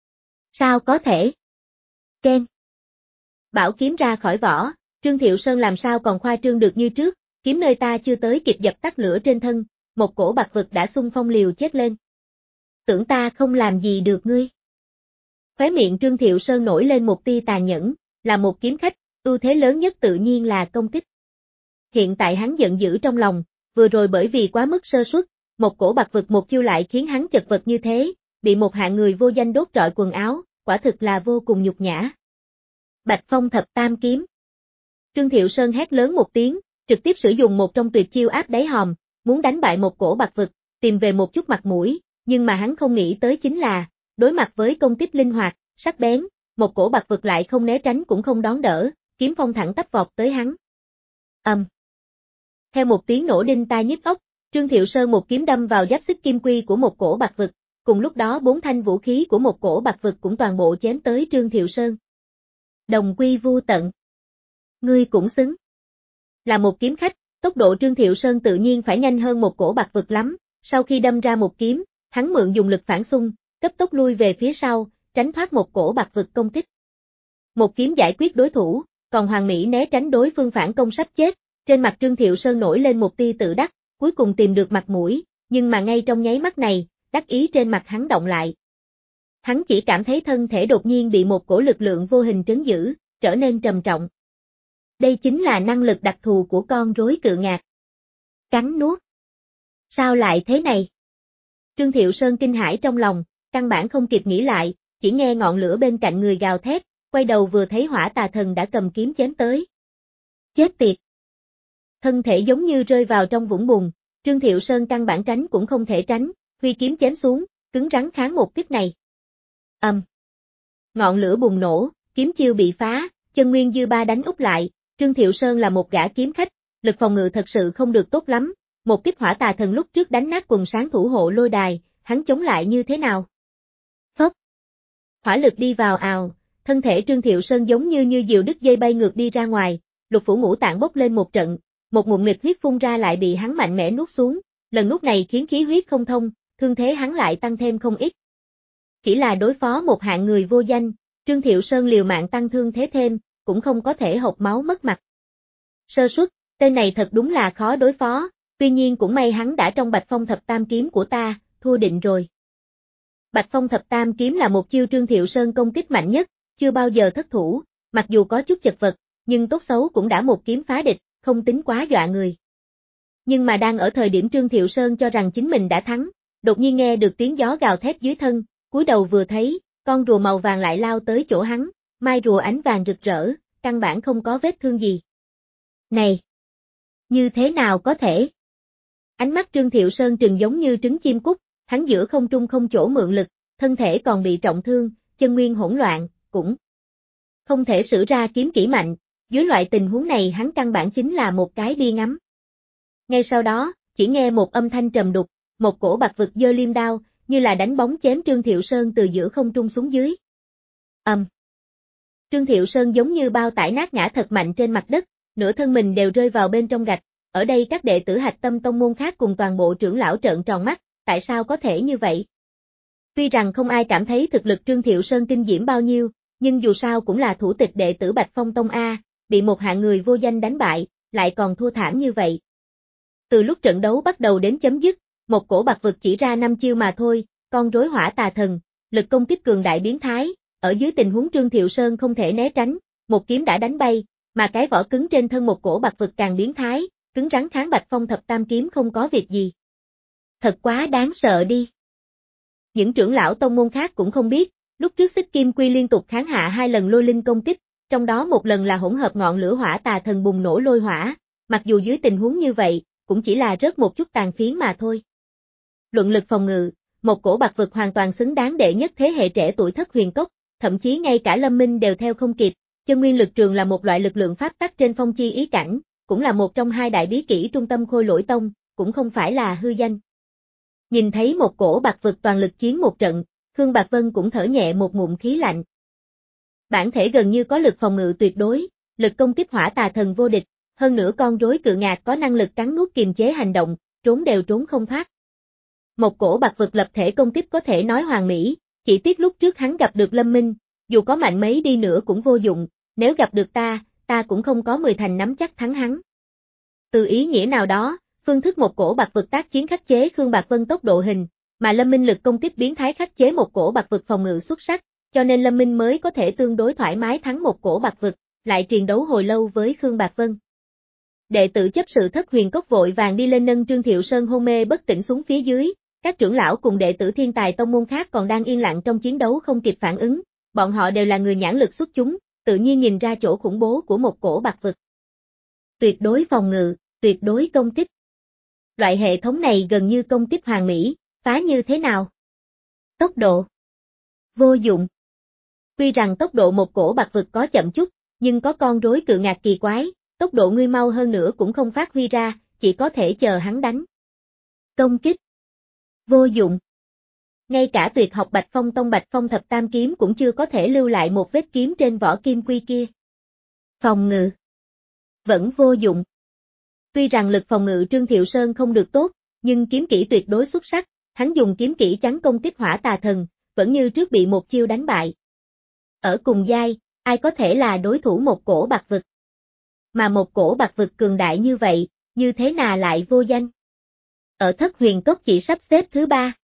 Sao có thể? Ken. Bảo kiếm ra khỏi vỏ, Trương Thiệu Sơn làm sao còn khoa trương được như trước, kiếm nơi ta chưa tới kịp dập tắt lửa trên thân, một cổ bạc vực đã xung phong liều chết lên. Tưởng ta không làm gì được ngươi. Khóe miệng Trương Thiệu Sơn nổi lên một tia tàn nhẫn, là một kiếm khách, ưu thế lớn nhất tự nhiên là công kích. Hiện tại hắn giận dữ trong lòng, vừa rồi bởi vì quá mức sơ suất, một cổ bạc vực một chiêu lại khiến hắn chật vật như thế, bị một hạng người vô danh đốt rọi quần áo, quả thực là vô cùng nhục nhã. Bạch Phong thập tam kiếm. Trương Thiệu Sơn hét lớn một tiếng, trực tiếp sử dụng một trong tuyệt chiêu áp đáy hòm, muốn đánh bại một cổ bạc vực, tìm về một chút mặt mũi, nhưng mà hắn không nghĩ tới chính là, đối mặt với công kích linh hoạt, sắc bén, một cổ bạc vực lại không né tránh cũng không đón đỡ, kiếm phong thẳng tắp vọt tới hắn. Ầm. Um. Theo một tiếng nổ đinh tai nhức óc, Trương Thiệu Sơn một kiếm đâm vào giáp xích kim quy của một cổ bạc vực, cùng lúc đó bốn thanh vũ khí của một cổ bạc vực cũng toàn bộ chém tới Trương Thiệu Sơn. Đồng quy vu tận. Ngươi cũng xứng. Là một kiếm khách, tốc độ Trương Thiệu Sơn tự nhiên phải nhanh hơn một cổ bạc vực lắm, sau khi đâm ra một kiếm, hắn mượn dùng lực phản xung, cấp tốc lui về phía sau, tránh thoát một cổ bạc vực công kích. Một kiếm giải quyết đối thủ, còn Hoàng Mỹ né tránh đối phương phản công sắp chết, trên mặt Trương Thiệu Sơn nổi lên một tia tự đắc, cuối cùng tìm được mặt mũi, nhưng mà ngay trong nháy mắt này, đắc ý trên mặt hắn động lại. Hắn chỉ cảm thấy thân thể đột nhiên bị một cổ lực lượng vô hình trấn giữ, trở nên trầm trọng. Đây chính là năng lực đặc thù của con rối cự ngạc. Cắn nuốt. Sao lại thế này? Trương Thiệu Sơn kinh hãi trong lòng, căn bản không kịp nghĩ lại, chỉ nghe ngọn lửa bên cạnh người gào thét, quay đầu vừa thấy Hỏa Tà Thần đã cầm kiếm chém tới. Chết tiệt! Thân thể giống như rơi vào trong vũng bùn, Trương Thiệu Sơn căn bản tránh cũng không thể tránh, huy kiếm chém xuống, cứng rắn kháng một kích này. Ầm. Um. Ngọn lửa bùng nổ, kiếm chiêu bị phá, chân nguyên dư ba đánh úp lại, Trương Thiệu Sơn là một gã kiếm khách, lực phòng ngự thật sự không được tốt lắm, một kích hỏa tà thần lúc trước đánh nát quần sáng thủ hộ lôi đài, hắn chống lại như thế nào? Phốc. Hỏa lực đi vào ào, thân thể Trương Thiệu Sơn giống như như diều đứt dây bay ngược đi ra ngoài, lục phủ ngũ tạng bốc lên một trận, một ngụm nghịch huyết phun ra lại bị hắn mạnh mẽ nuốt xuống, lần nuốt này khiến khí huyết không thông, thương thế hắn lại tăng thêm không ít. Chỉ là đối phó một hạng người vô danh, Trương Thiệu Sơn liều mạng tăng thương thế thêm, cũng không có thể hộc máu mất mặt. Sơ suất, tên này thật đúng là khó đối phó, tuy nhiên cũng may hắn đã trong Bạch Phong Thập Tam Kiếm của ta, thua định rồi. Bạch Phong Thập Tam Kiếm là một chiêu Trương Thiệu Sơn công kích mạnh nhất, chưa bao giờ thất thủ, mặc dù có chút chật vật, nhưng tốt xấu cũng đã một kiếm phá địch, không tính quá dọa người. Nhưng mà đang ở thời điểm Trương Thiệu Sơn cho rằng chính mình đã thắng, đột nhiên nghe được tiếng gió gào thét dưới thân, cúi đầu vừa thấy, con rùa màu vàng lại lao tới chỗ hắn, mai rùa ánh vàng rực rỡ, căn bản không có vết thương gì. Này! Như thế nào có thể? Ánh mắt Trương Thiệu Sơn trừng giống như trứng chim cút, hắn giữa không trung không chỗ mượn lực, thân thể còn bị trọng thương, chân nguyên hỗn loạn, cũng không thể sử ra kiếm kỹ mạnh, dưới loại tình huống này hắn căn bản chính là một cái đi ngắm. Ngay sau đó, chỉ nghe một âm thanh trầm đục, một cổ bạc vực giơ liêm đao, như là đánh bóng chém Trương Thiệu Sơn từ giữa không trung xuống dưới. Ầm. Um. Trương Thiệu Sơn giống như bao tải nát ngã thật mạnh trên mặt đất, nửa thân mình đều rơi vào bên trong gạch, ở đây các đệ tử Hạch Tâm tông môn khác cùng toàn bộ trưởng lão trợn tròn mắt, tại sao có thể như vậy? Tuy rằng không ai cảm thấy thực lực Trương Thiệu Sơn kinh diễm bao nhiêu, nhưng dù sao cũng là thủ tịch đệ tử Bạch Phong Tông A, bị một hạng người vô danh đánh bại, lại còn thua thảm như vậy. Từ lúc trận đấu bắt đầu đến chấm dứt, một cổ bạc vực chỉ ra năm chiêu mà thôi, con rối hỏa tà thần, lực công kích cường đại biến thái, ở dưới tình huống Trương Thiệu Sơn không thể né tránh, một kiếm đã đánh bay, mà cái vỏ cứng trên thân một cổ bạc vực càng biến thái, cứng rắn kháng Bạch Phong Thập Tam Kiếm không có việc gì. Thật quá đáng sợ đi. Những trưởng lão tông môn khác cũng không biết, lúc trước Xích Kim Quy liên tục kháng hạ hai lần lôi linh công kích, trong đó một lần là hỗn hợp ngọn lửa hỏa tà thần bùng nổ lôi hỏa, mặc dù dưới tình huống như vậy, cũng chỉ là rớt một chút tàn phiến mà thôi. Luận lực phòng ngự, một cổ bạc vực hoàn toàn xứng đáng đệ nhất thế hệ trẻ tuổi Thất Huyền Cốc, thậm chí ngay cả Lâm Minh đều theo không kịp, chân nguyên lực trường là một loại lực lượng pháp tắc trên phong chi ý cảnh, cũng là một trong hai đại bí kỹ trung tâm Khôi Lỗi Tông, cũng không phải là hư danh. Nhìn thấy một cổ bạc vực toàn lực chiến một trận, Khương Bạc Vân cũng thở nhẹ một ngụm khí lạnh. Bản thể gần như có lực phòng ngự tuyệt đối, lực công kích hỏa tà thần vô địch, hơn nữa con rối cự ngạc có năng lực cắn nuốt kiềm chế hành động, trốn đều trốn không thoát. Một cổ bạc vực lập thể công kích có thể nói hoàn mỹ, chỉ tiếc lúc trước hắn gặp được Lâm Minh, dù có mạnh mấy đi nữa cũng vô dụng, nếu gặp được ta, ta cũng không có mười thành nắm chắc thắng hắn. Từ ý nghĩa nào đó, phương thức một cổ bạc vực tác chiến khắc chế Khương Bạc Vân tốc độ hình, mà Lâm Minh lực công kích biến thái khắc chế một cổ bạc vực phòng ngự xuất sắc, cho nên Lâm Minh mới có thể tương đối thoải mái thắng một cổ bạc vực, lại triền đấu hồi lâu với Khương Bạc Vân. Đệ tử chấp sự Thất Huyền Cốc vội vàng đi lên nâng Trương Thiệu Sơn hôn mê bất tỉnh xuống phía dưới, các trưởng lão cùng đệ tử thiên tài tông môn khác còn đang yên lặng trong chiến đấu không kịp phản ứng, bọn họ đều là người nhãn lực xuất chúng, tự nhiên nhìn ra chỗ khủng bố của một cổ bạc vực. Tuyệt đối phòng ngự, tuyệt đối công kích. Loại hệ thống này gần như công kích hoàn mỹ, phá như thế nào? Tốc độ. Vô dụng. Tuy rằng tốc độ một cổ bạc vực có chậm chút, nhưng có con rối cự ngạc kỳ quái, tốc độ ngươi mau hơn nữa cũng không phát huy ra, chỉ có thể chờ hắn đánh. Công kích. Vô dụng. Ngay cả tuyệt học Bạch Phong Tông Bạch Phong Thập Tam Kiếm cũng chưa có thể lưu lại một vết kiếm trên vỏ kim quy kia. Phòng ngự. Vẫn vô dụng. Tuy rằng lực phòng ngự Trương Thiệu Sơn không được tốt, nhưng kiếm kỹ tuyệt đối xuất sắc, hắn dùng kiếm kỹ chắn công kích hỏa tà thần, vẫn như trước bị một chiêu đánh bại. Ở cùng giai, ai có thể là đối thủ một cổ bạc vực? Mà một cổ bạc vực cường đại như vậy, như thế nào lại vô danh? Ở Thất Huyền Cốc chỉ sắp xếp thứ ba.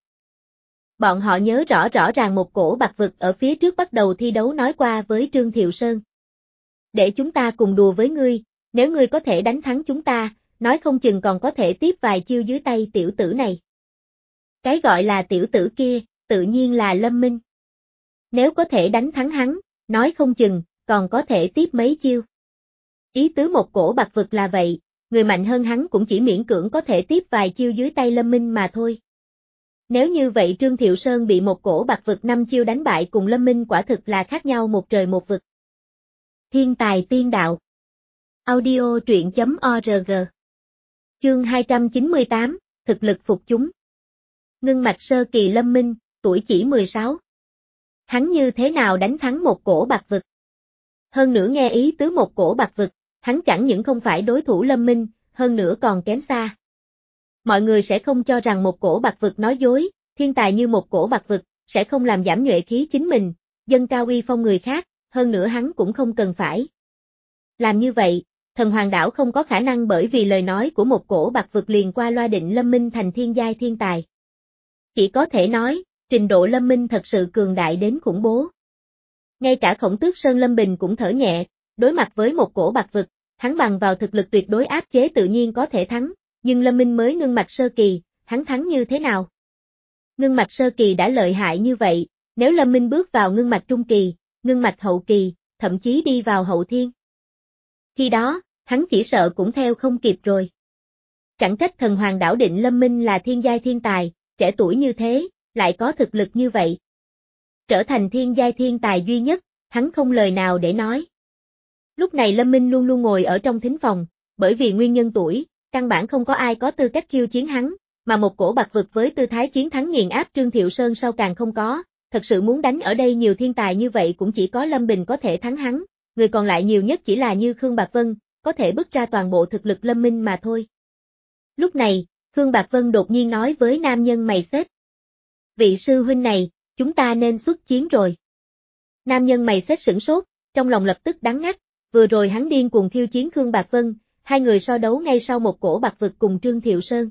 Bọn họ nhớ rõ rõ ràng một cổ bạc vực ở phía trước bắt đầu thi đấu nói qua với Trương Thiệu Sơn. Để chúng ta cùng đùa với ngươi, nếu ngươi có thể đánh thắng chúng ta, nói không chừng còn có thể tiếp vài chiêu dưới tay tiểu tử này. Cái gọi là tiểu tử kia, tự nhiên là Lâm Minh. Nếu có thể đánh thắng hắn, nói không chừng, còn có thể tiếp mấy chiêu. Ý tứ một cổ bạc vực là vậy, người mạnh hơn hắn cũng chỉ miễn cưỡng có thể tiếp vài chiêu dưới tay Lâm Minh mà thôi. Nếu như vậy Trương Thiệu Sơn bị một cổ bạc vực năm chiêu đánh bại cùng Lâm Minh quả thực là khác nhau một trời một vực. Thiên tài tiên đạo. Audio truyện chấm org. Chương hai trăm chín mươi tám, thực lực phục chúng. Ngưng mạch sơ kỳ Lâm Minh, tuổi chỉ mười sáu. Hắn như thế nào đánh thắng một cổ bạc vực? Hơn nữa nghe ý tứ một cổ bạc vực, hắn chẳng những không phải đối thủ Lâm Minh, hơn nữa còn kém xa. Mọi người sẽ không cho rằng một cổ bạc vực nói dối, thiên tài như một cổ bạc vực, sẽ không làm giảm nhuệ khí chính mình, dâng cao uy phong người khác, hơn nữa hắn cũng không cần phải. Làm như vậy, thần hoàng đảo không có khả năng bởi vì lời nói của một cổ bạc vực liền qua loa định Lâm Minh thành thiên giai thiên tài. Chỉ có thể nói, trình độ Lâm Minh thật sự cường đại đến khủng bố. Ngay cả Khổng Tước Sơn Lâm Bình cũng thở nhẹ, đối mặt với một cổ bạc vực, hắn bằng vào thực lực tuyệt đối áp chế tự nhiên có thể thắng, nhưng Lâm Minh mới ngưng mạch sơ kỳ, hắn thắng như thế nào? Ngưng mạch sơ kỳ đã lợi hại như vậy, nếu Lâm Minh bước vào ngưng mạch trung kỳ, ngưng mạch hậu kỳ, thậm chí đi vào hậu thiên. Khi đó, hắn chỉ sợ cũng theo không kịp rồi. Chẳng trách thần hoàng đảo định Lâm Minh là thiên giai thiên tài, trẻ tuổi như thế, lại có thực lực như vậy. Trở thành thiên giai thiên tài duy nhất, hắn không lời nào để nói. Lúc này Lâm Minh luôn luôn ngồi ở trong thính phòng, bởi vì nguyên nhân tuổi, căn bản không có ai có tư cách khiêu chiến hắn, mà một cổ bạc vực với tư thái chiến thắng nghiền áp Trương Thiệu Sơn sau càng không có, thật sự muốn đánh ở đây nhiều thiên tài như vậy cũng chỉ có Lâm Bình có thể thắng hắn, người còn lại nhiều nhất chỉ là như Khương Bạc Vân, có thể bứt ra toàn bộ thực lực Lâm Minh mà thôi. Lúc này, Khương Bạc Vân đột nhiên nói với nam nhân mày xếp. Vị sư huynh này, chúng ta nên xuất chiến rồi. Nam nhân mày xếp sửng sốt, trong lòng lập tức đắng ngắt, vừa rồi hắn điên cuồng khiêu chiến Khương Bạc Vân, hai người so đấu ngay sau một cổ bạc vực cùng Trương Thiệu Sơn.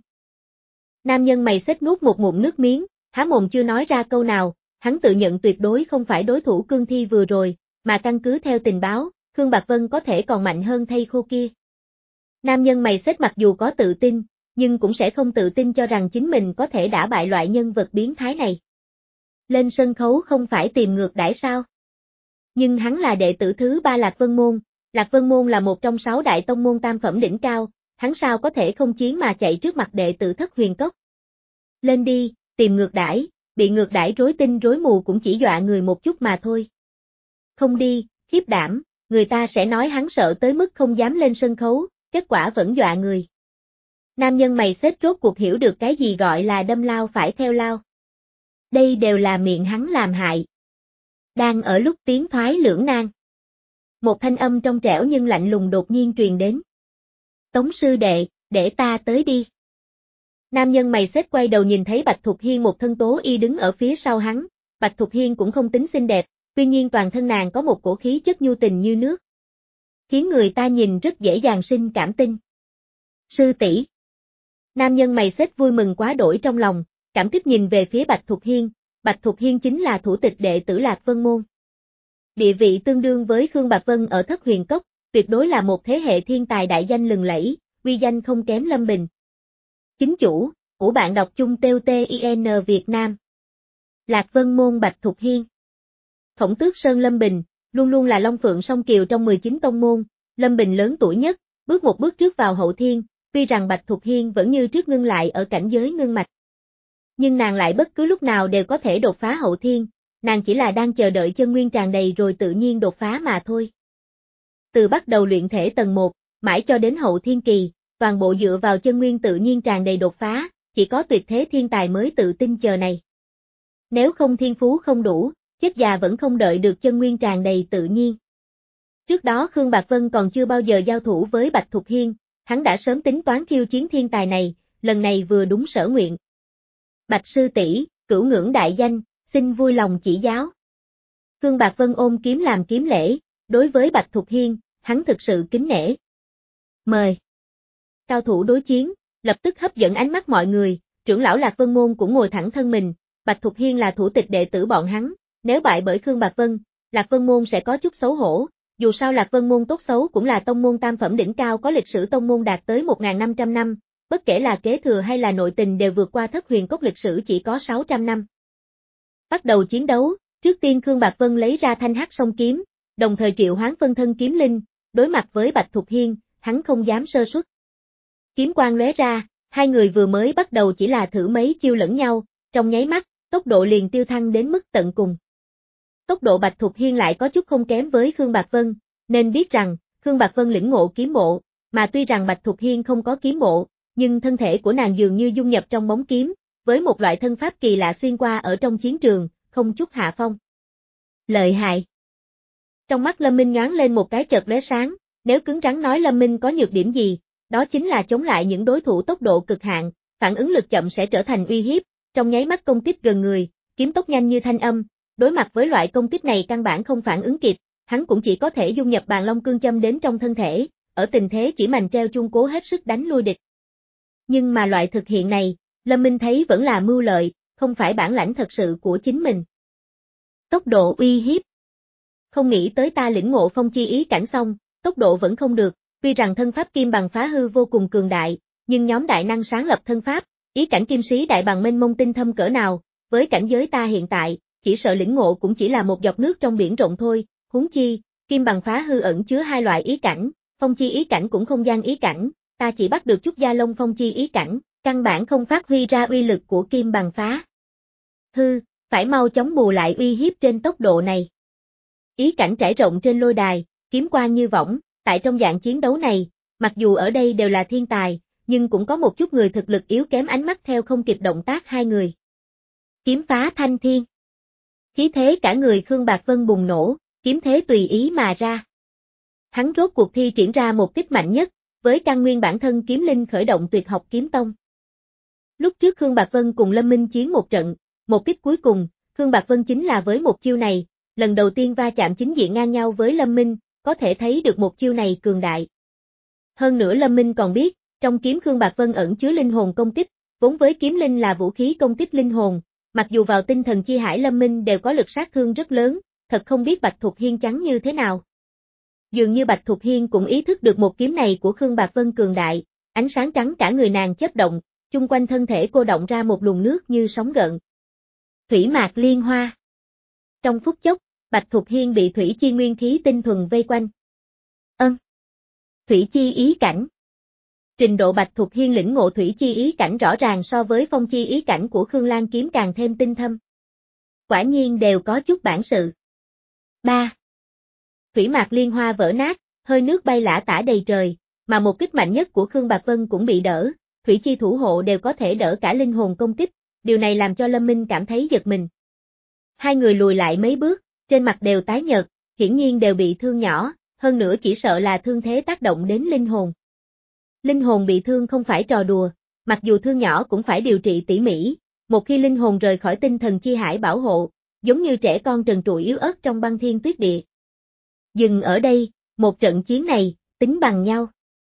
Nam nhân mày xếp nuốt một ngụm nước miếng, há mồm chưa nói ra câu nào, hắn tự nhận tuyệt đối không phải đối thủ cương thi vừa rồi, mà căn cứ theo tình báo, Khương Bạc Vân có thể còn mạnh hơn thây khô kia. Nam nhân mày xếp mặc dù có tự tin, nhưng cũng sẽ không tự tin cho rằng chính mình có thể đả bại loại nhân vật biến thái này. Lên sân khấu không phải tìm ngược đãi sao? Nhưng hắn là đệ tử thứ ba Lạc Vân Môn, Lạc Vân Môn là một trong sáu đại tông môn tam phẩm đỉnh cao, hắn sao có thể không chiến mà chạy trước mặt đệ tử Thất Huyền Cốc. Lên đi, tìm ngược đãi, bị ngược đãi rối tinh rối mù cũng chỉ dọa người một chút mà thôi. Không đi, khiếp đảm, người ta sẽ nói hắn sợ tới mức không dám lên sân khấu, kết quả vẫn dọa người. Nam nhân mày xếp rốt cuộc hiểu được cái gì gọi là đâm lao phải theo lao. Đây đều là miệng hắn làm hại. Đang ở lúc tiến thoái lưỡng nan. Một thanh âm trong trẻo nhưng lạnh lùng đột nhiên truyền đến. Tống sư đệ, để ta tới đi. Nam nhân mày xếp quay đầu nhìn thấy Bạch Thục Hiên một thân tố y đứng ở phía sau hắn, Bạch Thục Hiên cũng không tính xinh đẹp, tuy nhiên toàn thân nàng có một cổ khí chất nhu tình như nước. Khiến người ta nhìn rất dễ dàng sinh cảm tình. Sư tỷ. Nam nhân mày xếp vui mừng quá đổi trong lòng, cảm kích nhìn về phía Bạch Thục Hiên, Bạch Thục Hiên chính là thủ tịch đệ tử Lạc Vân Môn. Địa vị tương đương với Khương Bạc Vân ở Thất Huyền Cốc, tuyệt đối là một thế hệ thiên tài đại danh lừng lẫy, uy danh không kém Lâm Bình. Chính chủ, của bạn đọc chung tê tê i en Việt Nam. Lạc Vân Môn Bạch Thục Hiên. Khổng Tước Sơn Lâm Bình, luôn luôn là Long Phượng song kiều trong mười chín tông môn, Lâm Bình lớn tuổi nhất, bước một bước trước vào hậu thiên, tuy rằng Bạch Thục Hiên vẫn như trước ngưng lại ở cảnh giới ngưng mạch. Nhưng nàng lại bất cứ lúc nào đều có thể đột phá hậu thiên, nàng chỉ là đang chờ đợi chân nguyên tràn đầy rồi tự nhiên đột phá mà thôi. Từ bắt đầu luyện thể tầng một, mãi cho đến hậu thiên kỳ, toàn bộ dựa vào chân nguyên tự nhiên tràn đầy đột phá, chỉ có tuyệt thế thiên tài mới tự tin chờ này. Nếu không thiên phú không đủ, chết già vẫn không đợi được chân nguyên tràn đầy tự nhiên. Trước đó Khương Bạc Vân còn chưa bao giờ giao thủ với Bạch Thục Hiên, hắn đã sớm tính toán khiêu chiến thiên tài này, lần này vừa đúng sở nguyện. Bạch sư tỷ, cửu ngưỡng đại danh, xin vui lòng chỉ giáo. Khương Bạc Vân ôm kiếm làm kiếm lễ, đối với Bạch Thục Hiên, hắn thực sự kính nể. Mời. Cao thủ đối chiến, lập tức hấp dẫn ánh mắt mọi người, trưởng lão Lạc Vân Môn cũng ngồi thẳng thân mình, Bạch Thục Hiên là thủ tịch đệ tử bọn hắn, nếu bại bởi Khương Bạc Vân, Lạc Vân Môn sẽ có chút xấu hổ, dù sao Lạc Vân Môn tốt xấu cũng là tông môn tam phẩm đỉnh cao có lịch sử tông môn đạt tới một nghìn năm trăm năm, bất kể là kế thừa hay là nội tình đều vượt qua Thất Huyền Cốc lịch sử chỉ có sáu trăm năm. Bắt đầu chiến đấu, trước tiên Khương Bạc Vân lấy ra thanh hắc song kiếm, đồng thời triệu hoán phân thân kiếm linh, đối mặt với Bạch Thục Hiên, hắn không dám sơ suất. Kiếm quang lóe ra, hai người vừa mới bắt đầu chỉ là thử mấy chiêu lẫn nhau, trong nháy mắt, tốc độ liền tiêu thăng đến mức tận cùng. Tốc độ Bạch Thục Hiên lại có chút không kém với Khương Bạc Vân, nên biết rằng, Khương Bạc Vân lĩnh ngộ kiếm bộ, mà tuy rằng Bạch Thục Hiên không có kiếm bộ, nhưng thân thể của nàng dường như dung nhập trong bóng kiếm, với một loại thân pháp kỳ lạ xuyên qua ở trong chiến trường, không chút hạ phong. Lợi hại. Trong mắt Lâm Minh nhoáng lên một cái chợt lóe sáng, nếu cứng rắn nói Lâm Minh có nhược điểm gì, đó chính là chống lại những đối thủ tốc độ cực hạn, phản ứng lực chậm sẽ trở thành uy hiếp, trong nháy mắt công kích gần người, kiếm tốc nhanh như thanh âm, đối mặt với loại công kích này căn bản không phản ứng kịp, hắn cũng chỉ có thể dung nhập Bàn Long Cương Châm đến trong thân thể, ở tình thế chỉ mành treo chuông cố hết sức đánh lui địch. Nhưng mà loại thực hiện này, Lâm Minh thấy vẫn là mưu lợi, không phải bản lãnh thật sự của chính mình. Tốc độ uy hiếp. Không nghĩ tới ta lĩnh ngộ phong chi ý cảnh xong, tốc độ vẫn không được, tuy rằng thân pháp kim bằng phá hư vô cùng cường đại, nhưng nhóm đại năng sáng lập thân pháp, ý cảnh kim sĩ đại bằng mênh mông tinh thâm cỡ nào, với cảnh giới ta hiện tại, chỉ sợ lĩnh ngộ cũng chỉ là một giọt nước trong biển rộng thôi, huống chi, kim bằng phá hư ẩn chứa hai loại ý cảnh, phong chi ý cảnh cũng không gian ý cảnh, ta chỉ bắt được chút gia lông phong chi ý cảnh, căn bản không phát huy ra uy lực của kim bằng phá hư, phải mau chóng bù lại uy hiếp trên tốc độ này. Ý cảnh trải rộng trên lôi đài, kiếm qua như võng, tại trong dạng chiến đấu này, mặc dù ở đây đều là thiên tài, nhưng cũng có một chút người thực lực yếu kém ánh mắt theo không kịp động tác hai người. Kiếm phá thanh thiên. Khí thế cả người Khương Bạc Vân bùng nổ, kiếm thế tùy ý mà ra. Hắn rốt cuộc thi triển ra một kích mạnh nhất, với căn nguyên bản thân kiếm linh khởi động tuyệt học kiếm tông. Lúc trước Khương Bạc Vân cùng Lâm Minh chiến một trận, một kích cuối cùng, Khương Bạc Vân chính là với một chiêu này, lần đầu tiên va chạm chính diện ngang nhau với Lâm Minh, có thể thấy được một chiêu này cường đại. Hơn nữa Lâm Minh còn biết, trong kiếm Khương Bạc Vân ẩn chứa linh hồn công kích, vốn với kiếm linh là vũ khí công kích linh hồn, mặc dù vào tinh thần chi hải Lâm Minh đều có lực sát thương rất lớn, thật không biết Bạch Thục Hiên chắn như thế nào. Dường như Bạch Thục Hiên cũng ý thức được một kiếm này của Khương Bạc Vân cường đại, ánh sáng trắng cả người nàng chớp động, chung quanh thân thể cô động ra một luồng nước như sóng gợn. Thủy mạc liên hoa. Trong phút chốc, Bạch Thục Hiên bị thủy chi nguyên khí tinh thuần vây quanh. Ân. Thủy chi ý cảnh. Trình độ Bạch Thục Hiên lĩnh ngộ thủy chi ý cảnh rõ ràng so với phong chi ý cảnh của Khương Lan kiếm càng thêm tinh thâm. Quả nhiên đều có chút bản sự. ba. Thủy mạc liên hoa vỡ nát, hơi nước bay lả tả đầy trời, mà một kích mạnh nhất của Khương Bạc Vân cũng bị đỡ, thủy chi thủ hộ đều có thể đỡ cả linh hồn công kích, điều này làm cho Lâm Minh cảm thấy giật mình. Hai người lùi lại mấy bước, trên mặt đều tái nhợt, hiển nhiên đều bị thương nhỏ, hơn nữa chỉ sợ là thương thế tác động đến linh hồn. Linh hồn bị thương không phải trò đùa, mặc dù thương nhỏ cũng phải điều trị tỉ mỉ, một khi linh hồn rời khỏi tinh thần chi hải bảo hộ, giống như trẻ con trần trụi yếu ớt trong băng thiên tuyết địa. Dừng ở đây, một trận chiến này, tính bằng nhau.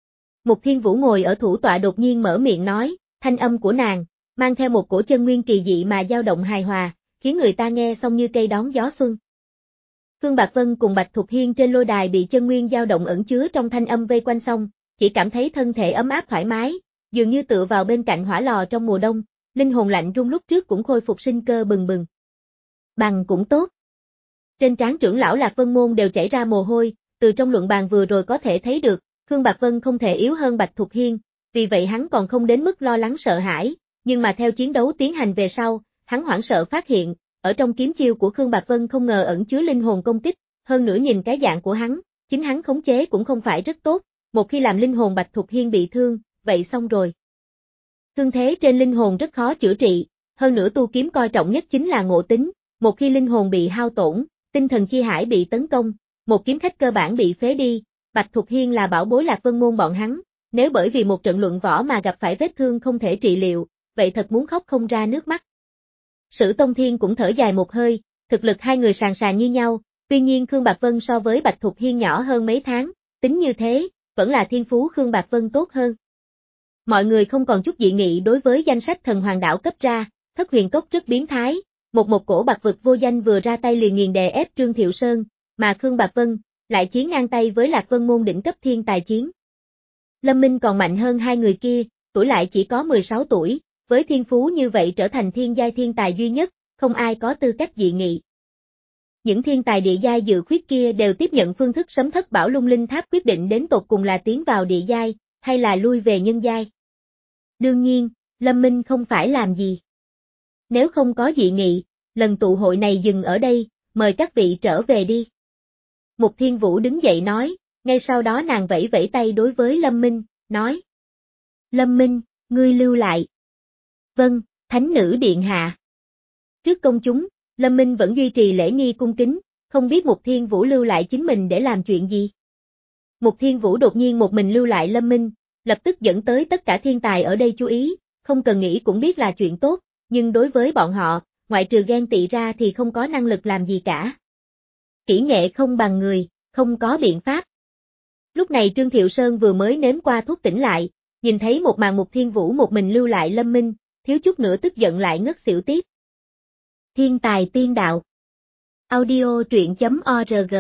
Mục Thiên Vũ ngồi ở thủ tọa đột nhiên mở miệng nói, thanh âm của nàng, mang theo một cổ chân nguyên kỳ dị mà dao động hài hòa, khiến người ta nghe xong như cây đón gió xuân. Khương Bạc Vân cùng Bạch Thục Hiên trên lôi đài bị chân nguyên dao động ẩn chứa trong thanh âm vây quanh xong, chỉ cảm thấy thân thể ấm áp thoải mái, dường như tựa vào bên cạnh hỏa lò trong mùa đông, linh hồn lạnh run lúc trước cũng khôi phục sinh cơ bừng bừng. Bằng cũng tốt. Trên trán trưởng lão Lạc Vân Môn đều chảy ra mồ hôi, từ trong luận bàn vừa rồi có thể thấy được, Khương Bạc Vân không thể yếu hơn Bạch Thục Hiên, vì vậy hắn còn không đến mức lo lắng sợ hãi, nhưng mà theo chiến đấu tiến hành về sau, hắn hoảng sợ phát hiện, ở trong kiếm chiêu của Khương Bạc Vân không ngờ ẩn chứa linh hồn công kích, hơn nữa nhìn cái dạng của hắn, chính hắn khống chế cũng không phải rất tốt, một khi làm linh hồn Bạch Thục Hiên bị thương, vậy xong rồi. Thương thế trên linh hồn rất khó chữa trị, hơn nữa tu kiếm coi trọng nhất chính là ngộ tính, một khi linh hồn bị hao tổn, tinh thần chi hải bị tấn công, một kiếm khách cơ bản bị phế đi, Bạch Thục Hiên là bảo bối Lạc Vân Môn bọn hắn, nếu bởi vì một trận luận võ mà gặp phải vết thương không thể trị liệu, vậy thật muốn khóc không ra nước mắt. Sử Tông Thiên cũng thở dài một hơi, thực lực hai người sàn sàn như nhau, tuy nhiên Khương Bạc Vân so với Bạch Thục Hiên nhỏ hơn mấy tháng, tính như thế, vẫn là thiên phú Khương Bạc Vân tốt hơn. Mọi người không còn chút dị nghị đối với danh sách thần hoàng đảo cấp ra, Thất Huyền Cốc rất biến thái, một một cổ bạc vực vô danh vừa ra tay liền nghiền đè ép Trương Thiệu Sơn, mà Khương Bạc Vân lại chiến ngang tay với Lạc Vân Môn đỉnh cấp thiên tài chiến. Lâm Minh còn mạnh hơn hai người kia, tuổi lại chỉ có mười sáu tuổi, với thiên phú như vậy trở thành thiên giai thiên tài duy nhất, không ai có tư cách dị nghị. Những thiên tài địa giai dự khuyết kia đều tiếp nhận phương thức sấm thất bảo lung linh tháp quyết định đến tột cùng là tiến vào địa giai, hay là lui về nhân giai. Đương nhiên, Lâm Minh không phải làm gì. Nếu không có dị nghị, lần tụ hội này dừng ở đây, mời các vị trở về đi. Mục Thiên Vũ đứng dậy nói, ngay sau đó nàng vẫy vẫy tay đối với Lâm Minh, nói. Lâm Minh, ngươi lưu lại. Vâng, Thánh nữ điện hạ. Trước công chúng, Lâm Minh vẫn duy trì lễ nghi cung kính, không biết Mục Thiên Vũ lưu lại chính mình để làm chuyện gì. Mục Thiên Vũ đột nhiên một mình lưu lại Lâm Minh, lập tức dẫn tới tất cả thiên tài ở đây chú ý, không cần nghĩ cũng biết là chuyện tốt, nhưng đối với bọn họ, ngoại trừ ghen tị ra thì không có năng lực làm gì cả. Kỹ nghệ không bằng người, không có biện pháp. Lúc này Trương Thiệu Sơn vừa mới nếm qua thuốc tỉnh lại, nhìn thấy một màn Mục Thiên Vũ một mình lưu lại Lâm Minh, thiếu chút nữa tức giận lại ngất xỉu tiếp. Thiên tài tiên đạo. Audio truyện chấm org.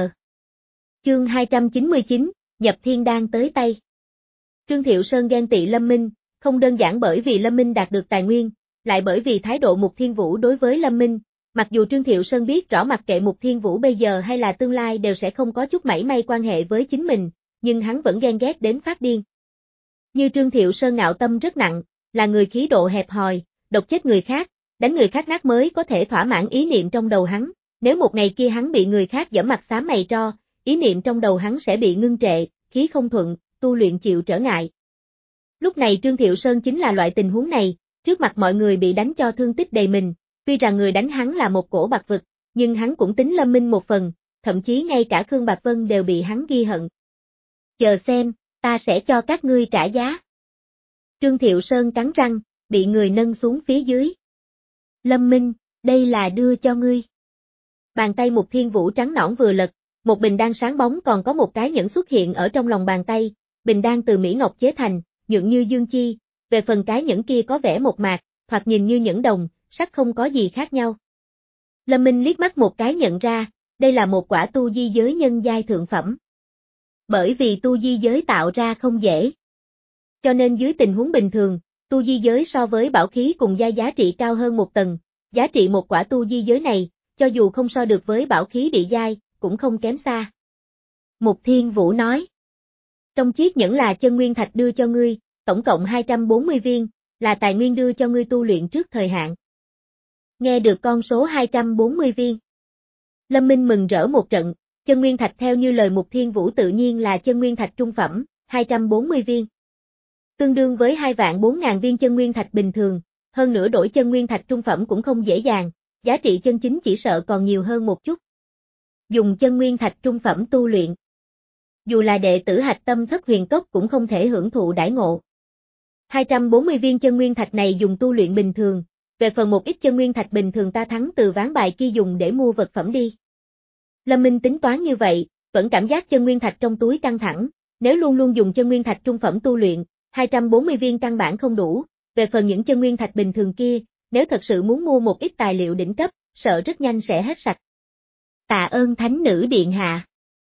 Chương hai trăm chín mươi chín, nhập thiên đan tới tay. Trương Thiệu Sơn ghen tị Lâm Minh, không đơn giản bởi vì Lâm Minh đạt được tài nguyên, lại bởi vì thái độ Mục Thiên Vũ đối với Lâm Minh, mặc dù Trương Thiệu Sơn biết rõ mặc kệ Mục Thiên Vũ bây giờ hay là tương lai đều sẽ không có chút mảy may quan hệ với chính mình, nhưng hắn vẫn ghen ghét đến phát điên. Như Trương Thiệu Sơn ngạo tâm rất nặng, là người khí độ hẹp hòi, độc chết người khác, đánh người khác nát mới có thể thỏa mãn ý niệm trong đầu hắn, nếu một ngày kia hắn bị người khác giẫm mặt xám mày tro, ý niệm trong đầu hắn sẽ bị ngưng trệ, khí không thuận, tu luyện chịu trở ngại. Lúc này Trương Thiệu Sơn chính là loại tình huống này, trước mặt mọi người bị đánh cho thương tích đầy mình, tuy rằng người đánh hắn là một cổ bạc vực, nhưng hắn cũng tính Lâm Minh một phần, thậm chí ngay cả Khương Bạc Vân đều bị hắn ghi hận. Chờ xem, ta sẽ cho các ngươi trả giá. Trương Thiệu Sơn cắn răng, bị người nâng xuống phía dưới. Lâm Minh, đây là đưa cho ngươi. Bàn tay Mục Thiên Vũ trắng nõn vừa lật, một bình đan sáng bóng còn có một cái nhẫn xuất hiện ở trong lòng bàn tay, bình đan từ mỹ ngọc chế thành, nhuận như dương chi, về phần cái nhẫn kia có vẻ một mạc, thoạt nhìn như nhẫn đồng, sắc không có gì khác nhau. Lâm Minh liếc mắt một cái nhận ra, đây là một quả tu di giới nhân giai thượng phẩm. Bởi vì tu di giới tạo ra không dễ. Cho nên dưới tình huống bình thường, tu di giới so với bảo khí cùng giai giá trị cao hơn một tầng, giá trị một quả tu di giới này, cho dù không so được với bảo khí địa giai, cũng không kém xa. Mục Thiên Vũ nói. Trong chiếc nhẫn là chân nguyên thạch đưa cho ngươi, tổng cộng hai trăm bốn mươi viên, là tài nguyên đưa cho ngươi tu luyện trước thời hạn. Nghe được con số hai trăm bốn mươi viên. Lâm Minh mừng rỡ một trận, chân nguyên thạch theo như lời Mục Thiên Vũ tự nhiên là chân nguyên thạch trung phẩm, hai trăm bốn mươi viên. Tương đương với hai vạn bốn ngàn viên chân nguyên thạch bình thường, hơn nữa đổi chân nguyên thạch trung phẩm cũng không dễ dàng, giá trị chân chính chỉ sợ còn nhiều hơn một chút. Dùng chân nguyên thạch trung phẩm tu luyện. Dù là đệ tử hạch tâm thất huyền cốc cũng không thể hưởng thụ đãi ngộ. hai trăm bốn mươi viên chân nguyên thạch này dùng tu luyện bình thường, về phần một ít chân nguyên thạch bình thường ta thắng từ ván bài kia dùng để mua vật phẩm đi. Lâm Minh tính toán như vậy, vẫn cảm giác chân nguyên thạch trong túi căng thẳng, nếu luôn luôn dùng chân nguyên thạch trung phẩm tu luyện, hai trăm bốn mươi viên căn bản không đủ, về phần những chân nguyên thạch bình thường kia, nếu thật sự muốn mua một ít tài liệu đỉnh cấp, sợ rất nhanh sẽ hết sạch. Tạ ơn Thánh nữ điện hạ.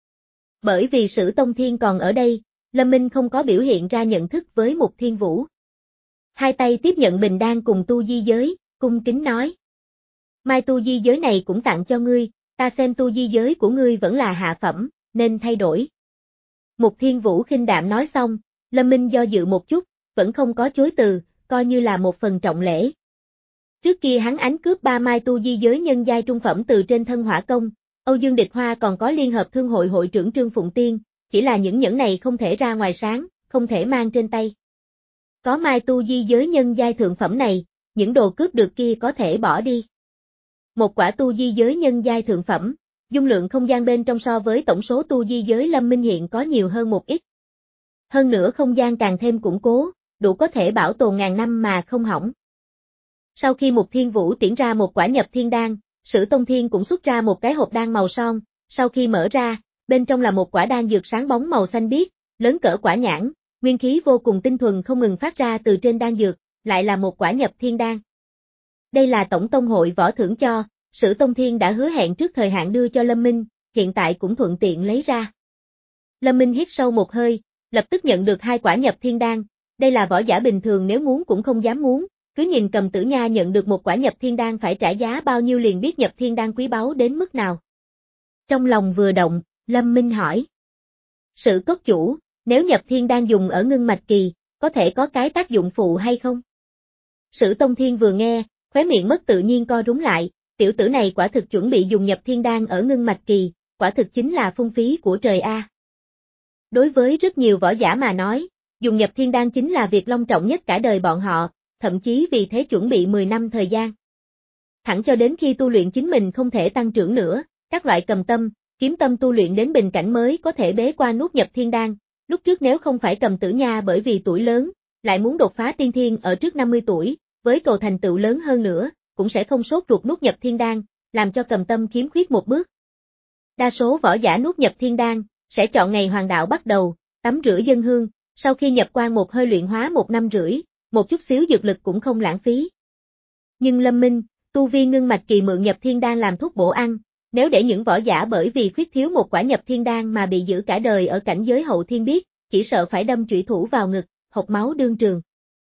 Bởi vì Sử Tông Thiên còn ở đây, Lâm Minh không có biểu hiện ra nhận thức với Mục Thiên Vũ. Hai tay tiếp nhận bình đan cùng tu di giới, cung kính nói. Mai tu di giới này cũng tặng cho ngươi, ta xem tu di giới của ngươi vẫn là hạ phẩm, nên thay đổi. Mục Thiên Vũ khinh đạm nói xong, Lâm Minh do dự một chút, vẫn không có chối từ, coi như là một phần trọng lễ. Trước kia hắn ánh cướp ba mai tu di giới nhân giai trung phẩm từ trên thân hỏa công, Âu Dương Địch Hoa còn có liên hợp thương hội hội trưởng Trương Phụng Tiên, chỉ là những nhẫn này không thể ra ngoài sáng, không thể mang trên tay. Có mai tu di giới nhân giai thượng phẩm này, những đồ cướp được kia có thể bỏ đi. Một quả tu di giới nhân giai thượng phẩm, dung lượng không gian bên trong so với tổng số tu di giới Lâm Minh hiện có nhiều hơn một ít. Hơn nữa không gian càng thêm củng cố, đủ có thể bảo tồn ngàn năm mà không hỏng. Sau khi Mục Thiên Vũ tiễn ra một quả nhập thiên đan, Sử Tông Thiên cũng xuất ra một cái hộp đan màu son, sau khi mở ra, bên trong là một quả đan dược sáng bóng màu xanh biếc, lớn cỡ quả nhãn, nguyên khí vô cùng tinh thuần không ngừng phát ra từ trên đan dược, lại là một quả nhập thiên đan. Đây là tổng tông hội võ thưởng cho, Sử Tông Thiên đã hứa hẹn trước thời hạn đưa cho Lâm Minh, hiện tại cũng thuận tiện lấy ra. Lâm Minh hít sâu một hơi, lập tức nhận được hai quả nhập thiên đan, đây là võ giả bình thường nếu muốn cũng không dám muốn, cứ nhìn Cầm Tử Nha nhận được một quả nhập thiên đan phải trả giá bao nhiêu liền biết nhập thiên đan quý báu đến mức nào. Trong lòng vừa động, Lâm Minh hỏi. Sử cốc chủ, nếu nhập thiên đan dùng ở ngưng mạch kỳ, có thể có cái tác dụng phụ hay không? Sử Tông Thiên vừa nghe, khóe miệng mất tự nhiên co rúm lại, tiểu tử này quả thực chuẩn bị dùng nhập thiên đan ở ngưng mạch kỳ, quả thực chính là phung phí của trời a. Đối với rất nhiều võ giả mà nói, dùng nhập thiên đan chính là việc long trọng nhất cả đời bọn họ, thậm chí vì thế chuẩn bị mười năm thời gian. Thẳng cho đến khi tu luyện chính mình không thể tăng trưởng nữa, các loại cầm tâm, kiếm tâm tu luyện đến bình cảnh mới có thể bế qua nuốt nhập thiên đan. Lúc trước nếu không phải Cầm Tử Nha bởi vì tuổi lớn, lại muốn đột phá tiên thiên ở trước năm mươi tuổi, với cầu thành tựu lớn hơn nữa, cũng sẽ không sốt ruột nuốt nhập thiên đan, làm cho cầm tâm khiếm khuyết một bước. Đa số võ giả nuốt nhập thiên đan, sẽ chọn ngày hoàng đạo bắt đầu, tắm rửa dân hương, sau khi nhập quan một hơi luyện hóa một năm rưỡi, một chút xíu dược lực cũng không lãng phí. Nhưng Lâm Minh, tu vi ngưng mạch kỳ mượn nhập thiên đan làm thuốc bổ ăn, nếu để những võ giả bởi vì khuyết thiếu một quả nhập thiên đan mà bị giữ cả đời ở cảnh giới hậu thiên biết, chỉ sợ phải đâm chủy thủ vào ngực, hộc máu đương trường.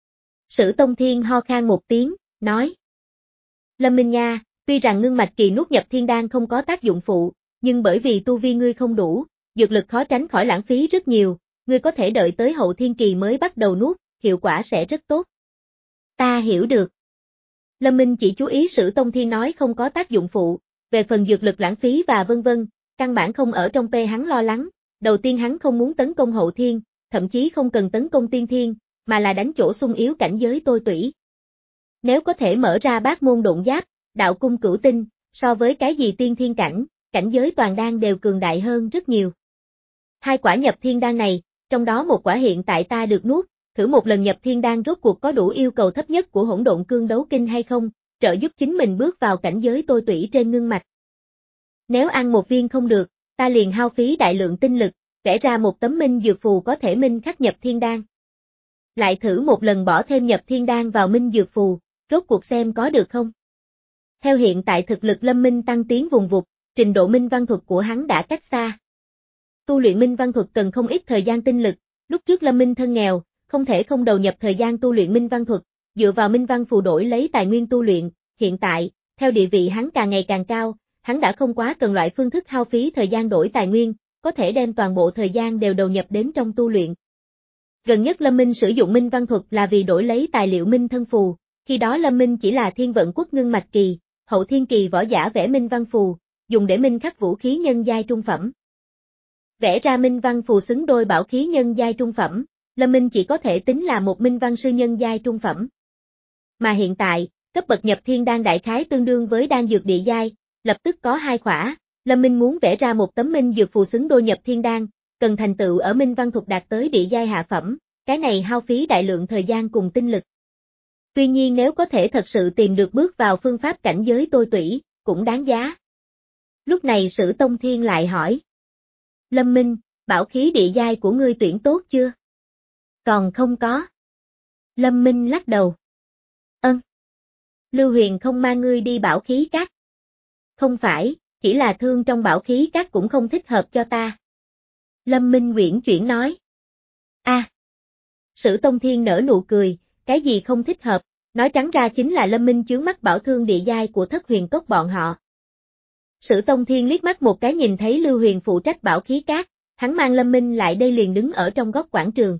Sử Tông Thiên ho khan một tiếng, nói: Lâm Minh nha, tuy rằng ngưng mạch kỳ nuốt nhập thiên đan không có tác dụng phụ, nhưng bởi vì tu vi ngươi không đủ, dược lực khó tránh khỏi lãng phí rất nhiều, ngươi có thể đợi tới hậu thiên kỳ mới bắt đầu nuốt, hiệu quả sẽ rất tốt. Ta hiểu được. Lâm Minh chỉ chú ý Sử Tông Thiên nói không có tác dụng phụ, về phần dược lực lãng phí và vân vân, căn bản không ở trong pe hắn lo lắng, đầu tiên hắn không muốn tấn công hậu thiên, thậm chí không cần tấn công tiên thiên, mà là đánh chỗ xung yếu cảnh giới tôi tủy. Nếu có thể mở ra bát môn độn giáp, đạo cung cửu tinh, so với cái gì tiên thiên cảnh, cảnh giới toàn đan đều cường đại hơn rất nhiều. Hai quả nhập thiên đan này, trong đó một quả hiện tại ta được nuốt, thử một lần nhập thiên đan rốt cuộc có đủ yêu cầu thấp nhất của hỗn độn cương đấu kinh hay không, trợ giúp chính mình bước vào cảnh giới tôi tủy trên ngưng mạch. Nếu ăn một viên không được, ta liền hao phí đại lượng tinh lực, vẽ ra một tấm minh dược phù có thể minh khắc nhập thiên đan. Lại thử một lần bỏ thêm nhập thiên đan vào minh dược phù, rốt cuộc xem có được không. Theo hiện tại thực lực Lâm Minh tăng tiến vùng vụt, trình độ minh văn thuật của hắn đã cách xa. Tu luyện minh văn thuật cần không ít thời gian tinh lực, lúc trước Lâm Minh thân nghèo, không thể không đầu nhập thời gian tu luyện minh văn thuật, dựa vào minh văn phù đổi lấy tài nguyên tu luyện, hiện tại, theo địa vị hắn càng ngày càng cao, hắn đã không quá cần loại phương thức hao phí thời gian đổi tài nguyên, có thể đem toàn bộ thời gian đều đầu nhập đến trong tu luyện. Gần nhất Lâm Minh sử dụng minh văn thuật là vì đổi lấy tài liệu minh thân phù, khi đó Lâm Minh chỉ là thiên vận quốc ngưng mạch kỳ, hậu thiên kỳ võ giả vẽ minh văn phù, dùng để minh khắc vũ khí nhân giai trung phẩm. Vẽ ra minh văn phù xứng đôi bảo khí nhân giai trung phẩm, Lâm Minh chỉ có thể tính là một minh văn sư nhân giai trung phẩm. Mà hiện tại, cấp bậc nhập thiên đan đại khái tương đương với đan dược địa giai, lập tức có hai khỏa, Lâm Minh muốn vẽ ra một tấm minh dược phù xứng đôi nhập thiên đan, cần thành tựu ở minh văn thuật đạt tới địa giai hạ phẩm, cái này hao phí đại lượng thời gian cùng tinh lực. Tuy nhiên nếu có thể thật sự tìm được bước vào phương pháp cảnh giới tôi tủy, cũng đáng giá. Lúc này Sử Tông Thiên lại hỏi: Lâm Minh, bảo khí địa giai của ngươi tuyển tốt chưa? Còn không có. Lâm Minh lắc đầu. Ân. Lưu Huyền không mang ngươi đi bảo khí các. Không phải, chỉ là thương trong bảo khí các cũng không thích hợp cho ta. Lâm Minh uyển chuyển nói. A. À. Sử Tông Thiên nở nụ cười, cái gì không thích hợp, nói trắng ra chính là Lâm Minh chướng mắt bảo thương địa giai của Thất Huyền Cốc bọn họ. Sử Tông Thiên liếc mắt một cái nhìn thấy Lưu Huyền phụ trách bảo khí các, hắn mang Lâm Minh lại đây liền đứng ở trong góc quảng trường.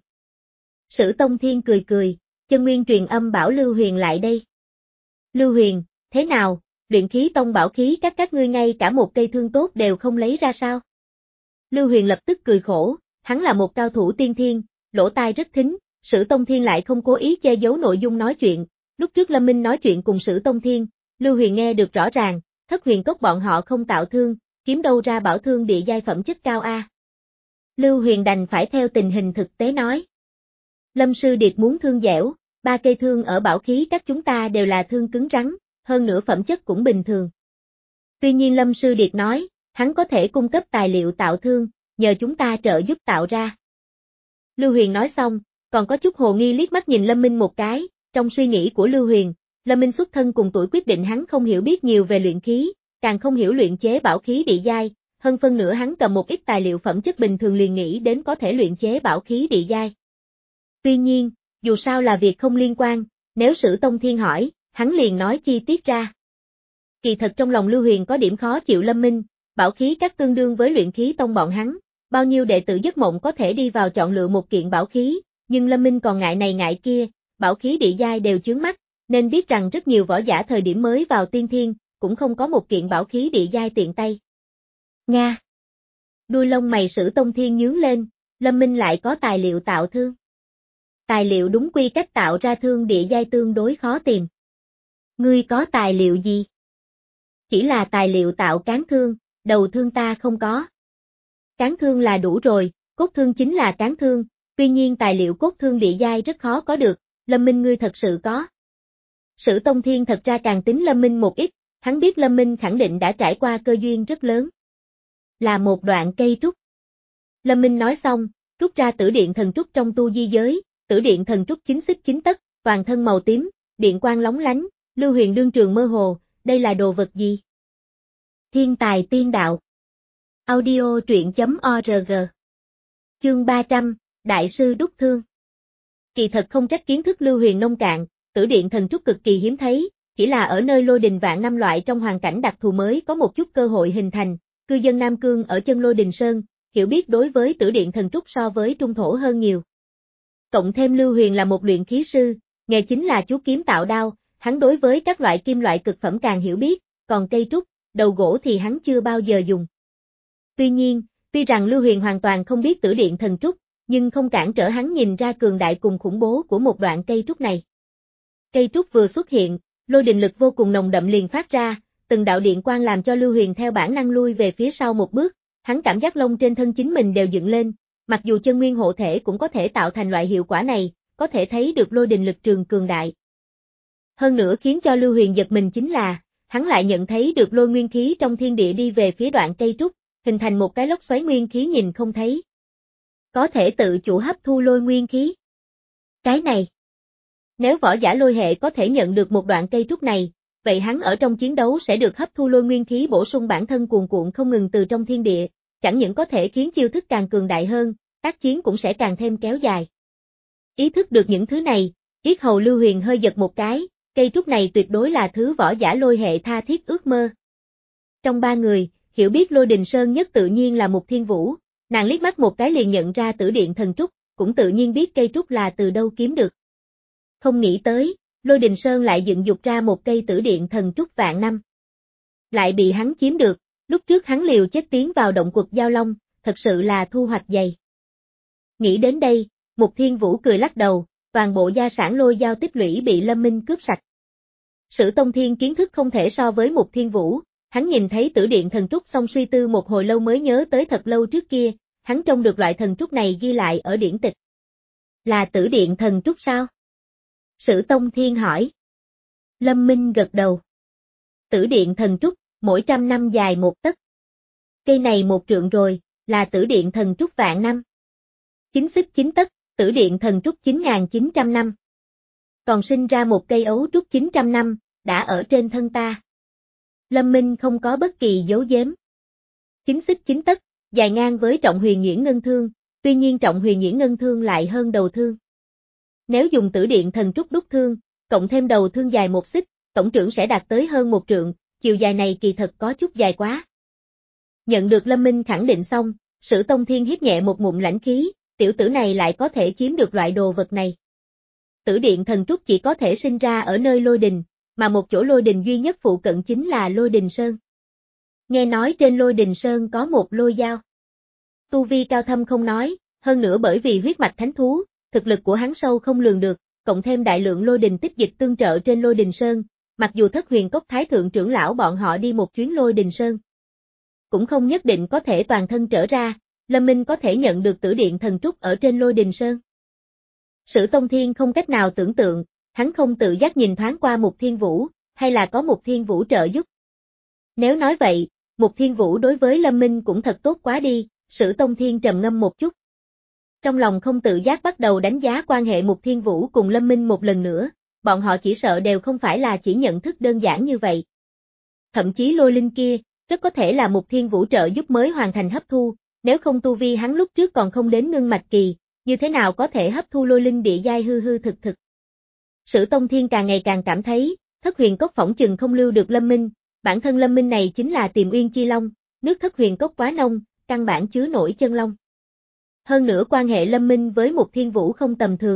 Sử Tông Thiên cười cười, chân nguyên truyền âm bảo Lưu Huyền lại đây. Lưu Huyền, thế nào, luyện khí tông bảo khí các các ngươi ngay cả một cây thương tốt đều không lấy ra sao? Lưu Huyền lập tức cười khổ, hắn là một cao thủ tiên thiên, lỗ tai rất thính, Sử Tông Thiên lại không cố ý che giấu nội dung nói chuyện, lúc trước Lâm Minh nói chuyện cùng Sử Tông Thiên, Lưu Huyền nghe được rõ ràng, Thất Huyền Cốc bọn họ không tạo thương, kiếm đâu ra bảo thương địa giai phẩm chất cao a. Lưu Huyền đành phải theo tình hình thực tế nói. Lâm Sư Điệt muốn thương dẻo, ba cây thương ở bảo khí các chúng ta đều là thương cứng rắn, hơn nữa phẩm chất cũng bình thường. Tuy nhiên Lâm Sư Điệt nói, hắn có thể cung cấp tài liệu tạo thương, nhờ chúng ta trợ giúp tạo ra. Lưu Huyền nói xong, còn có chút hồ nghi liếc mắt nhìn Lâm Minh một cái, trong suy nghĩ của Lưu Huyền, Lâm Minh xuất thân cùng tuổi quyết định hắn không hiểu biết nhiều về luyện khí, càng không hiểu luyện chế bảo khí địa giai, hơn phân nửa hắn cầm một ít tài liệu phẩm chất bình thường liền nghĩ đến có thể luyện chế bảo khí địa giai. Tuy nhiên, dù sao là việc không liên quan, nếu Sử Tông Thiên hỏi, hắn liền nói chi tiết ra. Kỳ thật trong lòng Lưu Huyền có điểm khó chịu Lâm Minh, bảo khí các tương đương với luyện khí tông bọn hắn, bao nhiêu đệ tử giấc mộng có thể đi vào chọn lựa một kiện bảo khí, nhưng Lâm Minh còn ngại này ngại kia, bảo khí địa giai đều chướng mắt, nên biết rằng rất nhiều võ giả thời điểm mới vào tiên thiên, cũng không có một kiện bảo khí địa giai tiện tay. Nga. Đuôi lông mày Sử Tông Thiên nhướng lên, Lâm Minh lại có tài liệu tạo thương. Tài liệu đúng quy cách tạo ra thương địa giai tương đối khó tìm. Ngươi có tài liệu gì? Chỉ là tài liệu tạo cán thương, đầu thương ta không có. Cán thương là đủ rồi, cốt thương chính là cán thương, tuy nhiên tài liệu cốt thương địa giai rất khó có được, Lâm Minh ngươi thật sự có. Sử Tông Thiên thật ra càng tính Lâm Minh một ít, hắn biết Lâm Minh khẳng định đã trải qua cơ duyên rất lớn. Là một đoạn cây trúc. Lâm Minh nói xong, rút ra tử điện thần trúc trong tu di giới, tử điện thần trúc chính xích chính tấc, toàn thân màu tím, điện quang lóng lánh, lưu huyền đương trường mơ hồ, đây là đồ vật gì? Thiên tài tiên đạo. Audio truyện chấm org. Chương ba trăm, Đại sư đúc thương. Kỳ thật không trách kiến thức lưu huyền nông cạn, tử điện thần trúc cực kỳ hiếm thấy, chỉ là ở nơi lôi đình vạn năm loại trong hoàn cảnh đặc thù mới có một chút cơ hội hình thành, cư dân Nam Cương ở chân lôi đình sơn, hiểu biết đối với tử điện thần trúc so với trung thổ hơn nhiều. Cộng thêm lưu huyền là một luyện khí sư, nghề chính là chú kiếm tạo đao, hắn đối với các loại kim loại cực phẩm càng hiểu biết, còn cây trúc, đầu gỗ thì hắn chưa bao giờ dùng. Tuy nhiên, tuy rằng lưu huyền hoàn toàn không biết tử điện thần trúc, nhưng không cản trở hắn nhìn ra cường đại cùng khủng bố của một đoạn cây trúc này. Cây trúc vừa xuất hiện, lôi đình lực vô cùng nồng đậm liền phát ra, từng đạo điện quang làm cho Lưu Huyền theo bản năng lui về phía sau một bước, hắn cảm giác lông trên thân chính mình đều dựng lên, mặc dù chân nguyên hộ thể cũng có thể tạo thành loại hiệu quả này, có thể thấy được lôi đình lực trường cường đại. Hơn nữa khiến cho Lưu Huyền giật mình chính là, hắn lại nhận thấy được lôi nguyên khí trong thiên địa đi về phía đoạn cây trúc, hình thành một cái lốc xoáy nguyên khí nhìn không thấy. Có thể tự chủ hấp thu lôi nguyên khí. Cái này. Nếu võ giả lôi hệ có thể nhận được một đoạn cây trúc này, vậy hắn ở trong chiến đấu sẽ được hấp thu lôi nguyên khí bổ sung bản thân cuồn cuộn không ngừng từ trong thiên địa, chẳng những có thể khiến chiêu thức càng cường đại hơn, tác chiến cũng sẽ càng thêm kéo dài. Ý thức được những thứ này, yết hầu Lưu Huyền hơi giật một cái, cây trúc này tuyệt đối là thứ võ giả lôi hệ tha thiết ước mơ. Trong ba người, hiểu biết lôi đình sơn nhất tự nhiên là Mục Thiên Vũ, nàng liếc mắt một cái liền nhận ra tử điện thần trúc, cũng tự nhiên biết cây trúc là từ đâu kiếm được. Không nghĩ tới, Lôi Đình Sơn lại dựng dục ra một cây tử điện thần trúc vạn năm. Lại bị hắn chiếm được, lúc trước hắn liều chết tiến vào động quật Giao Long, thật sự là thu hoạch dày. Nghĩ đến đây, Mục Thiên Vũ cười lắc đầu, toàn bộ gia sản lôi giao tích lũy bị Lâm Minh cướp sạch. Sử Tông Thiên kiến thức không thể so với Mục Thiên Vũ, hắn nhìn thấy tử điện thần trúc xong suy tư một hồi lâu mới nhớ tới thật lâu trước kia, hắn trông được loại thần trúc này ghi lại ở điển tịch. Là tử điện thần trúc sao? Sử Tông Thiên hỏi. Lâm Minh gật đầu. Tử điện thần trúc, mỗi trăm năm dài một tấc. Cây này một trượng rồi, là tử điện thần trúc vạn năm. Chính xích chính tấc, tử điện thần trúc chín nghìn chín trăm năm. Còn sinh ra một cây ấu trúc chín trăm năm, đã ở trên thân ta. Lâm Minh không có bất kỳ giấu giếm. Chính xích chính tấc, dài ngang với trọng huyền nhuyễn ngân thương, tuy nhiên trọng huyền nhuyễn ngân thương lại hơn đầu thương. Nếu dùng tử điện thần trúc đúc thương, cộng thêm đầu thương dài một xích, tổng trưởng sẽ đạt tới hơn một trượng, chiều dài này kỳ thật có chút dài quá. Nhận được Lâm Minh khẳng định xong, Sử Tông Thiên hít nhẹ một ngụm lãnh khí, tiểu tử này lại có thể chiếm được loại đồ vật này. Tử điện thần trúc chỉ có thể sinh ra ở nơi lôi đình, mà một chỗ lôi đình duy nhất phụ cận chính là Lôi Đình Sơn. Nghe nói trên Lôi Đình Sơn có một lôi dao. Tu vi cao thâm không nói, hơn nữa bởi vì huyết mạch thánh thú, thực lực của hắn sâu không lường được, cộng thêm đại lượng lôi đình tích dịch tương trợ trên Lôi Đình Sơn, mặc dù Thất Huyền Cốc Thái Thượng trưởng lão bọn họ đi một chuyến Lôi Đình Sơn, cũng không nhất định có thể toàn thân trở ra, Lâm Minh có thể nhận được tử điện thần trúc ở trên Lôi Đình Sơn. Sử Tông Thiên không cách nào tưởng tượng, hắn không tự giác nhìn thoáng qua Mục Thiên Vũ, hay là có Mục Thiên Vũ trợ giúp. Nếu nói vậy, Mục Thiên Vũ đối với Lâm Minh cũng thật tốt quá đi, Sử Tông Thiên trầm ngâm một chút. Trong lòng không tự giác bắt đầu đánh giá quan hệ Mục Thiên Vũ cùng Lâm Minh một lần nữa, bọn họ chỉ sợ đều không phải là chỉ nhận thức đơn giản như vậy. Thậm chí lôi linh kia, rất có thể là Mục Thiên Vũ trợ giúp mới hoàn thành hấp thu, nếu không tu vi hắn lúc trước còn không đến ngưng mạch kỳ, như thế nào có thể hấp thu lôi linh địa giai hư hư thực thực. Sử Tông Thiên càng ngày càng cảm thấy, Thất Huyền Cốc phỏng chừng không lưu được Lâm Minh, bản thân Lâm Minh này chính là Tiềm Uyên Chi Long, nước Thất Huyền Cốc quá nông, căn bản chứa nổi chân long. Hơn nữa quan hệ Lâm Minh với Mục Thiên Vũ không tầm thường,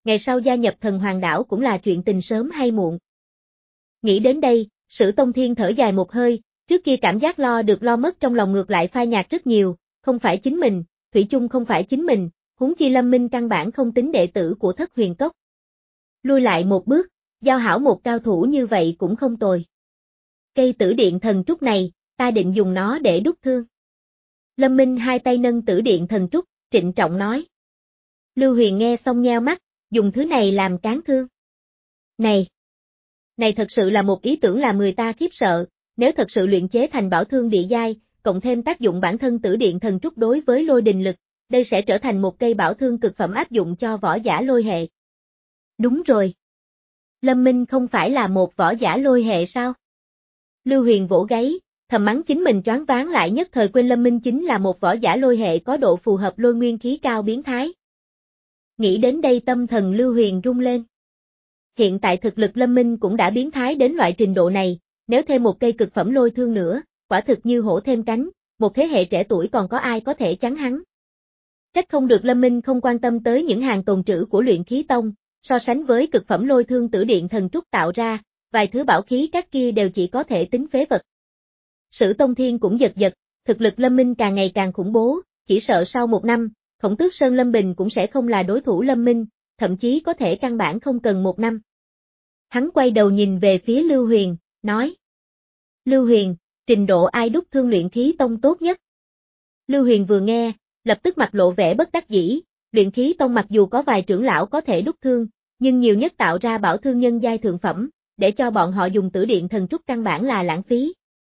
ngày sau gia nhập thần hoàng đảo cũng là chuyện tình sớm hay muộn. Nghĩ đến đây, Sử Tông Thiên thở dài một hơi, trước kia cảm giác lo được lo mất trong lòng ngược lại phai nhạt rất nhiều, không phải chính mình, thủy chung không phải chính mình, huống chi Lâm Minh căn bản không tính đệ tử của Thất Huyền Cốc. Lui lại một bước, giao hảo một cao thủ như vậy cũng không tồi. Cây tử điện thần trúc này, ta định dùng nó để đúc thương. Lâm Minh hai tay nâng tử điện thần trúc, trịnh trọng nói. Lưu Huyền nghe xong nheo mắt, dùng thứ này làm cán thương. Này! Này thật sự là một ý tưởng làm người ta khiếp sợ, nếu thật sự luyện chế thành bảo thương địa giai, cộng thêm tác dụng bản thân tử điện thần trúc đối với lôi đình lực, đây sẽ trở thành một cây bảo thương cực phẩm áp dụng cho võ giả lôi hệ. Đúng rồi. Lâm Minh không phải là một võ giả lôi hệ sao? Lưu Huyền vỗ gáy, thầm mắng chính mình choáng váng lại nhất thời quên Lâm Minh chính là một võ giả lôi hệ có độ phù hợp lôi nguyên khí cao biến thái. Nghĩ đến đây tâm thần Lưu Huyền rung lên. Hiện tại thực lực Lâm Minh cũng đã biến thái đến loại trình độ này, nếu thêm một cây cực phẩm lôi thương nữa, quả thực như hổ thêm cánh, một thế hệ trẻ tuổi còn có ai có thể chắn hắn. Trách không được Lâm Minh không quan tâm tới những hàng tồn trữ của luyện khí tông, so sánh với cực phẩm lôi thương tử điện thần trúc tạo ra, vài thứ bảo khí các kia đều chỉ có thể tính phế vật. Sử Tông Thiên cũng giật giật, thực lực Lâm Minh càng ngày càng khủng bố, chỉ sợ sau một năm, Khổng Tước Sơn Lâm Bình cũng sẽ không là đối thủ Lâm Minh, thậm chí có thể căn bản không cần một năm. Hắn quay đầu nhìn về phía Lưu Huyền, nói. Lưu Huyền, trình độ ai đúc thương luyện khí tông tốt nhất? Lưu Huyền vừa nghe, lập tức mặt lộ vẻ bất đắc dĩ, luyện khí tông mặc dù có vài trưởng lão có thể đúc thương, nhưng nhiều nhất tạo ra bảo thương nhân giai thượng phẩm, để cho bọn họ dùng tử điện thần trúc căn bản là lãng phí.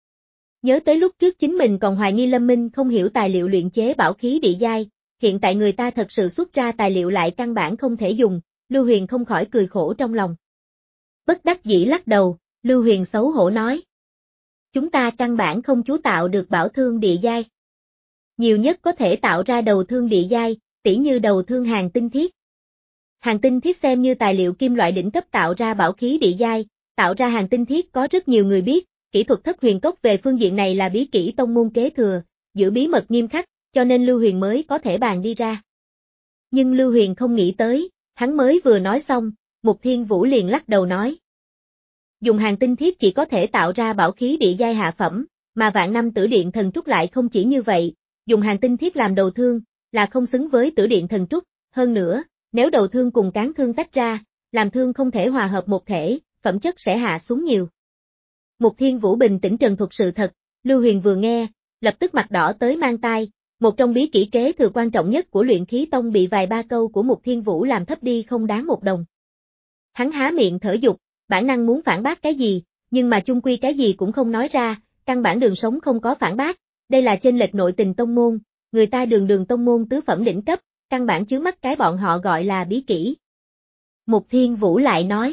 Nhớ tới lúc trước chính mình còn hoài nghi Lâm Minh không hiểu tài liệu luyện chế bảo khí địa giai, hiện tại người ta thật sự xuất ra tài liệu lại căn bản không thể dùng, Lưu Huyền không khỏi cười khổ trong lòng. Bất đắc dĩ lắc đầu, Lưu Huyền xấu hổ nói. Chúng ta căn bản không chú tạo được bảo thương địa giai. Nhiều nhất có thể tạo ra đầu thương địa giai, tỉ như đầu thương hàng tinh thiết. Hàng tinh thiết xem như tài liệu kim loại đỉnh cấp tạo ra bảo khí địa giai, tạo ra hàng tinh thiết có rất nhiều người biết, kỹ thuật Thất Huyền Cốc về phương diện này là bí kỹ tông môn kế thừa, giữ bí mật nghiêm khắc, cho nên Lưu Huyền mới có thể bàn đi ra. Nhưng Lưu Huyền không nghĩ tới, hắn mới vừa nói xong, Mục Thiên Vũ liền lắc đầu nói. Dùng hàng tinh thiết chỉ có thể tạo ra bảo khí địa giai hạ phẩm, mà vạn năm tử điện thần trúc lại không chỉ như vậy, dùng hàng tinh thiết làm đầu thương, là không xứng với tử điện thần trúc, hơn nữa, nếu đầu thương cùng cán thương tách ra, làm thương không thể hòa hợp một thể, phẩm chất sẽ hạ xuống nhiều. Mục Thiên Vũ bình tĩnh trần thuật sự thật, Lưu Huyền vừa nghe, lập tức mặt đỏ tới mang tai, một trong bí kỹ kế thừa quan trọng nhất của luyện khí tông bị vài ba câu của Mục Thiên Vũ làm thấp đi không đáng một đồng. Hắn há miệng thở dục, bản năng muốn phản bác cái gì, nhưng mà chung quy cái gì cũng không nói ra, căn bản đường sống không có phản bác, đây là chênh lệch nội tình tông môn, người ta đường đường tông môn tứ phẩm đỉnh cấp, căn bản chứa mắt cái bọn họ gọi là bí kỹ. Mục Thiên Vũ lại nói.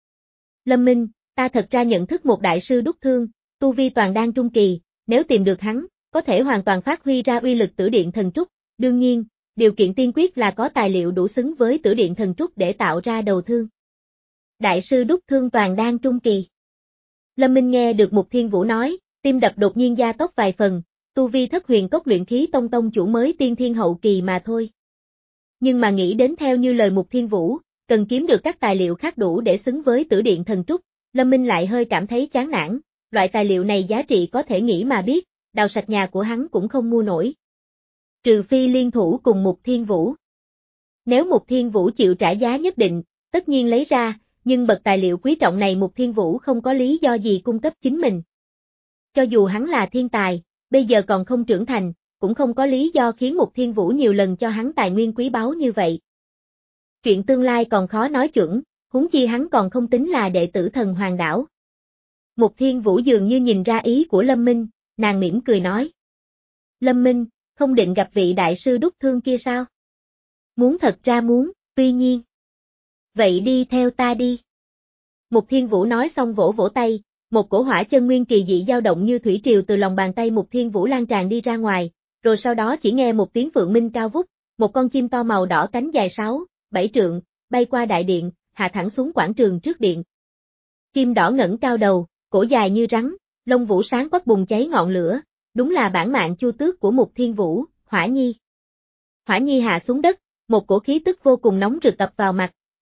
Lâm Minh, ta thật ra nhận thức một đại sư đúc thương, tu vi toàn đan trung kỳ, nếu tìm được hắn, có thể hoàn toàn phát huy ra uy lực tử điện thần trúc, đương nhiên, điều kiện tiên quyết là có tài liệu đủ xứng với tử điện thần trúc để tạo ra đầu thương. Đại sư đúc thương toàn đan trung kỳ. Lâm Minh nghe được Mục Thiên Vũ nói, tim đập đột nhiên gia tốc vài phần, tu vi Thất Huyền Cốc luyện khí tông tông chủ mới tiên thiên hậu kỳ mà thôi. Nhưng mà nghĩ đến theo như lời Mục Thiên Vũ, cần kiếm được các tài liệu khác đủ để xứng với tử điện thần trúc, Lâm Minh lại hơi cảm thấy chán nản, loại tài liệu này giá trị có thể nghĩ mà biết, đào sạch nhà của hắn cũng không mua nổi. Trừ phi liên thủ cùng Mục Thiên Vũ. Nếu Mục Thiên Vũ chịu trả giá nhất định, tất nhiên lấy ra, nhưng bậc tài liệu quý trọng này Mục Thiên Vũ không có lý do gì cung cấp chính mình. Cho dù hắn là thiên tài, bây giờ còn không trưởng thành, cũng không có lý do khiến Mục Thiên Vũ nhiều lần cho hắn tài nguyên quý báu như vậy. Chuyện tương lai còn khó nói chuẩn, huống chi hắn còn không tính là đệ tử thần hoàng đảo. Mục Thiên Vũ dường như nhìn ra ý của Lâm Minh, nàng mỉm cười nói. Lâm Minh, không định gặp vị đại sư đúc thương kia sao? Muốn thật ra muốn, tuy nhiên. Vậy đi theo ta đi. Mục Thiên Vũ nói xong vỗ vỗ tay, một cổ hỏa chân nguyên kỳ dị dao động như thủy triều từ lòng bàn tay Mục Thiên Vũ lan tràn đi ra ngoài, rồi sau đó chỉ nghe một tiếng phượng minh cao vút, một con chim to màu đỏ cánh dài sáu, bảy trượng, bay qua đại điện, hạ thẳng xuống quảng trường trước điện. Chim đỏ ngẩng cao đầu, cổ dài như rắn, lông vũ sáng quắc bùng cháy ngọn lửa, đúng là bản mạng chu tước của Mục Thiên Vũ, Hỏa Nhi. Hỏa Nhi hạ xuống đất, một cổ khí tức vô cùng nóng rực ập vào mặt,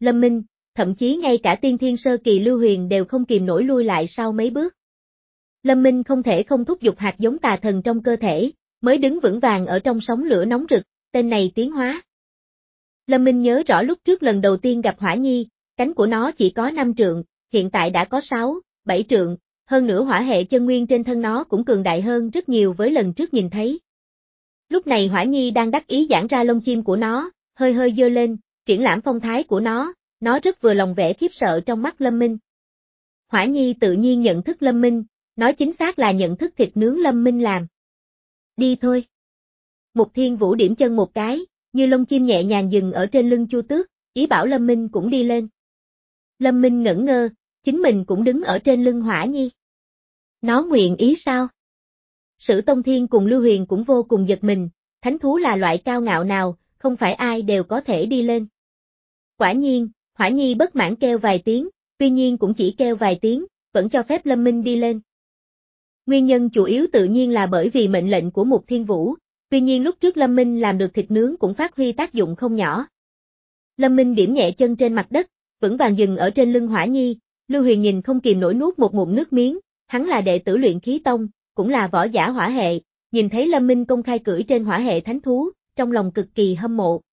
Lâm Minh, thậm chí ngay cả tiên thiên sơ kỳ Lưu Huyền đều không kìm nổi lui lại sau mấy bước. Lâm Minh không thể không thúc giục hạt giống tà thần trong cơ thể, mới đứng vững vàng ở trong sóng lửa nóng rực, tên này tiến hóa. Lâm Minh nhớ rõ lúc trước lần đầu tiên gặp Hỏa Nhi, cánh của nó chỉ có năm trượng, hiện tại đã có sáu, bảy trượng, hơn nữa hỏa hệ chân nguyên trên thân nó cũng cường đại hơn rất nhiều với lần trước nhìn thấy. Lúc này Hỏa Nhi đang đắc ý giãn ra lông chim của nó, hơi hơi giơ lên, triển lãm phong thái của nó, nó rất vừa lòng vẻ khiếp sợ trong mắt Lâm Minh. Hỏa Nhi tự nhiên nhận thức Lâm Minh, nói chính xác là nhận thức thịt nướng Lâm Minh làm. Đi thôi. Mục Thiên Vũ điểm chân một cái, như lông chim nhẹ nhàng dừng ở trên lưng Chu Tước, ý bảo Lâm Minh cũng đi lên. Lâm Minh ngẩn ngơ, chính mình cũng đứng ở trên lưng Hỏa Nhi. Nó nguyện ý sao? Sử Tông Thiên cùng Lưu Huyền cũng vô cùng giật mình, thánh thú là loại cao ngạo nào, không phải ai đều có thể đi lên. Quả nhiên, Hỏa Nhi bất mãn kêu vài tiếng, tuy nhiên cũng chỉ kêu vài tiếng, vẫn cho phép Lâm Minh đi lên. Nguyên nhân chủ yếu tự nhiên là bởi vì mệnh lệnh của Mục Thiên Vũ, tuy nhiên lúc trước Lâm Minh làm được thịt nướng cũng phát huy tác dụng không nhỏ. Lâm Minh điểm nhẹ chân trên mặt đất, vững vàng dừng ở trên lưng Hỏa Nhi, Lưu Huyền nhìn không kìm nổi nuốt một ngụm nước miếng, hắn là đệ tử luyện khí tông, cũng là võ giả hỏa hệ, nhìn thấy Lâm Minh công khai cưỡi trên hỏa hệ thánh thú, trong lòng cực kỳ hâm mộ.